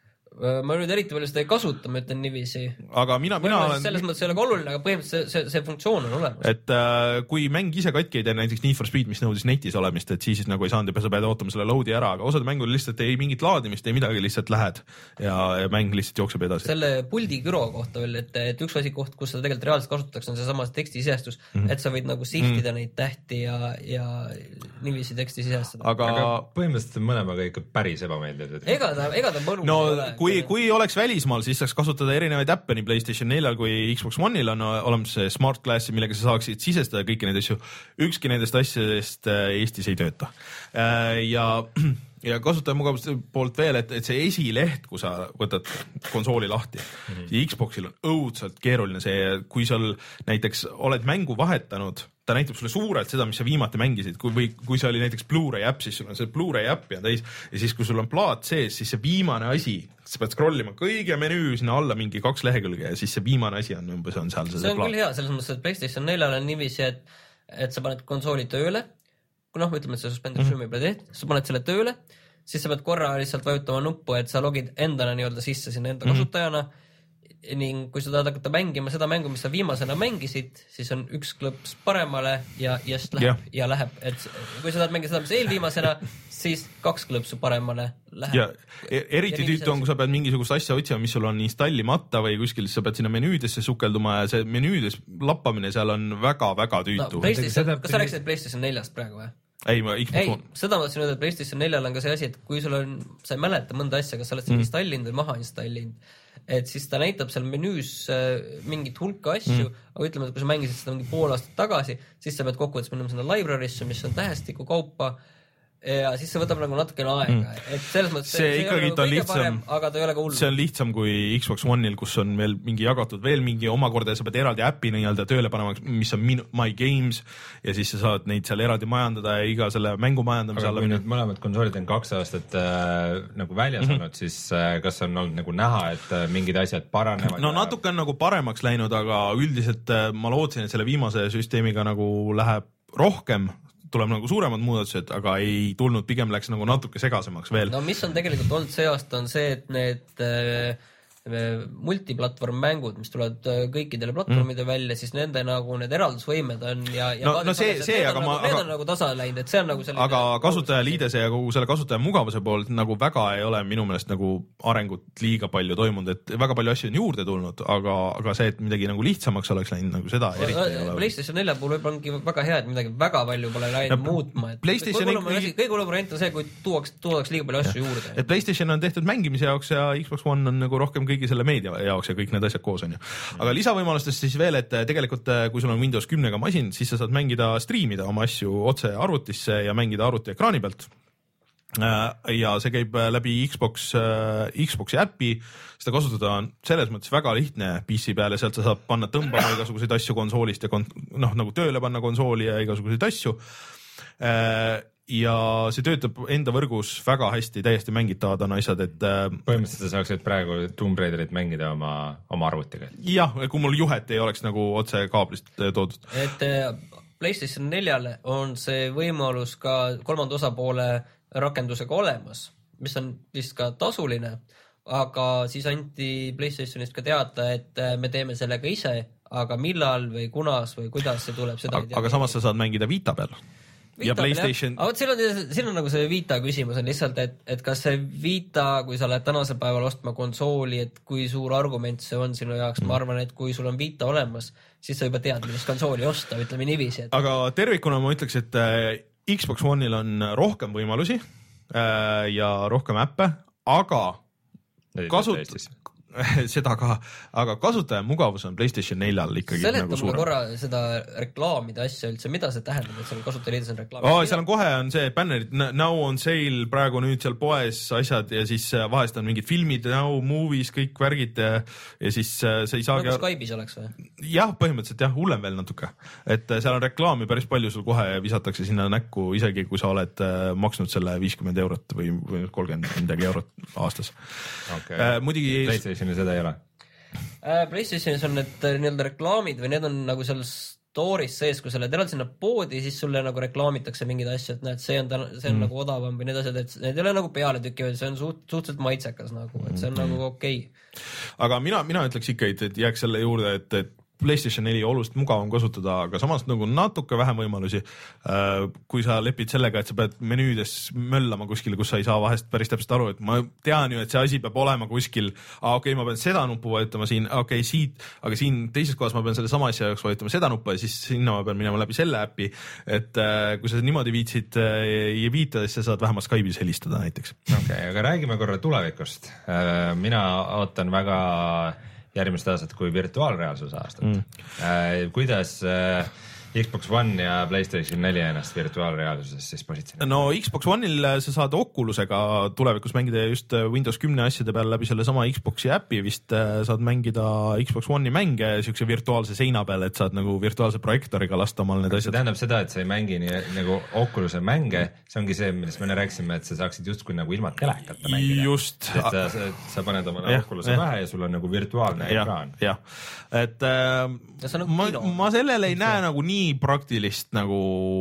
Ma nüüd eriti palju seda ei kasuta, ma ütlen niiviisi. Aga mina, mina olen... Selles mõttes ei ole ka oluline, aga põhimõtteliselt see, see, see funktsioon on olemas. Et äh, kui mäng ise katki ei tee, näiteks Need for Speed, mis nõudis netis olemist, et siis nagu ei saanud ja sa pead ootama selle load'i ära, aga osad mängud lihtsalt ei mingit laadimist, ei midagi, lihtsalt lähed ja, ja mäng lihtsalt jookseb edasi. Selle puldi küro kohta veel, et, et üks asi koht, kus seda tegelikult reaalselt kasutatakse, on see samas teksti sisestus, mm-hmm. et sa võid nagu sihtida mm-hmm. neid tähti ja, ja niiviisi teksti sisestada. Aga, aga põhimõtteliselt mõlemaga ikka päris ebameeldiv. Ega ta, ega ta mõru no, ei ole. Kui, kui oleks välismaal, siis saaks kasutada erinevaid äppe nii PlayStation neljal kui Xbox One'il on olemas see Smart Glass, millega sa saaksid sisestada kõiki neid asju. Ükski nendest asjadest Eestis ei tööta. Ja, ja kasutajamugavuse poolt veel, et, et see esileht, kui sa võtad konsooli lahti, mm-hmm. siis Xboxil on õudselt keeruline see, kui sul näiteks oled mängu vahetanud, ta näitab sulle suurelt seda, mis sa viimati mängisid, kui, või kui see oli näiteks Blu-ray äpp, siis sul on see Blu-ray äpp ja täis ja siis kui sul on plaat sees, siis see viimane asi, sa pead scrollima kõige menüü sinna alla mingi kaks lehekülge ja siis see viimane asi on umbes on seal. See, see on plaat. Küll hea, selles mõttes, et PlayStation neljal on niiviisi, et, et sa paned konsooli tööle, kui noh, ütleme, et sa suspended mm-hmm. peale teed, sa paned selle tööle, siis sa pead korra lihtsalt vajutama nuppu, et sa logid endana nii-öelda sisse sinna enda mm-hmm. kasutajana ning kui sa tahad hakata mängima seda mängu, mis sa viimasena mängisid, siis on üks klõps paremale ja just läheb yeah. ja läheb, et kui sa tahad mängida seda, mis eelviimasena, siis kaks klõpsu paremale läheb. Ja eriti tüütu on, kui sa pead mingisugust asja otsima, mis sul on installimata või kuskil, sa pead sinna menüüdesse sukelduma ja see menüüdes lappamine seal on väga-väga tüütu. No, kas sa rääkisid PlayStation neljast praegu või? ei, ma Xbox ei, One. seda ma tahtsin öelda, et PlayStation neljal on ka see asi, et kui sul on, sa ei mäleta mõnda asja, kas sa oled seda mm. installinud või maha installinud, et siis ta näitab seal menüüs mingit hulka asju, mm. aga ütleme, et kui sa mängisid seda mingi pool aastat tagasi, siis sa pead kokkuvõttes minema sinna library'sse, mis on tähestiku kaupa ja siis see võtab nagu natukene aega, mm. et selles mõttes see, see ikkagi nagu ta on lihtsam, parem, aga ta ei ole ka hull. See on lihtsam kui Xbox One'il, kus on veel mingi jagatud veel mingi omakorda ja sa pead eraldi äppi nii-öelda tööle panema, mis on My Games ja siis sa saad neid seal eraldi majandada ja iga selle mängu majandamise alla. Aga kui nüüd mõlemad konsoolid on kaks aastat äh, nagu väljas mm-hmm. olnud, siis äh, kas on olnud nagu näha, et äh, mingid asjad paranevad? No ja... natuke on nagu paremaks läinud, aga üldiselt äh, ma lootsin, et selle viimase süsteemiga nagu läheb rohkem tuleb nagu suuremad muudatused, aga ei tulnud, pigem läks nagu natuke segasemaks veel. No mis on tegelikult olnud see aasta on see, et need äh, multiplatvorm mängud, mis tulevad kõikidele platvormide mm. välja, siis nende nagu need eraldusvõimed on ja, ja no, no see, see, aga on, ma need aga, on nagu tasa läinud, et see on nagu selline aga kasutajaliidese ja kogu selle kasutaja mugavuse poolt nagu väga ei ole minu meelest nagu arengut liiga palju toimunud, et väga palju asju on juurde tulnud, aga, aga see, et midagi nagu lihtsamaks oleks läinud, nagu seda eriti no, ei ole. PlayStation nelja puhul võib-olla ongi väga hea, et midagi väga palju pole läinud no, muutma, et kõige hullem variant on see, kui tuuaks, tuuaks liiga palju asju juurde. Et PlayStation on tehtud mängimise jaoks ja Xbox One on nagu rohkem kõigi selle meedia jaoks ja kõik need asjad koos on ju. Aga lisavõimalustest siis veel, et tegelikult kui sul on Windows kümnega masin, siis sa saad mängida, streamida oma asju otse arvutisse ja mängida arvuti ekraani pealt. Ja see käib läbi Xbox, Xboxi äppi, seda kasutada on selles mõttes väga lihtne P C peale, sealt sa saad panna tõmbama igasuguseid asju konsoolist ja kon, noh, nagu tööle panna konsooli ja igasuguseid asju. Ja see töötab enda võrgus väga hästi, täiesti mängitavad on asjad, et põhimõtteliselt sa saaksid praegu Tomb Raiderit mängida oma, oma arvutiga. Jah, kui mul juhet ei oleks nagu otse kaablist toodud. Et PlayStation neljale on see võimalus ka kolmanda osapoole rakendusega olemas, mis on vist ka tasuline, aga siis anti PlayStationist ka teada, et me teeme sellega ise, aga millal või kunas või kuidas see tuleb, seda aga, ei tea. Aga samas sa saad mängida Vita peal. Vita ja PlayStation. Aga siin on, siin on nagu see Vita küsimus on lihtsalt, et, et kas see Vita, kui sa lähed tänasel päeval ostma konsooli, et kui suur argument see on sinu jaoks, mm. ma arvan, et kui sul on Vita olemas, siis sa juba tead, millist konsooli osta, ütleme niiviisi. Et... Aga tervikuna ma ütleks, et Xbox One'il on rohkem võimalusi ja rohkem äppe, aga kasut... seda ka, aga kasutaja mugavus on PlayStation neljal ikkagi Seletab nagu suurem. Korra seda reklaamide asja üldse, mida see tähendab, et seal kasutajaliides on reklaamid? Oh, seal on kohe on see bannerid, now on sale, praegu nüüd seal poes asjad ja siis vahest on mingid filmid, now movies, kõik värgid ja, ja siis sa ei saagi... Nagu Skype'is oleks või? Jah, põhimõtteliselt jah, hullem veel natuke. Et seal on reklaami päris palju, sul kohe visatakse sinna näkku, isegi kui sa oled maksnud selle viiskümmend eurot või, või kolmkümmend midagi eurot aastas. Okay. Äh, muidugi... PlayStation seda ei ole? PlayStationis on need nii-öelda reklaamid või need on nagu seal store'is sees, kui sa lähed eraldi sinna poodi, siis sulle nagu reklaamitakse mingid asju, et näed, see on, see on mm. nagu odavam või need asjad, et need ei ole nagu peale tüki, see on suht, suhteliselt maitsekas nagu, et see on mm. nagu okei okay.. Aga mina, mina ütleks ikka, et, et jääks selle juurde, et, et PlayStation neli oluliselt mugavam kasutada, aga samas nagu natuke vähem võimalusi. Kui sa lepid sellega, et sa pead menüüdes möllama kuskil, kus sa ei saa vahest päris täpselt aru, et ma tean ju, et see asi peab olema kuskil, ah, okei okay,, ma pean seda nuppu vajutama siin, okei okay,, siit, aga siin teises kohas ma pean selle sama asja jaoks vajutama seda nuppu ja siis sinna ma pean minema läbi selle äppi, et kui sa niimoodi viitsid ja viita, siis sa saad vähemalt Skype'is helistada näiteks. Okei, okay, aga räägime korra tulevikust. Mina ootan väga järgmist aastat kui virtuaalreaalsuse aastat. Mm. Äh, kuidas äh, Xbox One ja PlayStation neli ennast virtuaalreaalsuses siis positsioneerivad? No Xbox One'il sa saad Oculusega tulevikus mängida just Windows kümme asjade peal läbi selle sama Xboxi äpi vist saad mängida Xbox One'i mänge siukse virtuaalse seina peal, et saad nagu virtuaalse projektoriga lasta omal need asjad. See tähendab seda, et sa ei mängi nii, nagu Oculus'e mänge, see ongi see, millest me rääkisime, et sa saaksid justkui nagu ilma telekata mängida. Just. Et sa, sa, sa paned oma Oculus'e pähe ja sul on nagu virtuaalne ja, ekraan. Jah, et äh, nagu ma, ma sellele ei näe nagu nii praktilist nagu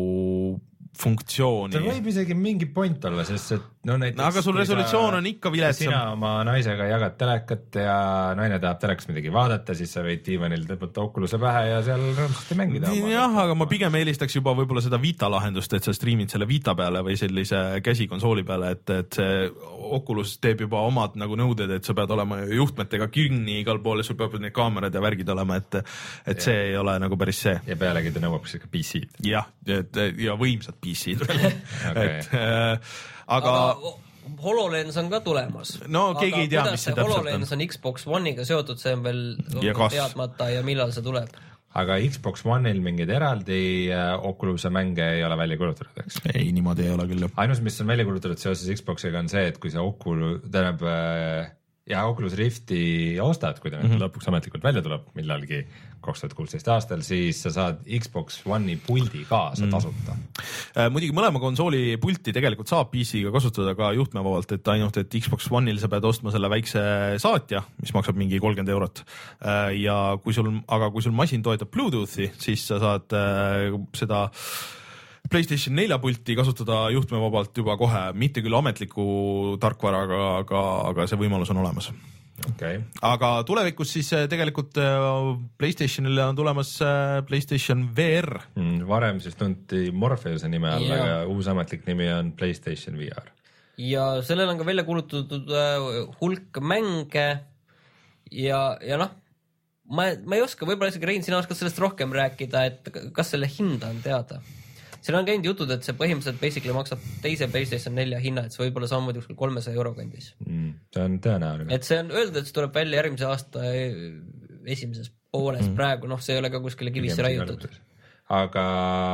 funktsiooni. See võib isegi mingi point olla, sest et no näiteks no, aga sul resolutsioon on ikka viletsam. Sina oma naisega jagad telekat ja naine tahab telekast midagi vaadata, siis sa võid diivanil tõmmata Oculus'e pähe ja seal rõõmsasti mängida. Jah, aga ma pigem eelistaks juba võib-olla seda Vita lahendust, et sa streamid selle Vita peale või sellise käsikonsooli peale, et, et see Oculus teeb juba omad nagu nõuded, et sa pead olema juhtmetega kinni igal pool ja sul peab need kaamerad ja värgid olema, et, et see ja. ei ole nagu päris see. Ja pealegi ta nõuab ka P C-d. Jah, ja, ja võimsat P C-d veel okay. et äh, aga, aga HoloLens on ka tulemas. No keegi ei tea, mis see täpselt on. HoloLens on Xbox One'iga seotud, see on veel ja teadmata ja millal see tuleb. Aga Xbox One'il mingeid eraldi Oculus'e mänge ei ole välja kulutatud, eks? Ei, niimoodi ei ole küll. Ainus, mis on välja kulutatud seoses Xboxiga on see, et kui see Oculus, tähendab ja Oculus Rifti ostad, kui ta mm -hmm. lõpuks ametlikult välja tuleb millalgi kaks tuhat kuusteist aastal, siis sa saad Xbox One'i puldi kaasa tasuta. Mm. Muidugi mõlema konsooli pulti tegelikult saab P C-ga kasutada ka juhtmevabalt, et ainult, et Xbox One'il sa pead ostma selle väikse saatja, mis maksab mingi kolmkümmend eurot. Ja kui sul, aga kui sul masin toetab Bluetoothi, siis sa saad seda PlayStation nelja pulti kasutada juhtmevabalt juba kohe, mitte küll ametliku tarkvaraga, aga, aga see võimalus on olemas. Okay. Aga tulevikus siis tegelikult PlayStationile on tulemas PlayStation V R. Mm, varem siis tunti Morpheuse nime all, aga uus ametlik nimi on PlayStation V R. Ja sellel on ka välja kuulutatud hulk mänge ja, ja noh, ma, ma ei oska, võib-olla isegi Rein, sina oskad sellest rohkem rääkida, et kas selle hinda on teada? Seal on käinud jutud, et see põhimõtteliselt basically maksab teise PlayStation nelja hinna, et see võib olla samamoodi kuskil kolmesaja euro kandis. Mm, see on tõenäoline. Et see on öeldud, et see tuleb välja järgmise aasta esimeses pooles mm. praegu, noh, see ei ole ka kuskile kivisse raiutud. Aga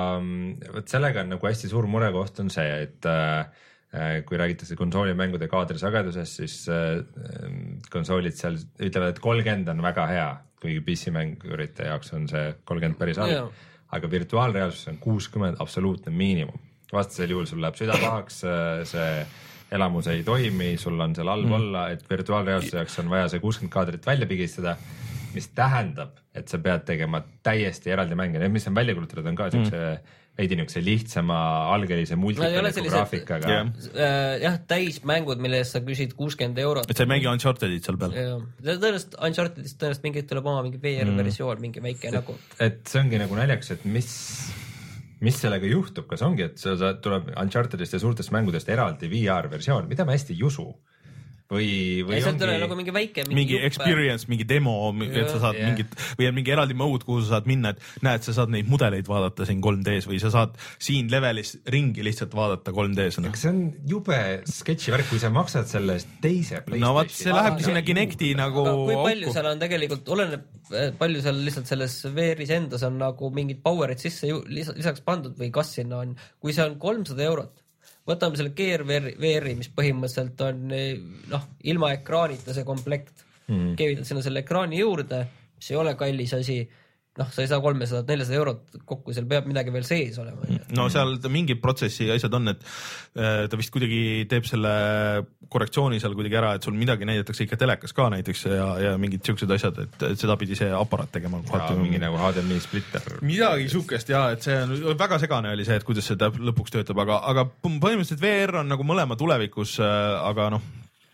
võt sellega on nagu hästi suur murekoht on see, et äh, kui räägitakse konsoolimängude kaadrisagedusest, siis äh, konsoolid seal ütlevad, et kolmkümmend on väga hea, kuigi P C-mängurite jaoks on see kolmkümmend päris halb. No, aga virtuaalreaalsus on kuuskümmend absoluutne miinimum. Vastasel juhul sul läheb süda pahaks, see elamus ei toimi, sul on seal all mm. olla, et virtuaalreaalsuse jaoks on vaja see kuuskümmend kaadrit välja pigistada, mis tähendab, et sa pead tegema täiesti eraldi mänge. Need, mis on välja kulutatud, on ka siukse mm. veidi niukse lihtsama algelise multipeliku graafikaga. Jah, äh, jah, täismängud, mille eest sa küsid kuuskümmend eurot. Et sa ei mängi Unchartedit seal peal. Tõenäoliselt Unchartedist tõenäoliselt mingit tuleb oma mingi V R-versioon, mm. mingi väike nagu. Et see ongi nagu naljakas, et mis, mis sellega juhtub, kas ongi, et sa tuleb Unchartedist ja suurtest mängudest eraldi V R-versioon, mida ma hästi ei usu. Või, või ongi nagu mingi väike mingi, mingi experience, mingi demo, et sa saad yeah. mingit või on mingi eraldi mode, kuhu sa saad minna, et näed, sa saad neid mudeleid vaadata siin kolm D-s või sa saad siin levelis ringi lihtsalt vaadata kolm D-s. No. See on jube sketši värk, kui sa maksad selle teise PlayStation. No vaat see lähebki sinna Kinecti nagu aga kui palju auku? Seal on tegelikult, oleneb palju seal lihtsalt selles V R-is endas on nagu mingid powerid sisse lisaks pandud või kas sinna on, kui see on kolmsada eurot, võtame selle Gear V R-i, mis põhimõtteliselt on noh, ilma ekraanita see komplekt. Mm. Keevitad sinna selle ekraani juurde, mis ei ole kallis asi. Noh, sa ei saa kolmesada nelisada eurot kokku, seal peab midagi veel sees olema. No seal mingid protsessi asjad on, et ta vist kuidagi teeb selle korrektsiooni seal kuidagi ära, et sul midagi näidatakse ikka telekas ka näiteks ja, ja mingid siuksed asjad, et, et seda pidi see aparaat tegema. Ja, mingi nagu H D M I splitter. Midagi siukest ja, et see on väga segane oli see, et kuidas see lõpuks töötab, aga, aga põhimõtteliselt V R on nagu mõlema tulevikus, aga noh,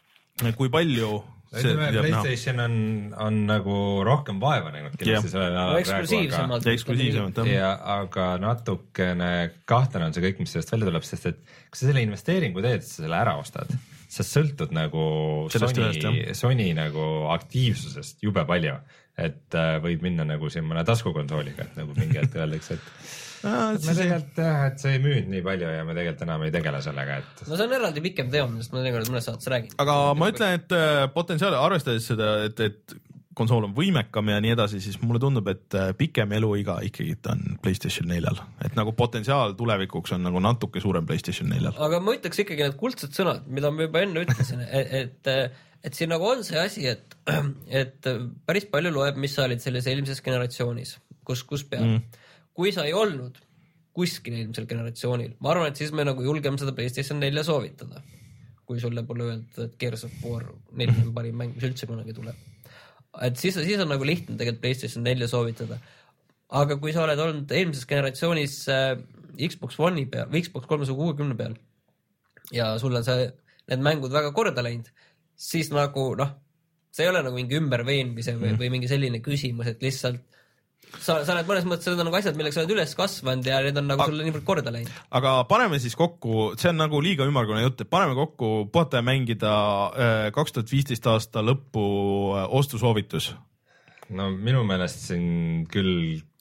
kui palju See, PlayStation on, on nagu rohkem vaeva näinud kindlasti sellele alal eksklusiivsemalt. Eksklusiivsemalt, ja, aga natukene kahtlane on see kõik, mis sellest välja tuleb, sest et kui sa selle investeeringu teed, sa selle ära ostad, sa sõltud nagu sellest Sony, ühest, Sony nagu aktiivsusest jube palju, et äh, võib minna nagu siin mõne taskukonsooliga, et nagu mingi hetk öeldakse, et Ah, me tegelikult jah, et see ei müünud nii palju ja me tegelikult enam ei tegele sellega, et no see on eraldi pikem teema, sest ma tegelikult mõnes saates räägin. Aga ma ütlen, et potentsiaali arvestades seda, et, et konsool on võimekam ja nii edasi, siis mulle tundub, et pikem eluiga ikkagi on PlayStation neljal, et nagu potentsiaal tulevikuks on nagu natuke suurem PlayStation neljal. Aga ma ütleks ikkagi need kuldsed sõnad, mida ma juba enne ütlesin, et, et, et siin nagu on see asi, et, et päris palju loeb, mis sa olid selles eelmises generatsioonis, kus, kus peab mm. kui sa ei olnud kuskil eelmisel generatsioonil, ma arvan, et siis me nagu julgeme seda PlayStation nelja soovitada. Kui sulle pole öeldud, et Gears of War neli on parim mäng, mis üldse kunagi tuleb. Et siis, siis on nagu lihtne tegelikult PlayStation nelja soovitada. Aga kui sa oled olnud eelmises generatsioonis äh, Xbox One'i peal, või Xbox kolmesaja kuuekümne peal ja sul on see, need mängud väga korda läinud, siis nagu noh, see ei ole nagu mingi ümberveenmise või, või mingi selline küsimus, et lihtsalt Sa, sa oled mõnes mõttes, need on nagu asjad, milleks sa oled üles kasvanud ja need on nagu sulle niivõrd korda läinud. Aga paneme siis kokku, see on nagu liiga ümmargune jutt, et paneme kokku puhata ja mängida kaks tuhat viisteist aasta lõppu ostusoovitus. No minu meelest siin küll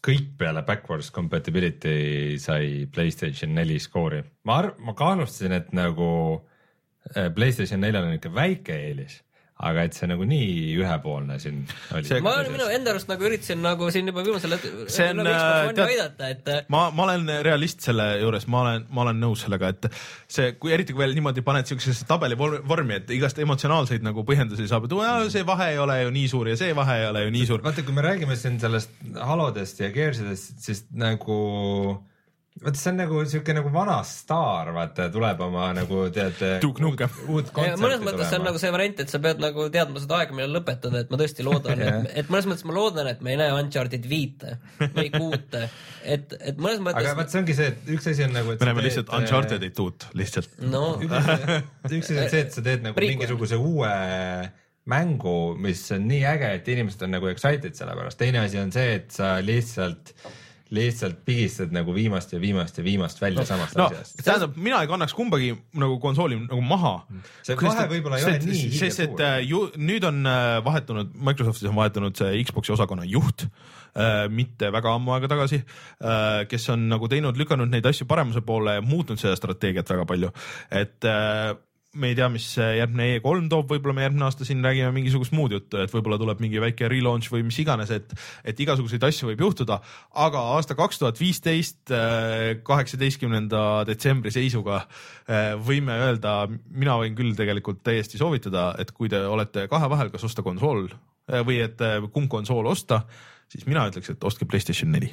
kõik peale backwards compatibility sai PlayStation neli skoori. Ma, arv, ma kaalustasin, et nagu PlayStation neljal on ikka väike eelis, aga et see nagu nii ühepoolne siin oli. See, ma minu enda arust nagu üritasin nagu siin juba viimasel hetkel nagu aidata, et ma, ma olen realist selle juures, ma olen, ma olen nõus sellega, et see, kui eriti kui veel niimoodi paned siuksesse tabeli vormi, et igast emotsionaalseid nagu põhjendusi saab, et see vahe ei ole ju nii suur ja see vahe ei ole ju nii suur. Vaata, kui me räägime siin sellest Halodest ja Gearsidest, siis nagu vaata, see on nagu siuke nagu vana staar, vaata, tuleb oma nagu tead Duke Nukem. Uut kontserti mõnes mõttes see on nagu see variant, et sa pead nagu teadma seda aega, millal lõpetada, et ma tõesti loodan, et, et mõnes mõttes ma loodan, et me ei näe Uncharted viite või kuute, et, et mõnes mõttes aga vaat see ongi see, et üks asi on nagu, et me näeme lihtsalt teed... Uncharted ei tuut, lihtsalt no. üks asi on see, et sa teed nagu Priik. mingisuguse uue mängu, mis on nii äge, et inimesed on nagu excited selle pärast, teine asi on see, et sa lihtsalt lihtsalt pigistad nagu viimast ja viimast ja viimast välja no, samast no, asjast. Tähendab, mina ei kannaks kumbagi nagu konsooli nagu maha. See vahe võib-olla ei ole nii hiige suur. Sest, et ju, nüüd on vahetunud, Microsoftis on vahetunud see Xboxi osakonna juht, äh, mitte väga ammu aega tagasi, äh, kes on nagu teinud, lükanud neid asju paremuse poole ja muutnud seda strateegiat väga palju. Et äh, me ei tea, mis järgmine E kolm toob, võib-olla me järgmine aasta siin räägime mingisugust muud juttu, et võib-olla tuleb mingi väike relaunch või mis iganes, et, et igasuguseid asju võib juhtuda, aga aasta kaks tuhat viisteist kaheksateistkümnenda detsembri seisuga võime öelda, mina võin küll tegelikult täiesti soovitada, et kui te olete kahe vahel, kas osta konsool või et kumb konsool osta, siis mina ütleks, et ostke PlayStation neli.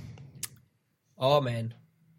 Aamen.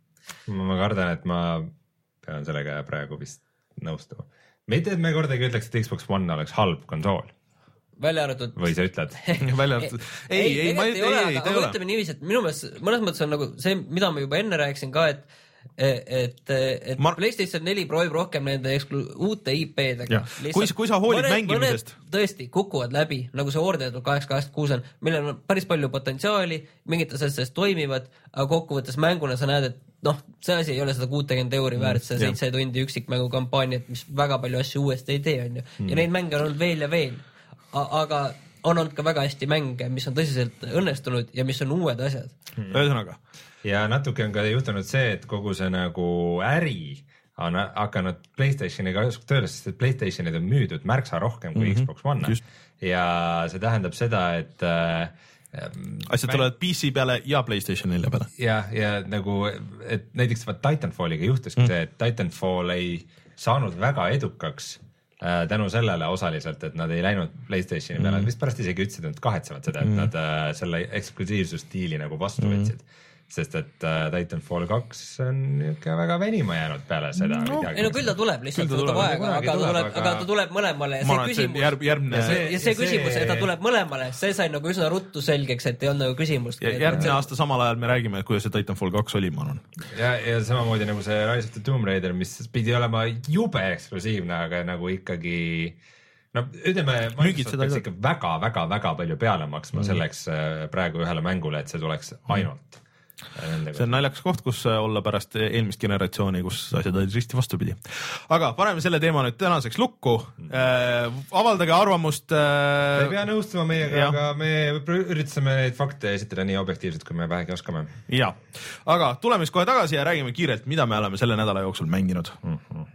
Ma kardan, et ma pean sellega praegu vist nõustuma. Mitte, et me kordagi ütleks, et Xbox One oleks halb konsool. Välja arvatud. Või sa ütled? Välja arvatud. Ei, ei, ei, ma ei, ei, ei, ei, aga ütleme niiviisi, et minu meelest, mõnes mõttes on nagu see, mida ma juba enne rääkisin ka, et et, et ma... PlayStation neli proovib rohkem nende eksklu... uute I P-dega. Kui, kui sa hoolid mõned, mängimisest. Tõesti, kukuvad läbi, nagu see Order kaheksa kaheksakümmend kuus on, millel on päris palju potentsiaali, mingid asjad sellest toimivad, aga kokkuvõttes mänguna sa näed, et noh, see asi ei ole seda kuutekümmet euri väärt, see seitse tundi üksikmängu kampaaniat, mis väga palju asju uuesti ei tee, on ju. Ja neid mänge on olnud veel ja veel. Aga on olnud ka väga hästi mänge, mis on tõsiselt õnnestunud ja mis on uued asjad. Ühesõnaga. Ja natuke on ka juhtunud see, et kogu see nagu äri on hakanud PlayStationiga tööle, sest et PlayStationid on müüdud märksa rohkem kui mm-hmm. Xbox One. Just. Ja see tähendab seda, et asjad tulevad P C peale ja PlayStation nelja peale. Ja, ja nagu, et näiteks Titanfalliga juhtuski mm. see, et Titanfall ei saanud väga edukaks äh, tänu sellele osaliselt, et nad ei läinud PlayStationi peale, mm. vist pärast isegi ütlesid, et kahetsevad seda, et mm. nad äh, selle eksklusiivsusstiili nagu vastu mm. võtsid. Sest et uh, Titanfall kaks on ikka väga venima jäänud peale seda. No, ei no küll ta tuleb, lihtsalt ta tuleb aega, aga ta tuleb, aga ta tuleb mõlemale. Ma arvan, et see järg, järgmine... Ja see, ja see küsimus, et ta tuleb mõlemale, see sai nagu üsna ruttu selgeks, et ei olnud nagu küsimust. Ja järgmine et... aasta samal ajal me räägime, et kuidas see Titanfall kaks oli, ma arvan. Ja, ja samamoodi nagu see Rise of the Tomb Raider, mis pidi olema jube eksklusiivne, aga nagu ikkagi... No ütleme, Microsoft peaks ikka väga, väga, väga palju peale maksma mm. selleks praegu ühele mängule, et see tuleks ainult. See on naljakas koht, kus olla pärast eelmist generatsiooni, kus asjad olid risti vastupidi. Aga paneme selle teema nüüd tänaseks lukku. Äh, avaldage arvamust. Äh... ei pea nõustuma meiega, ja. Aga me üritasime neid fakte esitada nii objektiivselt, kui me vähegi oskame. Ja, aga tuleme siis kohe tagasi ja räägime kiirelt, mida me oleme selle nädala jooksul mänginud. Mm-hmm.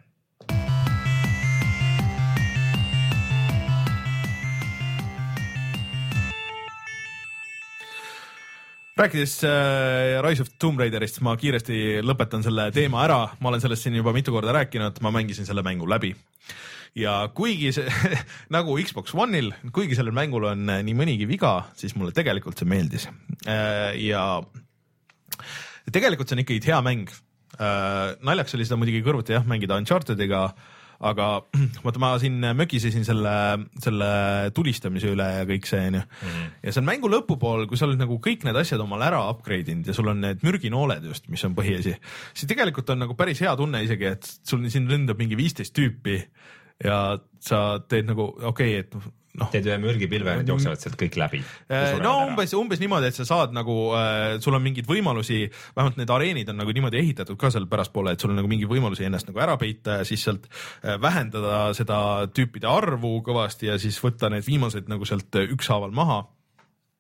Rääkides äh, Rise of Tomb Raiderist, ma kiiresti lõpetan selle teema ära, ma olen sellest siin juba mitu korda rääkinud, ma mängisin selle mängu läbi. Ja kuigi see, nagu Xbox One'il, kuigi sellel mängul on nii mõnigi viga, siis mulle tegelikult see meeldis. Äh, ja tegelikult see on ikkagi hea mäng. Äh, naljaks oli seda muidugi kõrvuti jah, mängida Unchartediga, aga vaata, ma siin mökisesin selle, selle tulistamise üle ja kõik see, on ju. Mm. Ja see on mängu lõpupool, kui sa oled nagu kõik need asjad omal ära upgrade'inud ja sul on need mürginooled just, mis on põhiasi, siis tegelikult on nagu päris hea tunne isegi, et sul siin ründab mingi viisteist tüüpi ja sa teed nagu, okei okay,, et noh. Teed ühe mürgipilve, need jooksevad sealt kõik läbi. No umbes, umbes niimoodi, et sa saad nagu, äh, sul on mingid võimalusi, vähemalt need areenid on nagu niimoodi ehitatud ka seal pärastpoole, et sul on nagu mingi võimalusi ennast nagu ära peita ja siis sealt äh, vähendada seda tüüpide arvu kõvasti ja siis võtta need viimased nagu sealt ükshaaval maha.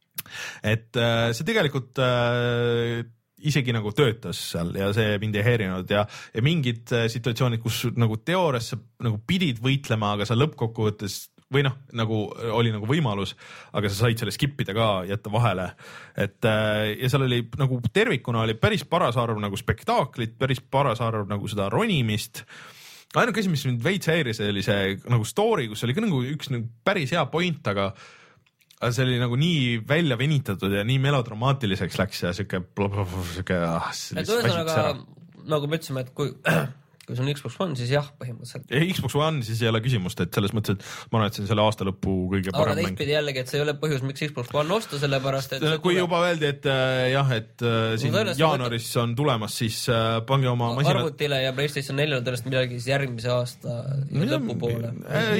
et äh, see tegelikult äh, isegi nagu töötas seal ja see mind ei häirinud ja, ja mingid situatsioonid, kus nagu teoorias sa nagu pidid võitlema, aga sa lõppkokkuvõttes või noh, nagu oli nagu võimalus, aga sa said selle skip ida ka, jätta vahele. Et ja seal oli nagu tervikuna oli päris paras arv nagu spektaaklit, päris paras arv nagu seda ronimist. Ainuke asi, mis mind veits häiris, oli see nagu story, kus oli ka nagu üks nagu päris hea point, aga aga see oli nagu nii välja venitatud ja nii melodramaatiliseks läks ja siuke siuke ah, ühesõnaga, nagu me ütlesime, et kui kui see on Xbox One, siis jah, põhimõtteliselt. Xbox One siis ei ole küsimust, et selles mõttes, et ma arvan, et see on selle aasta lõpu kõige parem mäng. Aga teistpidi jällegi, et see ei ole põhjus, miks Xbox One osta, sellepärast, et kui juba öeldi, et äh, jah, et äh, siin no, jaanuaris võtta... on tulemas, siis äh, pange oma masina... Arvutile ja PlayStation neljale tõenäoliselt midagi siis järgmise aasta no, lõpu poole.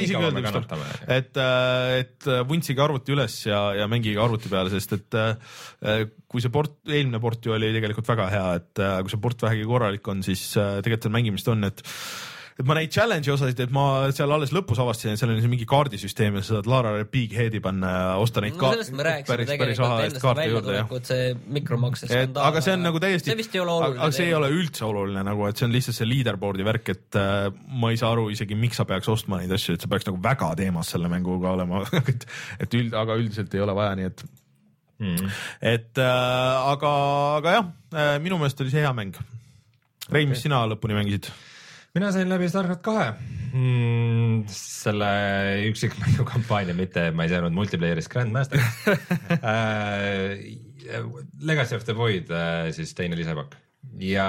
Et, et vuntsige arvuti üles ja, ja mängige arvuti peale, sest et äh, kui see port, eelmine port ju oli tegelikult väga hea, et äh, kui see port vähegi korralik on, siis äh, tegelikult seal mängimist on, et et ma neid challenge'i osasid, et ma seal alles lõpus avastasin, et seal on mingi kaardisüsteem ja sa saad Lara Big Head'i panna ja osta neid no, ka päris, päris raha eest kaarte juurde. See mikromakse skandaal. Aga see on nagu täiesti, see vist ei ole oluline. Aga see ei ole üldse oluline, nagu, et see on lihtsalt see leaderboardi värk, et äh, ma ei saa aru isegi, miks sa peaks ostma neid asju, et sa peaks nagu väga teemas selle mänguga olema, et, et üld, aga üldiselt ei ole vaja, nii et mm. et äh, aga, aga jah, äh, minu meelest oli see hea mäng. Rein, mis sina lõpuni mängisid? Mina sain läbi StarCraft kahe mm, selle üksikmängu kampaania, mitte ma ei saanud multiplayer'is Grandmaster äh, Legacy of the Void äh, siis teine lisapakk ja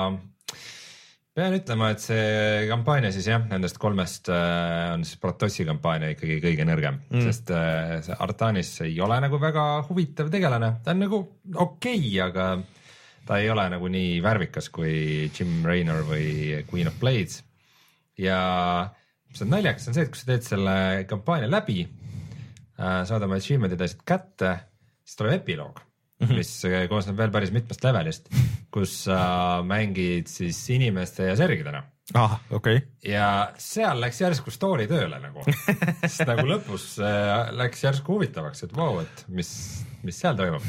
pean ütlema, et see kampaania siis jah, nendest kolmest äh, on siis Protossi kampaania ikkagi kõige nõrgem, mm. sest äh, see Artanis ei ole nagu väga huvitav tegelane, ta on nagu okei okay,, aga ta ei ole nagu nii värvikas kui Jim Raynor või Queen of Blades ja mis on naljakas on see, et kui sa teed selle kampaania läbi, saad oma achievement'id asjad kätte, siis tuleb epiloog, mm-hmm. mis koosneb veel päris mitmest levelist, kus sa mängid siis inimeste ja sergidena. Ah, okei. Okay. Ja seal läks järsku story tööle nagu, sest nagu lõpus läks järsku huvitavaks, et vau, et mis, mis seal toimub.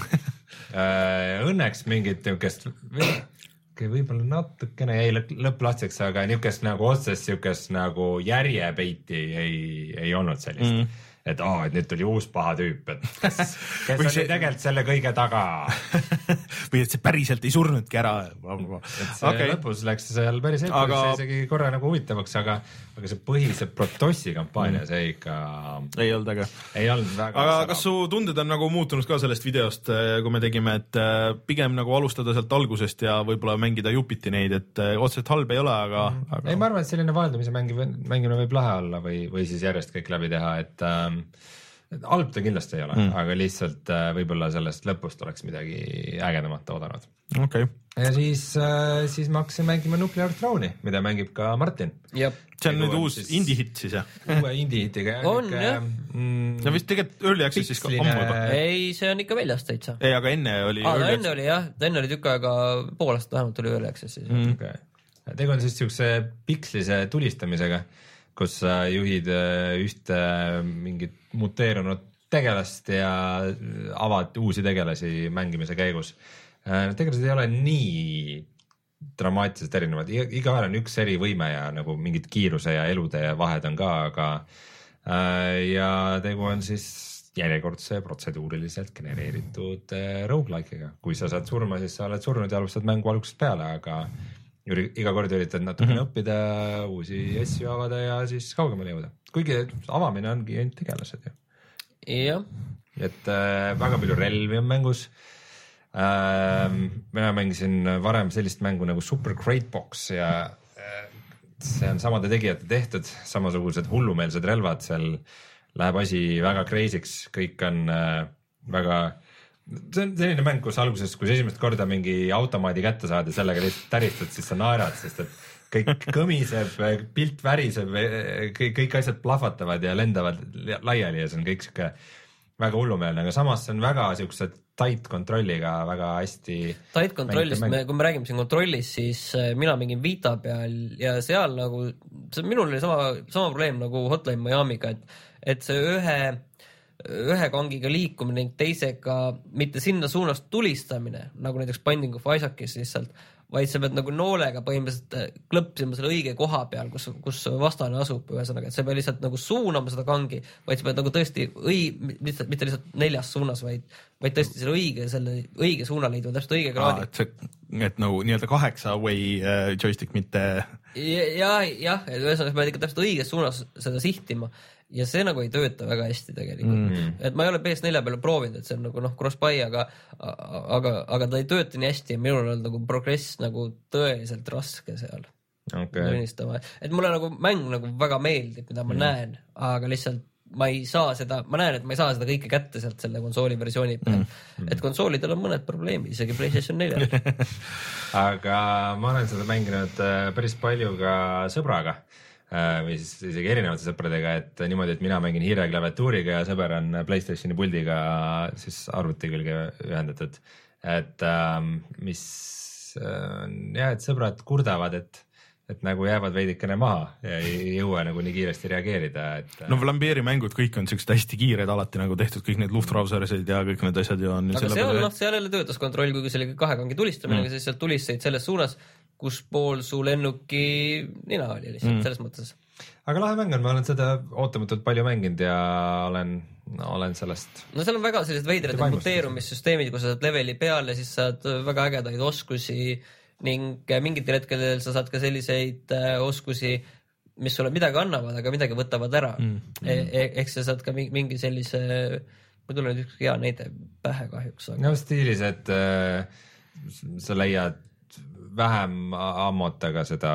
Õnneks mingit niukest võib-olla natukene jäi lõpplastseks, aga niukest nagu otsest niukest nagu järjepeiti ei, ei olnud sellist mm. et aa, et nüüd tuli uus paha tüüp, et kes, kes oli see... tegelikult selle kõige taga või et see päriselt ei surnudki ära. Et see okay. lõpus läks seal päris hetkel aga... see isegi korra nagu huvitavaks, aga, aga see põhise Protossi kampaania, mm. see ikka ei olnud aga. Ei olnud väga. Aga kas su tunded on nagu muutunud ka sellest videost, kui me tegime, et pigem nagu alustada sealt algusest ja võib-olla mängida jupiti neid, et otseselt halb ei ole, aga, mm. aga... ei, ma arvan, et selline vaheldumise mängimine võib lahe olla või, või siis järjest kõik läbi teha, et ähm, halb ta kindlasti ei ole, mm. aga lihtsalt äh, võib-olla sellest lõpust oleks midagi ägedamat oodanud. Okay. Ja siis, äh, siis ma hakkasin mängima Nuclear Throne'i, mida mängib ka Martin. Jep. See on nüüd uus siis... indie-hit siis, jah? Uue indie-hitiga. On, jah. Mm, ja vist tegelikult early access siis ka ammu juba. Ei, see on ikka väljast täitsa. Ei, aga enne oli ah, early enne oli jah, enne oli tükk aega pool aastat vähemalt oli early access siis. Mm. Okay. Tegu on siis siukse pikslise tulistamisega, kus sa juhid ühte mingit muteerunud tegelast ja avad uusi tegelasi mängimise käigus. Tegelased ei ole nii dramaatiliselt erinevad, igaühel on üks erivõime ja nagu mingid kiiruse ja elude ja vahed on ka, aga ja tegu on siis järjekordse protseduuriliselt genereeritud roguelike'iga. Kui sa saad surma, siis sa oled surnud ja alustad mängu algusest peale, aga iga kord üritad natukene mm-hmm. õppida, uusi asju avada ja siis kaugemale jõuda. Kuigi avamine ongi ainult tegelased ju. Jah. Et äh, väga palju relvi on mängus. Äh, mina mängisin varem sellist mängu nagu Super Crate Box ja äh, see on samade tegijate tehtud, samasugused hullumeelsed relvad, seal läheb asi väga crazy'ks, kõik on äh, väga... See on selline mäng, kus alguses, kui esimest korda mingi automaadi kätte saad ja sellega lihtsalt täristad, siis sa naerad, sest et kõik kõmiseb, pilt väriseb, kõik, kõik asjad plahvatavad ja lendavad laiali ja see on kõik siuke väga hullumeelne, aga samas see on väga siukse tight kontrolliga, väga hästi. Tight kontrollist, me, kui me räägime siin kontrollist, siis mina mängin Vita peal ja seal nagu, see minul oli sama, sama probleem nagu Hotline Miamiga, et, et see ühe ühe kangiga liikumine ning teisega mitte sinna suunast tulistamine, nagu näiteks Binding of Isaac'is lihtsalt, vaid sa pead nagu noolega põhimõtteliselt klõpsima selle õige koha peal, kus, kus vastane asub, ühesõnaga, et sa pead lihtsalt nagu suunama seda kangi, vaid sa pead nagu tõesti õi-, mitte, mitte lihtsalt neljas suunas, vaid, vaid tõesti selle õige, selle õige suuna leidma, täpselt õige kraadi. Et, see, et nagu nii-öelda kaheksa way uh, joystick, mitte... Ja, jah, jah, et ühesõnaga sa pead ikka täpselt õiges suunas seda sihtima. Ja see nagu ei tööta väga hästi tegelikult. Mm. Et ma ei ole P S neli peale proovinud, et see on nagu noh, cross-buy, aga, aga, aga ta ei tööta nii hästi ja minul on nagu progress nagu tõeliselt raske seal. Okay. Et mulle nagu mäng nagu väga meeldib, mida ma mm. näen, aga lihtsalt ma ei saa seda, ma näen, et ma ei saa seda kõike kätte sealt selle konsooli versiooni peal. Mm. Et konsoolidel on mõned probleemid, isegi PlayStation neli. Aga ma olen seda mänginud päris palju ka sõbraga. Või siis isegi erinevate sõpradega, et niimoodi, et mina mängin hiire klaviatuuriga ja sõber on PlayStationi puldiga siis arvuti külge ühendatud. Et mis on jah, et sõbrad kurdavad, et, et nagu jäävad veidikene maha ja ei jõua nagu nii kiiresti reageerida. Et... No Vlambeeri mängud kõik on sellised hästi kiired alati nagu tehtud, kõik need Luftrausersid ja kõik need asjad ju on. Aga seal, noh, seal jälle töötas kontroll, kuigi see oli kahe kangi tulistamine, mm. siis sealt tulistasid selles suunas, kus pool su lennuki nina oli lihtsalt mm. selles mõttes. Aga lahe mäng on, ma olen seda ootamatult palju mänginud ja olen, no, olen sellest... No seal on väga sellised veidrad muteerumissüsteemid, kui sa saad leveli peale, siis saad väga ägedaid oskusi ning mingitel hetkedel sa saad ka selliseid oskusi, mis sulle midagi annavad, aga midagi võtavad ära. Mm. E ehk sa saad ka mingi sellise... Ma tulen nüüd üks hea näide pähe kahjuks. Aga... No stiilis, et äh, sa leiad vähem ammot, aga seda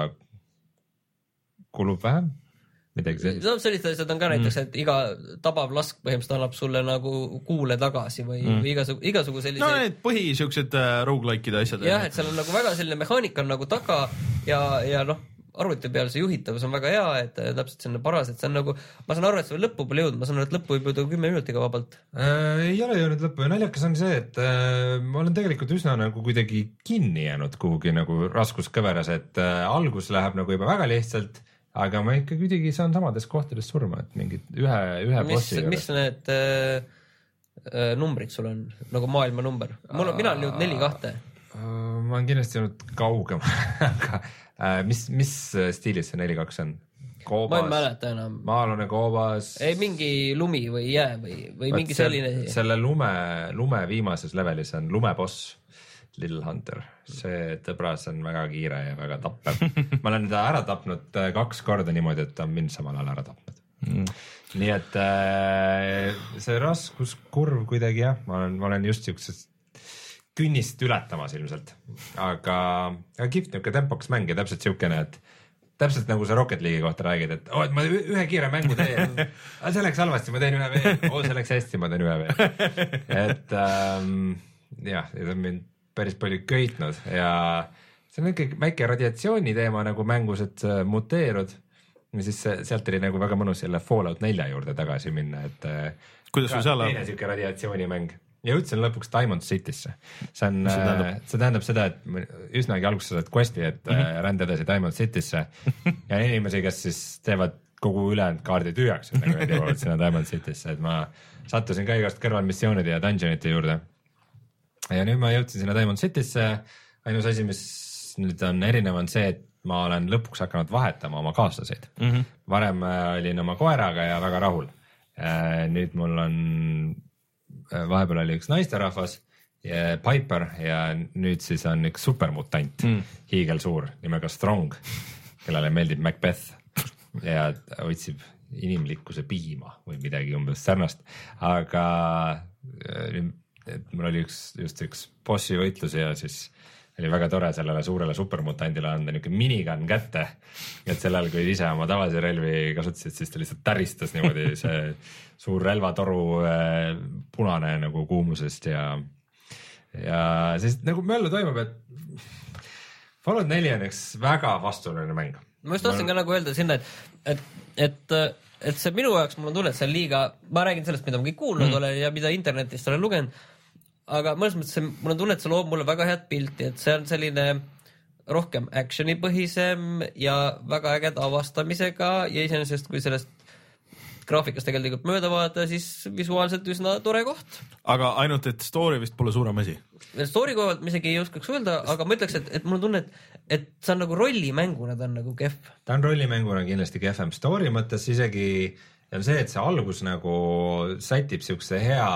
kulub vähem? Midagi sellist? No, sellised asjad on ka näiteks, et iga tabav lask põhimõtteliselt annab sulle nagu kuule tagasi või, mm. või igasugu, igasugu sellised... No need põhi siuksed uh, roguelike'ide asjad. Jah, et seal on nagu väga selline mehaanika on nagu taga ja, ja noh, arvuti peal see juhitavus on väga hea, et täpselt selline paras, et see on nagu, ma saan aru, et see lõppu pole jõudnud, ma saan aru, et lõppu võib jõuda kümme minutiga vabalt. Äh, ei ole jõudnud lõppu ja naljakas on see, et äh, ma olen tegelikult üsna nagu kuidagi kinni jäänud kuhugi nagu raskuskõveras, et äh, algus läheb nagu juba väga lihtsalt, aga ma ikka kuidagi saan samades kohtades surma, et mingid ühe, ühe mis, bossi juures. Mis need äh, äh, numbrid sul on, nagu maailma number? Mul on, mina olen jõudnud neli kahte. Äh, ma olen kindlasti jõudnud kaugem, aga äh, mis, mis stiilis see neli kaks on? Koobas, ma ei mäleta enam. Maalane koobas. Ei, mingi lumi või jää või, või mingi see, selline. Selle lume, lume viimases levelis on lumeboss. Little Hunter, see tõbras on väga kiire ja väga tappev. Ma olen ta ära tapnud kaks korda niimoodi, et ta on mind samal ajal ära tapnud. Mm. Nii et äh, see raskuskurv kuidagi jah, ma olen, ma olen just siuksest künnist ületamas ilmselt, aga, aga kihvt niuke tempoks mäng ja täpselt siukene, et täpselt nagu sa Rocket League'i kohta räägid, et oh, et ma ühe kiire mängu teen, see läks halvasti, ma teen ühe veel, oh, see läks hästi, ma teen ühe veel. Et ähm, jah, see on mind päris palju köitnud ja see on ikka väike radiatsiooni teema nagu mängus, et muteerud ja siis sealt oli nagu väga mõnus jälle Fallout nelja juurde tagasi minna, et kuidas sul seal teine siuke radiatsiooni mäng ja jõudsin lõpuks Diamond City'sse. See on, see tähendab, see tähendab seda, et üsnagi alguses saad questi, et mm -hmm. rända edasi Diamond City'sse ja inimesi, kes siis teevad kogu ülejäänud kaardi tühjaks, et nagu jõuavad sinna Diamond City'sse, et ma sattusin ka igast kõrvalmissioonide ja dungeonite juurde. Ja nüüd ma jõudsin sinna Diamond City'sse, ainus asi, mis nüüd on erinev, on see, et ma olen lõpuks hakanud vahetama oma kaaslaseid. Mm -hmm. Varem olin oma koeraga ja väga rahul. Nüüd mul on, vahepeal oli üks naisterahvas, Piper, ja nüüd siis on üks supermutant, mm. hiigelsuur nimega Strong, kellele meeldib Macbeth ja otsib inimlikkuse piima või midagi umbes sarnast, aga et mul oli üks, just üks bossi võitlus ja siis oli väga tore sellele suurele supermutandile anda niuke minigun kätte, et sellel, kui ise oma tavalisi relvi kasutasid, siis ta lihtsalt täristas niimoodi see suur relvatoru äh, punane nagu kuumusest ja ja siis nagu möllu toimub, et Fallout neli on üks väga vastuoluline mäng. Ma just tahtsin ka nagu öelda sinna, et, et, et, et see minu jaoks, mul on tunne, et see on liiga, ma räägin sellest, mida ma kõik kuulnud mm. olen ja mida internetist olen lugenud, aga mõnes mõttes see, mul on tunne, et see loob mulle väga head pilti, et see on selline rohkem actionipõhisem ja väga ägeda avastamisega ja iseenesest, kui sellest graafikast tegelikult mööda vaadata, siis visuaalselt üsna tore koht. Aga ainult, et story vist pole suurem asi. Story koha pealt ma isegi ei oskaks öelda, aga ma ütleks, et, et mul on tunne, et, et see on nagu rollimänguna, ta on nagu kehv. Ta on rollimänguna kindlasti kehvem. Story mõttes isegi on see, et see algus nagu sätib siukse hea,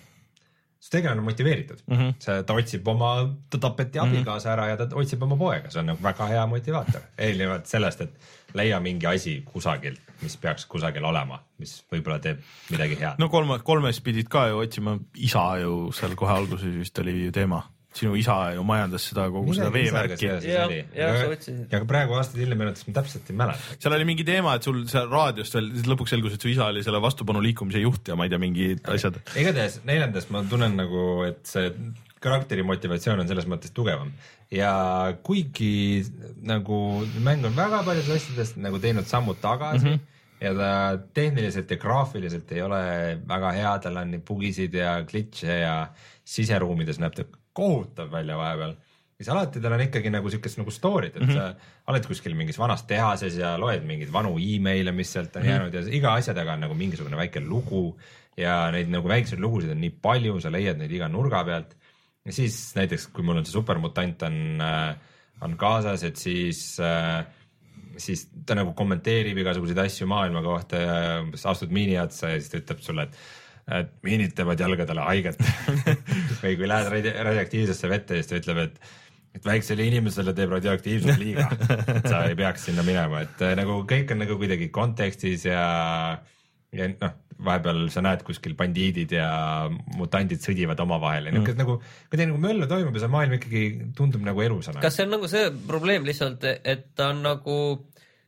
see tegelane on motiveeritud. Mm -hmm. see, ta otsib oma, ta tapeti abikaasa ära ja ta otsib oma poega, see on nagu väga hea motivaator. Eelnevalt sellest, et leia mingi asi kusagilt, mis peaks kusagil olema, mis võib-olla teeb midagi head. No kolme, kolmes pidid ka ju otsima isa ju seal kohe alguses vist oli ju teema. Sinu isa ju majandas seda kogu midagi seda veevärki. Ja, ja, ja, ja ka praegu aastad hiljem meenutas, ma täpselt ei mäleta. Seal oli mingi teema, et sul seal raadiost veel lõpuks selgus, et su isa oli selle vastupanu liikumise juht ja ma ei tea, mingi asjad. Igatahes neljandas ma tunnen nagu, et see karakteri motivatsioon on selles mõttes tugevam ja kuigi nagu mäng on väga paljud asjadest nagu teinud sammud tagasi mm -hmm. ja ta tehniliselt ja graafiliselt ei ole väga hea, tal on bugisid ja glitche ja siseruumides näeb ta kohutav välja vahepeal, siis alati tal on ikkagi nagu siukest nagu story't, et mm -hmm. sa oled kuskil mingis vanas tehases ja loed mingeid vanu emaile, mis sealt on mm -hmm. jäänud ja iga asja taga on nagu mingisugune väike lugu ja neid nagu väikseid lugusid on nii palju, sa leiad neid iga nurga pealt. Ja siis näiteks, kui mul on see supermutant on, on kaasas, et siis, siis ta nagu kommenteerib igasuguseid asju maailma kohta ja umbes astud miini otsa ja siis ta ütleb sulle, et, et miinid teevad jalgadele haiget või kui lähed radioaktiivsesse vette, siis ta ütleb, et, et väiksele inimesele teeb radioaktiivsus liiga, et sa ei peaks sinna minema, et nagu kõik on nagu kuidagi kontekstis ja, ja noh, vahepeal sa näed kuskil bandiidid ja mutandid sõdivad omavahel ja mm. nagu, kuidagi nagu möllu toimub ja see maailm ikkagi tundub nagu elusana. Kas see on nagu see probleem lihtsalt, et ta on nagu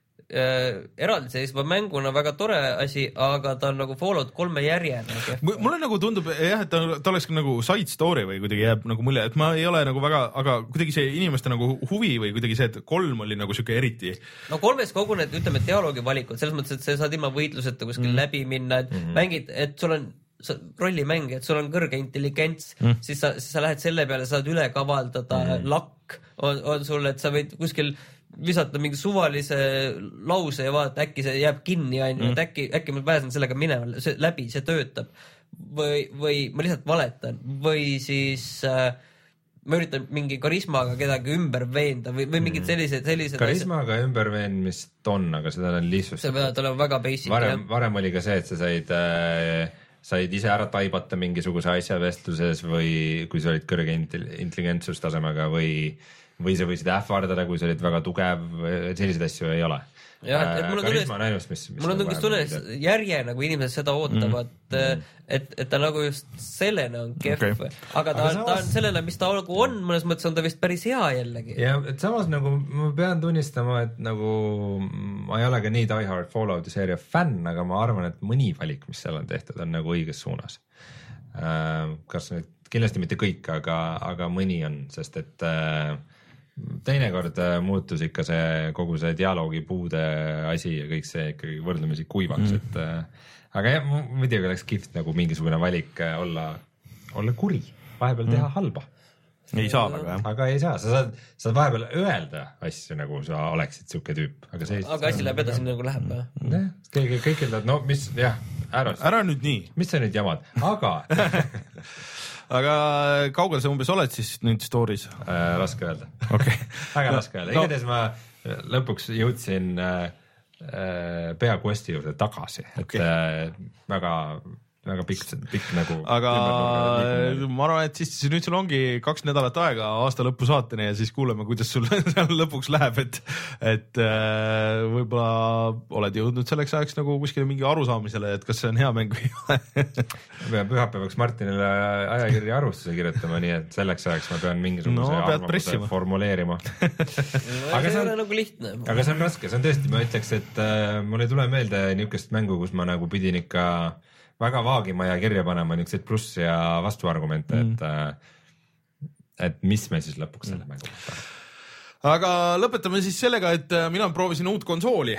äh, eraldiseisva mänguna väga tore asi, aga ta on nagu Fallout kolme järjena. Mulle nagu tundub jah, et ta, ta oleks nagu side story või kuidagi jääb nagu mulje, et ma ei ole nagu väga, aga kuidagi see inimeste nagu huvi või kuidagi see, et kolm oli nagu siuke eriti. No kolmes kogu need, ütleme, dialoogivalikud, selles mõttes, et sa saad ilma võitluseta kuskil mm. läbi minna, et mm -hmm. mängid, et sul on rollimäng, et sul on kõrge intelligents mm., siis sa, siis sa lähed selle peale, saad üle kavaldada mm. lakk on, on sul, et sa võid kuskil visata mingi suvalise lause ja vaadata, äkki see jääb kinni, onju, et äkki, äkki ma pääsen sellega minema, see läbi, see töötab. Või, või ma lihtsalt valetan või siis äh, ma üritan mingi karismaga kedagi ümber veenda või, või mingid sellised, sellised karismaga asjad. Ümber veenmist on, aga seda on lihtsustatud. see peab olema väga basic. Varem, varem oli ka see, et sa said äh, said ise ära taibata mingisuguse asja vestluses või kui sa olid kõrge intelligentsustasemega või või sa võisid ähvardada, kui sa olid väga tugev, selliseid asju ei ole. jah, et mul on tunne, mul on tungis tunne, järje nagu inimesed seda ootavad mm., et, et ta nagu just sellena on kehv okay., aga ta, aga samas... ta on sellena, mis ta nagu on, mõnes mõttes on ta vist päris hea jällegi. ja et samas nagu ma pean tunnistama, et nagu ma ei ole ka nii Die Hard Fallouti seeria fänn, aga ma arvan, et mõni valik, mis seal on tehtud, on nagu õiges suunas. Kas nüüd, kindlasti mitte kõik, aga, aga mõni on, sest et teinekord muutus ikka see kogu see dialoogipuude asi ja kõik see ikkagi võrdlemisi kuivaks, mm. et aga jah, muidugi oleks kihvt nagu mingisugune valik olla, olla kuri, vahepeal teha mm. halba. ei saa väga jah. aga ei saa, sa saad, saad vahepeal öelda asju, nagu sa oleksid siuke tüüp, aga see aga asi läheb edasi nagu läheb või? jah, kõik, kõik ütled, no mis, jah, ära ära nüüd nii. mis sa nüüd jamad, aga aga kaugel sa umbes oled siis nüüd story's äh,? Raske öelda okay. väga no, raske öelda, igatahes no. ma lõpuks jõudsin äh, pea questi juurde tagasi, okay. et äh, väga väga pikk, pikk nagu. aga ma arvan, et siis nüüd sul ongi kaks nädalat aega aasta lõppu saateni ja siis kuuleme, kuidas sul seal lõpuks läheb, et et äh, võib-olla oled jõudnud selleks ajaks nagu kuskile mingi arusaamisele, et kas see on hea mäng või ei ole. Pühapäevaks Martinile ajakirja arvustuse kirjutama, nii et selleks ajaks ma pean mingisuguse no, arvamuse formuleerima. aga see on nagu lihtne. aga see on raske, see on tõesti, ma ütleks, et äh, mul ei tule meelde niisugust mängu, kus ma nagu pidin ikka väga vaagima ja kirja panema niisuguseid pluss- ja vastuargumente, mm. et, et mis me siis lõpuks selle mängu võtame. Aga lõpetame siis sellega, et mina proovisin uut konsooli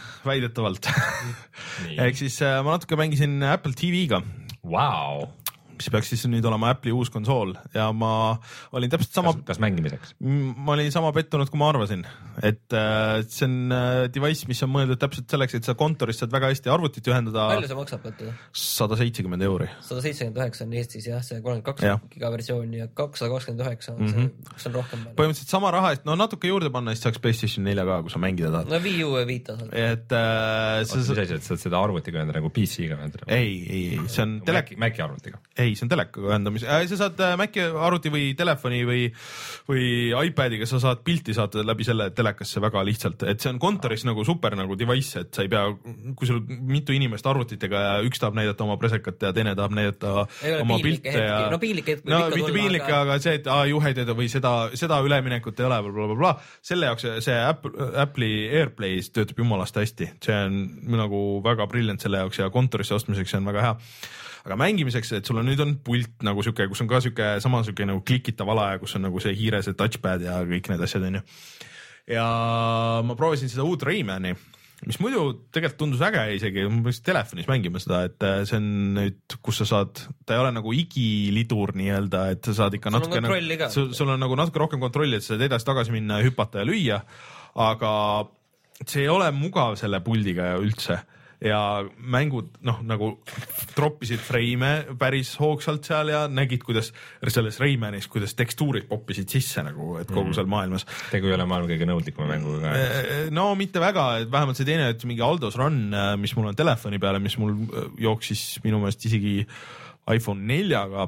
väidetavalt. Ehk siis ma natuke mängisin Apple T V-ga. Wow. mis peaks siis nüüd olema Apple'i uus konsool ja ma olin täpselt sama. Kas, kas mängimiseks? Ma olin sama pettunud, kui ma arvasin, et äh, see on äh, device, mis on mõeldud täpselt selleks, et sa kontoris saad väga hästi arvutit ühendada. Palju see maksab võtta? sada seitsekümmend euri. sada seitsekümmend üheksa on Eestis jah, see kolmkümmend kaks giga versioon ja kakssada kakskümmend üheksa on see, mm-hmm. kus on rohkem. Põhimõtteliselt sama raha, et no natuke juurde panna, siis saaks PlayStation neli ka, kui sa mängida tahad. No Wii U ja Vita saad. Et äh, see, mis asi, et saad seda arvutiga ühendada nagu P C-ga ühendada? Ei, ei, see on telek... Maci arvutiga. Ei, see on telekaga ühendamis. Sa saad Maci arvuti või telefoni või, või iPadiga, sa saad pilti saata läbi selle telekasse väga lihtsalt, et see on kontoris nagu super nagu device, et sa ei pea, kui sul mitu inimest arvutitega ja üks tahab näidata oma presekat ja teine tahab näidata oma pilte ja no piinlik hetk no, mitte piinlik, aga... aga see, et aa, juhed või seda, seda üleminekut ei ole bla, bla, bla. Selle jaoks see Apple, Apple'i AirPlays töötab jumalast hästi, see on nagu väga brilliant selle jaoks ja kontorisse ostmiseks see on väga hea. Aga mängimiseks, et sul on nüüd on pult nagu siuke, kus on ka siuke sama siuke nagu klikitav ala ja kus on nagu see hiire, see touchpad ja kõik need asjad on ju. Ja ma proovisin seda uut Raymani, mis muidu tegelikult tundus äge isegi, ma peaks telefonis mängima seda, et see on nüüd, kus sa saad, ta ei ole nagu igilidur nii-öelda, et sa saad ikka natuke, nagu, sul, sul on nagu natuke rohkem kontrolli, et sa saad edasi-tagasi minna ja hüpata ja lüüa, aga see ei ole mugav selle puldiga üldse. Ja mängud noh nagu troppisid freime päris hoogsalt seal ja nägid, kuidas selles Raymanis, kuidas tekstuurid poppisid sisse nagu, et kogu seal maailmas. Tegu ei ole maailma kõige nõudlikuma mänguga. No mitte väga, et vähemalt see teine, et mingi Aldos Run, mis mul on telefoni peale, mis mul jooksis minu meelest isegi iPhone neljaga,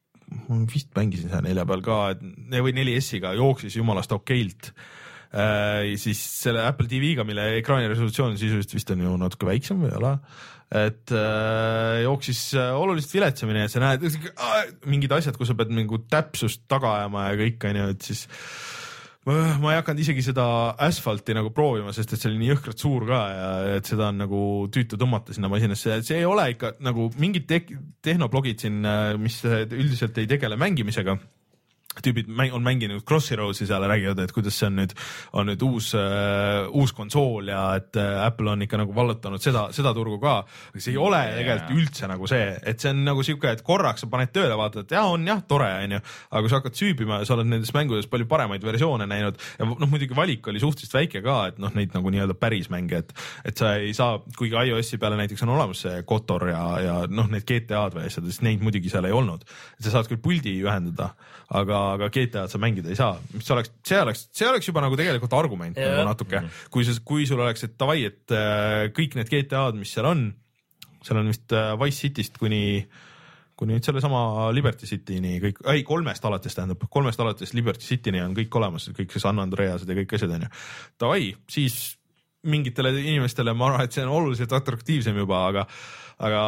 vist mängisin seal nelja peal ka, või neli S-iga jooksis jumalast okeilt. Äh, siis selle Apple T V-ga, mille ekraani resolutsioon sisuliselt vist on ju natuke väiksem või ole, et äh, jooksis äh, oluliselt viletsamine, et sa näed äh, mingid asjad, kus sa pead mingi täpsust taga ajama ja kõik on ju, et siis äh, ma ei hakanud isegi seda asfalti nagu proovima, sest et see oli nii jõhkralt suur ka ja et seda on nagu tüütu tõmmata sinna masinasse, see ei ole ikka nagu mingid te tehnoblogid siin, mis üldiselt ei tegele mängimisega, tüübid on mänginud Crossy Roadsi seal ja räägivad, et kuidas see on nüüd, on nüüd uus, uh, uus konsool ja et uh, Apple on ikka nagu vallutanud seda, seda turgu ka. See ei ole yeah. tegelikult üldse nagu see, et see on nagu siuke, et korraks sa paned tööle, vaatad, et jah, on jah, tore on ju, aga kui sa hakkad süübima ja sa oled nendes mängudes palju paremaid versioone näinud ja noh, muidugi valik oli suhteliselt väike ka, et noh, neid nagu nii-öelda päris mänge, et, et sa ei saa, kuigi iOS-i peale näiteks on olemas see Kotor ja, ja noh, need G T A-d või asjad, siis neid muidugi seal ei olnud. Et sa saad küll puldi ühendada, aga aga G T A-d sa mängida ei saa, mis oleks, see oleks, see oleks juba nagu tegelikult argument nagu natuke, kui, see, kui sul oleks, et davai, et äh, kõik need G T A-d, mis seal on, seal on vist äh, Vice Cityst kuni, kuni nüüd selle sama Liberty Cityni kõik, ei kolmest alates tähendab, kolmest alates Liberty Cityni on kõik olemas, kõik see San Andreased ja kõik asjad on ju. Davai, siis mingitele inimestele ma arvan, et see on oluliselt atraktiivsem juba, aga aga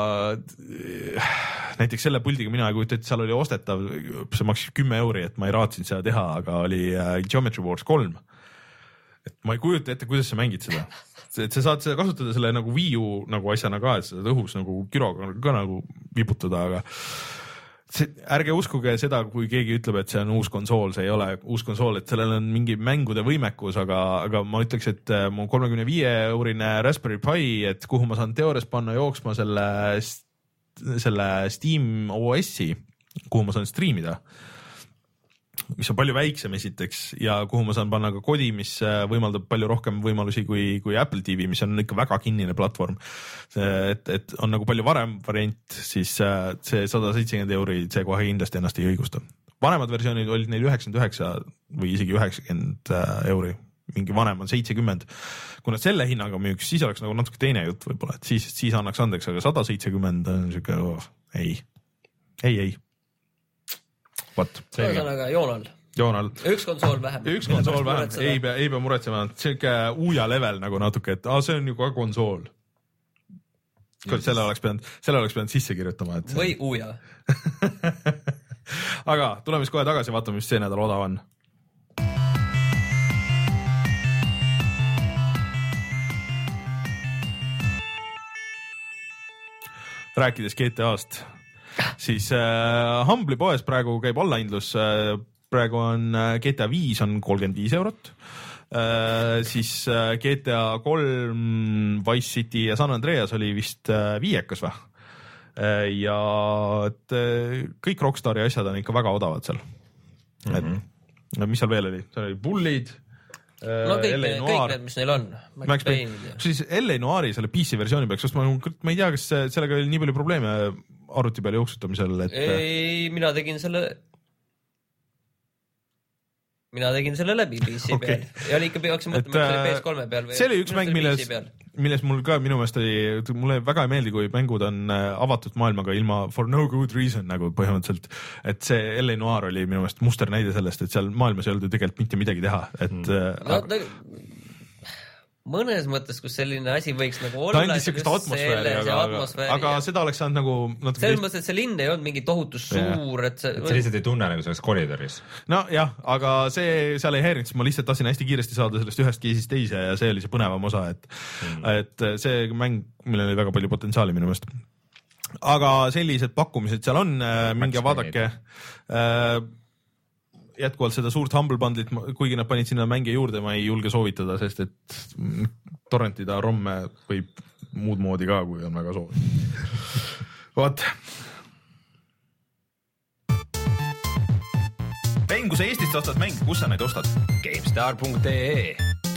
näiteks selle puldiga mina ei kujuta, et seal oli ostetav, see maksis kümme euri, et ma ei raadsinud seda teha, aga oli Geometry Wars kolm. Et ma ei kujuta ette, kuidas sa mängid seda. Et sa saad seda kasutada selle nagu Wii U nagu asjana ka, et seda õhus nagu kiroga ka nagu viputada, aga see, ärge uskuge seda, kui keegi ütleb, et see on uus konsool, see ei ole uus konsool, et sellel on mingi mängude võimekus, aga, aga ma ütleks, et mu kolmekümne viie eurine Raspberry Pi, et kuhu ma saan teoorias panna jooksma selle, selle Steam O S-i, kuhu ma saan striimida, mis on palju väiksem esiteks ja kuhu ma saan panna ka kodi, mis võimaldab palju rohkem võimalusi kui, kui Apple T V, mis on ikka väga kinnine platvorm. Et, et on nagu palju varem variant, siis see sada seitsekümmend euri, see kohe kindlasti ennast ei õigusta. Vanemad versioonid olid neil üheksakümmend üheksa või isegi üheksakümmend euri, mingi vanem on seitsekümmend. Kui nad selle hinnaga müüks, siis oleks nagu natuke teine jutt võib-olla, et siis, siis annaks andeks, aga sada seitsekümmend on siuke, oh, ei, ei, ei. Ühesõnaga joonal. Joonal. Üks konsool vähem. Üks konsool vähem, ei pea, ei pea muretsema. Siuke uuja level nagu natuke, et ah, see on ju ka konsool. Selle oleks pidanud, selle oleks pidanud sisse kirjutama. Et või uuja. Aga tuleme siis kohe tagasi, vaatame, mis see nädal odav on. Rääkides G T A-st. Siis äh, Humble'i poes praegu käib allaindlus, äh, praegu on äh, G T A viis on kolmkümmend viis eurot, äh, siis äh, G T A kolm, Vice City ja San Andreas oli vist äh, viiekas või? ja et kõik Rockstari asjad on ikka väga odavad seal mm. -hmm. et mis seal veel oli, seal oli Bullid. No kõik, L A kõik Noir. Need, mis neil on. Max Payne. siis L A Noiri selle P C versiooni peaks, sest ma, ma ei tea, kas sellega oli nii palju probleeme arvuti peal jooksutamisel, et ei, mina tegin selle mina tegin selle läbi P C okay. peal ja oli ikka peaksin mõtlema, et P S kolme peal või see oli üks mäng, milles, milles mul ka minu meelest oli, mulle väga ei meeldi, kui mängud on avatud maailmaga ilma for no good reason nagu põhimõtteliselt, et see L A Noir oli minu meelest muster näide sellest, et seal maailmas ei olnud ju tegelikult mitte midagi teha, et mm. no, aga... mõnes mõttes, kus selline asi võiks nagu olla. Ta andis sellist atmosfääri, aga, atmosfääri, aga seda oleks saanud nagu selles mõttes, et see linn ei olnud mingi tohutus suur, et see... et sa lihtsalt ei tunne nagu selleks koridoris. No jah, aga see seal ei häirinud, ma lihtsalt tahtsin hästi kiiresti saada sellest ühest keisist teise ja see oli see põnevam osa, et, mm. et see mäng, millel oli väga palju potentsiaali minu meelest. Aga sellised pakkumised seal on, minge vaadake... Äh, jätkuvalt seda suurt Humble Bundlit, kuigi nad panid sinna mänge juurde, ma ei julge soovitada, sest et torrentida romme võib muud moodi ka, kui on väga soov. Vaat. Mäng, kui sa Eestist ostad mänge, kus sa neid ostad? GameStar punkt ee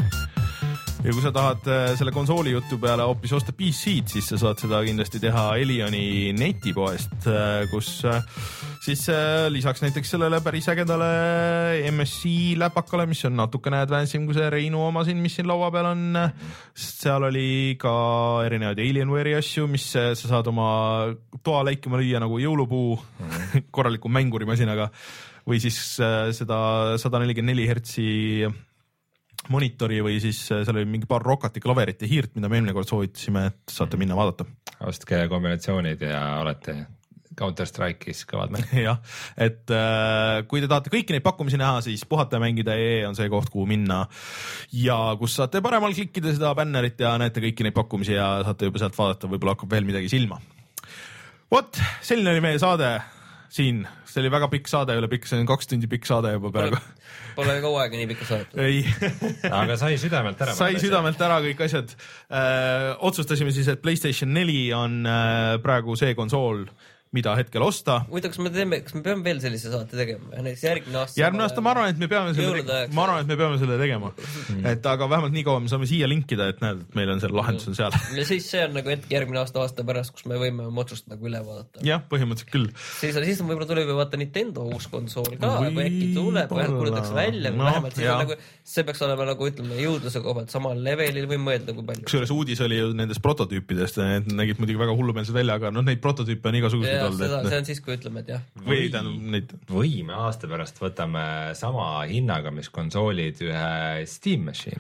ja kui sa tahad selle konsooli jutu peale hoopis osta P C-d, siis sa saad seda kindlasti teha Elioni netipoest, kus siis lisaks näiteks sellele päris ägedale M S I läpakale, mis on natukene advancem kui see Reinu oma siin, mis siin laua peal on. Seal oli ka erinevaid Alienware'i asju, mis sa saad oma toa läikima lüüa nagu jõulupuu mm. korraliku mängurimasinaga või siis seda sada nelikümmend neli hertsi monitori või siis seal oli mingi paar Rocati klaverit ja hiirt, mida me eelmine kord soovitasime, et saate minna vaadata. Ostke kombinatsioonid ja olete Counter Strike'is kõvad mäng. jah, et äh, kui te tahate kõiki neid pakkumisi näha, siis puhata mängida E on see koht, kuhu minna ja kus saate paremal klikkida seda bännerit ja näete kõiki neid pakkumisi ja saate juba sealt vaadata, võib-olla hakkab veel midagi silma. Vot, selline oli meie saade siin, see oli väga pikk saade, üle pikk, see on kaks tundi pikk saade juba praegu. Pole kaua aega nii pikka saadet. ei. aga sai südamelt ära. sai südamelt ära kõik asjad. Äh, otsustasime siis, et PlayStation neli on äh, praegu see konsool, mida hetkel osta. Muidu, kas me teeme, kas me peame veel sellise saate tegema? Näiteks järgmine aasta. Järgmine aasta ma arvan, et me peame selle, tegema. ma arvan, et me peame selle tegema. Mm. Et aga vähemalt nii kaua me saame siia linkida, et näed, et meil on selle lahendus on seal. Ja siis see on nagu hetk järgmine aasta aasta pärast, kus me võime otsust nagu üle vaadata. jah, põhimõtteliselt küll. Siis, siis on võib-olla tuleb ju vaata Nintendo uus konsool ka, kui äkki tuleb, või kuulutakse välja, no, vähemalt siis on nagu, see peaks olema nagu ütleme jõudluse kohalt samal levelil või mõelda kui palju. Kusjuures uudis oli ju nendest prototüüpidest, need nägid muidugi väga hullumeelselt välja, aga noh, neid prototüüpe on igasugused olnud. kui ütleme, et jah. Või, neid... või me aasta pärast võtame sama hinnaga, mis konsoolid ühe Steam Machine'i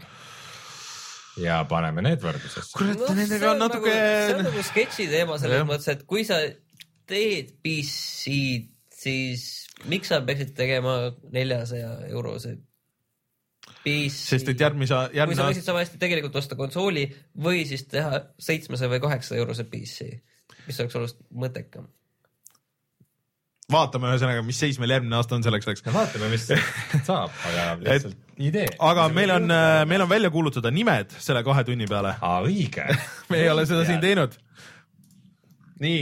ja paneme need võrdlusesse. Kurat, no, nendega on natuke... Nagu, see on nagu sketši teema selles mõttes, et kui sa teed P C-d, siis miks sa peaksid tegema neljasaja eurose P C? Sest et järgmise... Järgmine... Kui sa võisid sama hästi tegelikult osta konsooli või siis teha seitsmesaja või kaheksasaja eurose P C, mis oleks olnud mõttekam. Vaatame ühesõnaga, mis seis meil järgmine aasta on selleks läks. Vaatame, mis saab, aga lihtsalt idee. Aga meil on, meil on välja kuulutada nimed selle kahe tunni peale. Aa, õige. me ei ole seda siin teinud. Nii.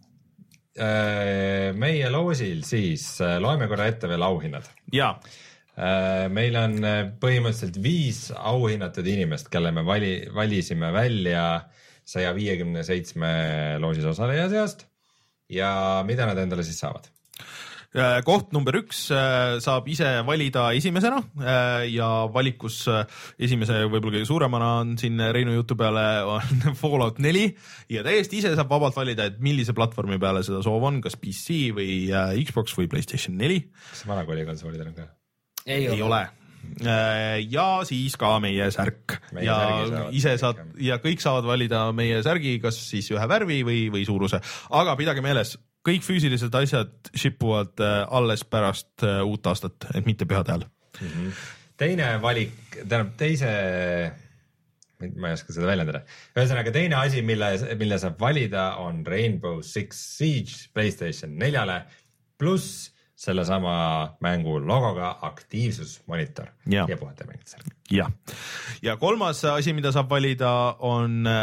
Meie loosil siis loeme korra ette veel auhinnad. Jaa. Meil on põhimõtteliselt viis auhinnatud inimest, kelle me vali, valisime välja saja viiekümne seitsme loosis osaleja seast. Ja mida nad endale siis saavad? Koht number üks saab ise valida esimesena ja valikus esimese võib-olla kõige suuremana on siin Reinu jutu peale on Fallout neli ja täiesti ise saab vabalt valida, et millise platvormi peale seda soov on, kas P C või Xbox või PlayStation neli. Kas vanakooli konsoolid on ka? Ei, ei ole. Ja siis ka meie särk meie ja ise saad ja kõik saavad valida meie särgi, kas siis ühe värvi või, või suuruse, aga pidage meeles, kõik füüsilised asjad shippuvad alles pärast uut aastat, et mitte pühade ajal. Mm-hmm. Teine valik, tähendab teise, ma ei oska seda väljendada, ühesõnaga teine asi, mille, mille saab valida on Rainbow Six Siege PlayStation neljale pluss sellesama mängu logoga aktiivsusmonitor ja, ja puhata mängid seal. Ja. ja kolmas asi, mida saab valida on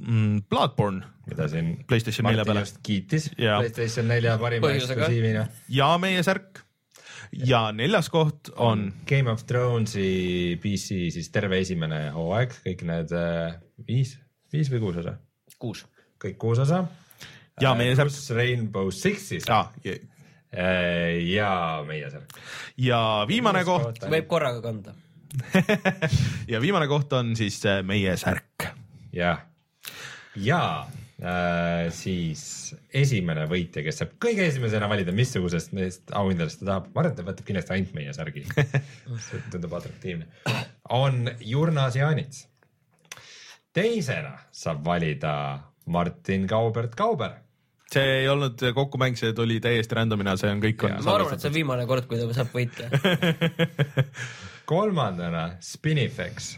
mm, Bloodborne. Mida siin PlayStation nelja peale. just kiitis ja. PlayStation nelja parima eksklusiivina. Ja meie särk. Ja neljas koht on Game of Thronesi P C siis terve esimene hooaeg, kõik need äh, viis, viis või kuus osa? Kuus. Kõik kuus osa. Ja meie särk. Rainbow Sixis. Ja, ja. ja meie särk. Ja viimane koht. Võib korraga kanda. ja viimane koht on siis meie särk. Ja, ja äh, siis esimene võitja, kes saab kõige esimesena valida, missugusest neist auhindadest ta tahab. Ma arvan, et ta võtab kindlasti ainult meie särgi. See tundub atraktiivne. On Jurnas Jaanits. Teisena saab valida Martin Kaubert Kauber. See ei olnud kokkumäng, see tuli täiesti randomina, see on kõik on. Ma arvan, et see on viimane kord, kui ta saab võita. Kolmandana Spinifex.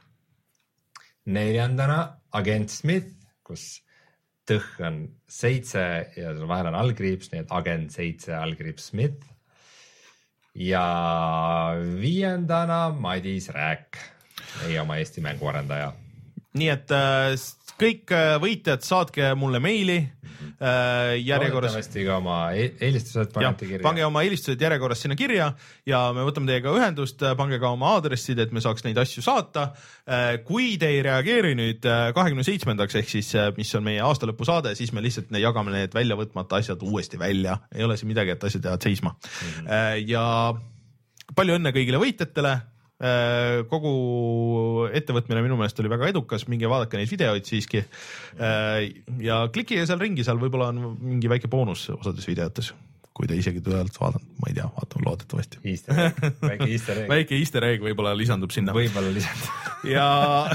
Neljandana Agent Smith, kus tõh on seitse ja vahel on allkriips, nii et Agent seitse allkriips Smith. Ja viiendana Madis Rääk, meie oma Eesti mänguarendaja. Nii et äh, kõik võitjad saatke mulle meili äh, järjekorras. Loodetavasti ka oma eelistused panete kirja. Pange oma eelistused järjekorras sinna kirja ja me võtame teiega ühendust, pange ka oma aadressid, et me saaks neid asju saata. Äh, kui te ei reageeri nüüd kahekümne seitsmendaks ehk siis mis on meie aastalõpu saade, siis me lihtsalt jagame need välja võtmata asjad uuesti välja. Ei ole siin midagi, et asjad jäävad seisma. Mm-hmm. Äh, ja palju õnne kõigile võitjatele. Kogu ettevõtmine minu meelest oli väga edukas, minge vaadake neid videoid siiski ja klikige seal ringi, seal võib-olla on mingi väike boonus osades videotes, kui te isegi tõelt vaadanud, ma ei tea, vaatame loodetavasti. Easter egg, väike easter egg. Väike easter egg võib-olla lisandub sinna. Võib-olla lisandub. Ja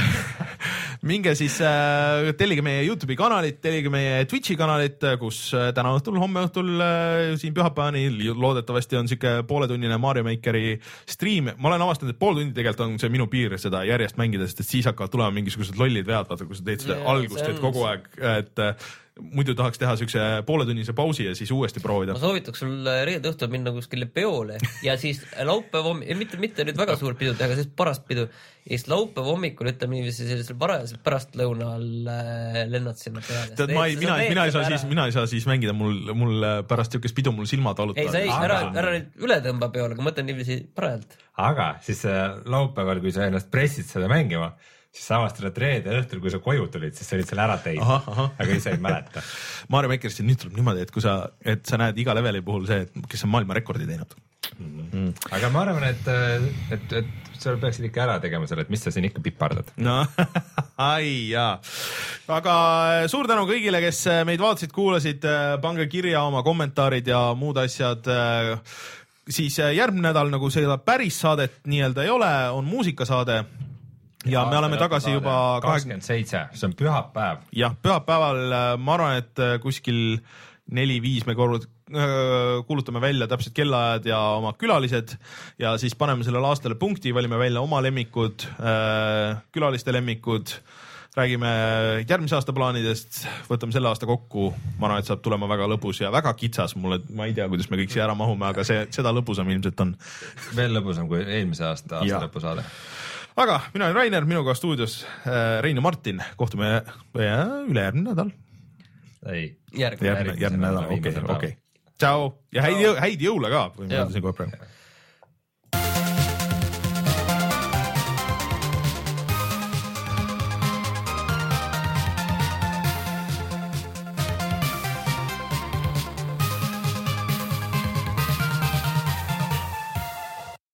minge siis äh, tellige meie YouTube'i kanalit, tellige meie Twitchi kanalit, kus täna õhtul, homme õhtul äh, siin pühapäevani loodetavasti on siuke pooletunnine Mario Makeri stream. Ma olen avastanud, et pool tundi tegelikult on see minu piir seda järjest mängida, sest et siis hakkavad tulema mingisugused lollid vead, vaata, kui sa teed seda yeah, algust, et kogu aeg, et äh, muidu tahaks teha siukse pooletunnise pausi ja siis uuesti proovida. Ma soovitaks sul reede õhtul minna kuskile peole ja siis laupäev hommik, mitte, mitte nüüd väga suur pidu teha, aga siis parast pidu. Ja siis laupäev hommikul, ütleme niiviisi sellisel varajaselt pärast lõunal lennad sinna peale. Tead, ma ei, mina, mina, ei saa siis, mina ei saa siis mängida, mul, mul pärast siukest pidu mul silmad valutavad. Ei, sa ei, ära, ära nüüd üle tõmba peole, aga mõtlen niiviisi parajalt. Aga siis laupäeval, kui sa ennast pressid seda mängima, siis avastad, et reede õhtul, kui sa koju tulid, siis sa olid seal ära teinud, aga ise ei mäleta. Mario Makerist nüüd tuleb niimoodi, et kui sa, et sa näed iga leveli puhul see, et kes on maailma rekordi teinud. Mm. Aga ma arvan, et, et, et sa peaksid ikka ära tegema selle, et mis sa siin ikka pipardad. No, ai jaa. Aga suur tänu kõigile, kes meid vaatasid, kuulasid, pange kirja oma kommentaarid ja muud asjad. Siis järgmine nädal, nagu seda päris saadet nii-öelda ei ole, on muusikasaade. Ja me oleme tagasi juba kakskümmend seitse, see on pühapäev. Jah, pühapäeval ma arvan, et kuskil neli viis me kuulutame välja täpselt kellaajad ja oma külalised ja siis paneme sellele aastale punkti, valime välja oma lemmikud, külaliste lemmikud, räägime järgmise aasta plaanidest, võtame selle aasta kokku. Ma arvan, et saab tulema väga lõbus ja väga kitsas. Mulle, ma ei tea, kuidas me kõik siia ära mahume, aga see, seda lõbusam ilmselt on. Veel lõbusam kui eelmise aasta aasta lõpusaade. Aga mina olen Rainer, minuga stuudios Rein ja Martin. Kohtume ülejärgmine nädal. Ei, järgmine nädal, okei, okei. Ciao ja häid, häid jõule ka. Või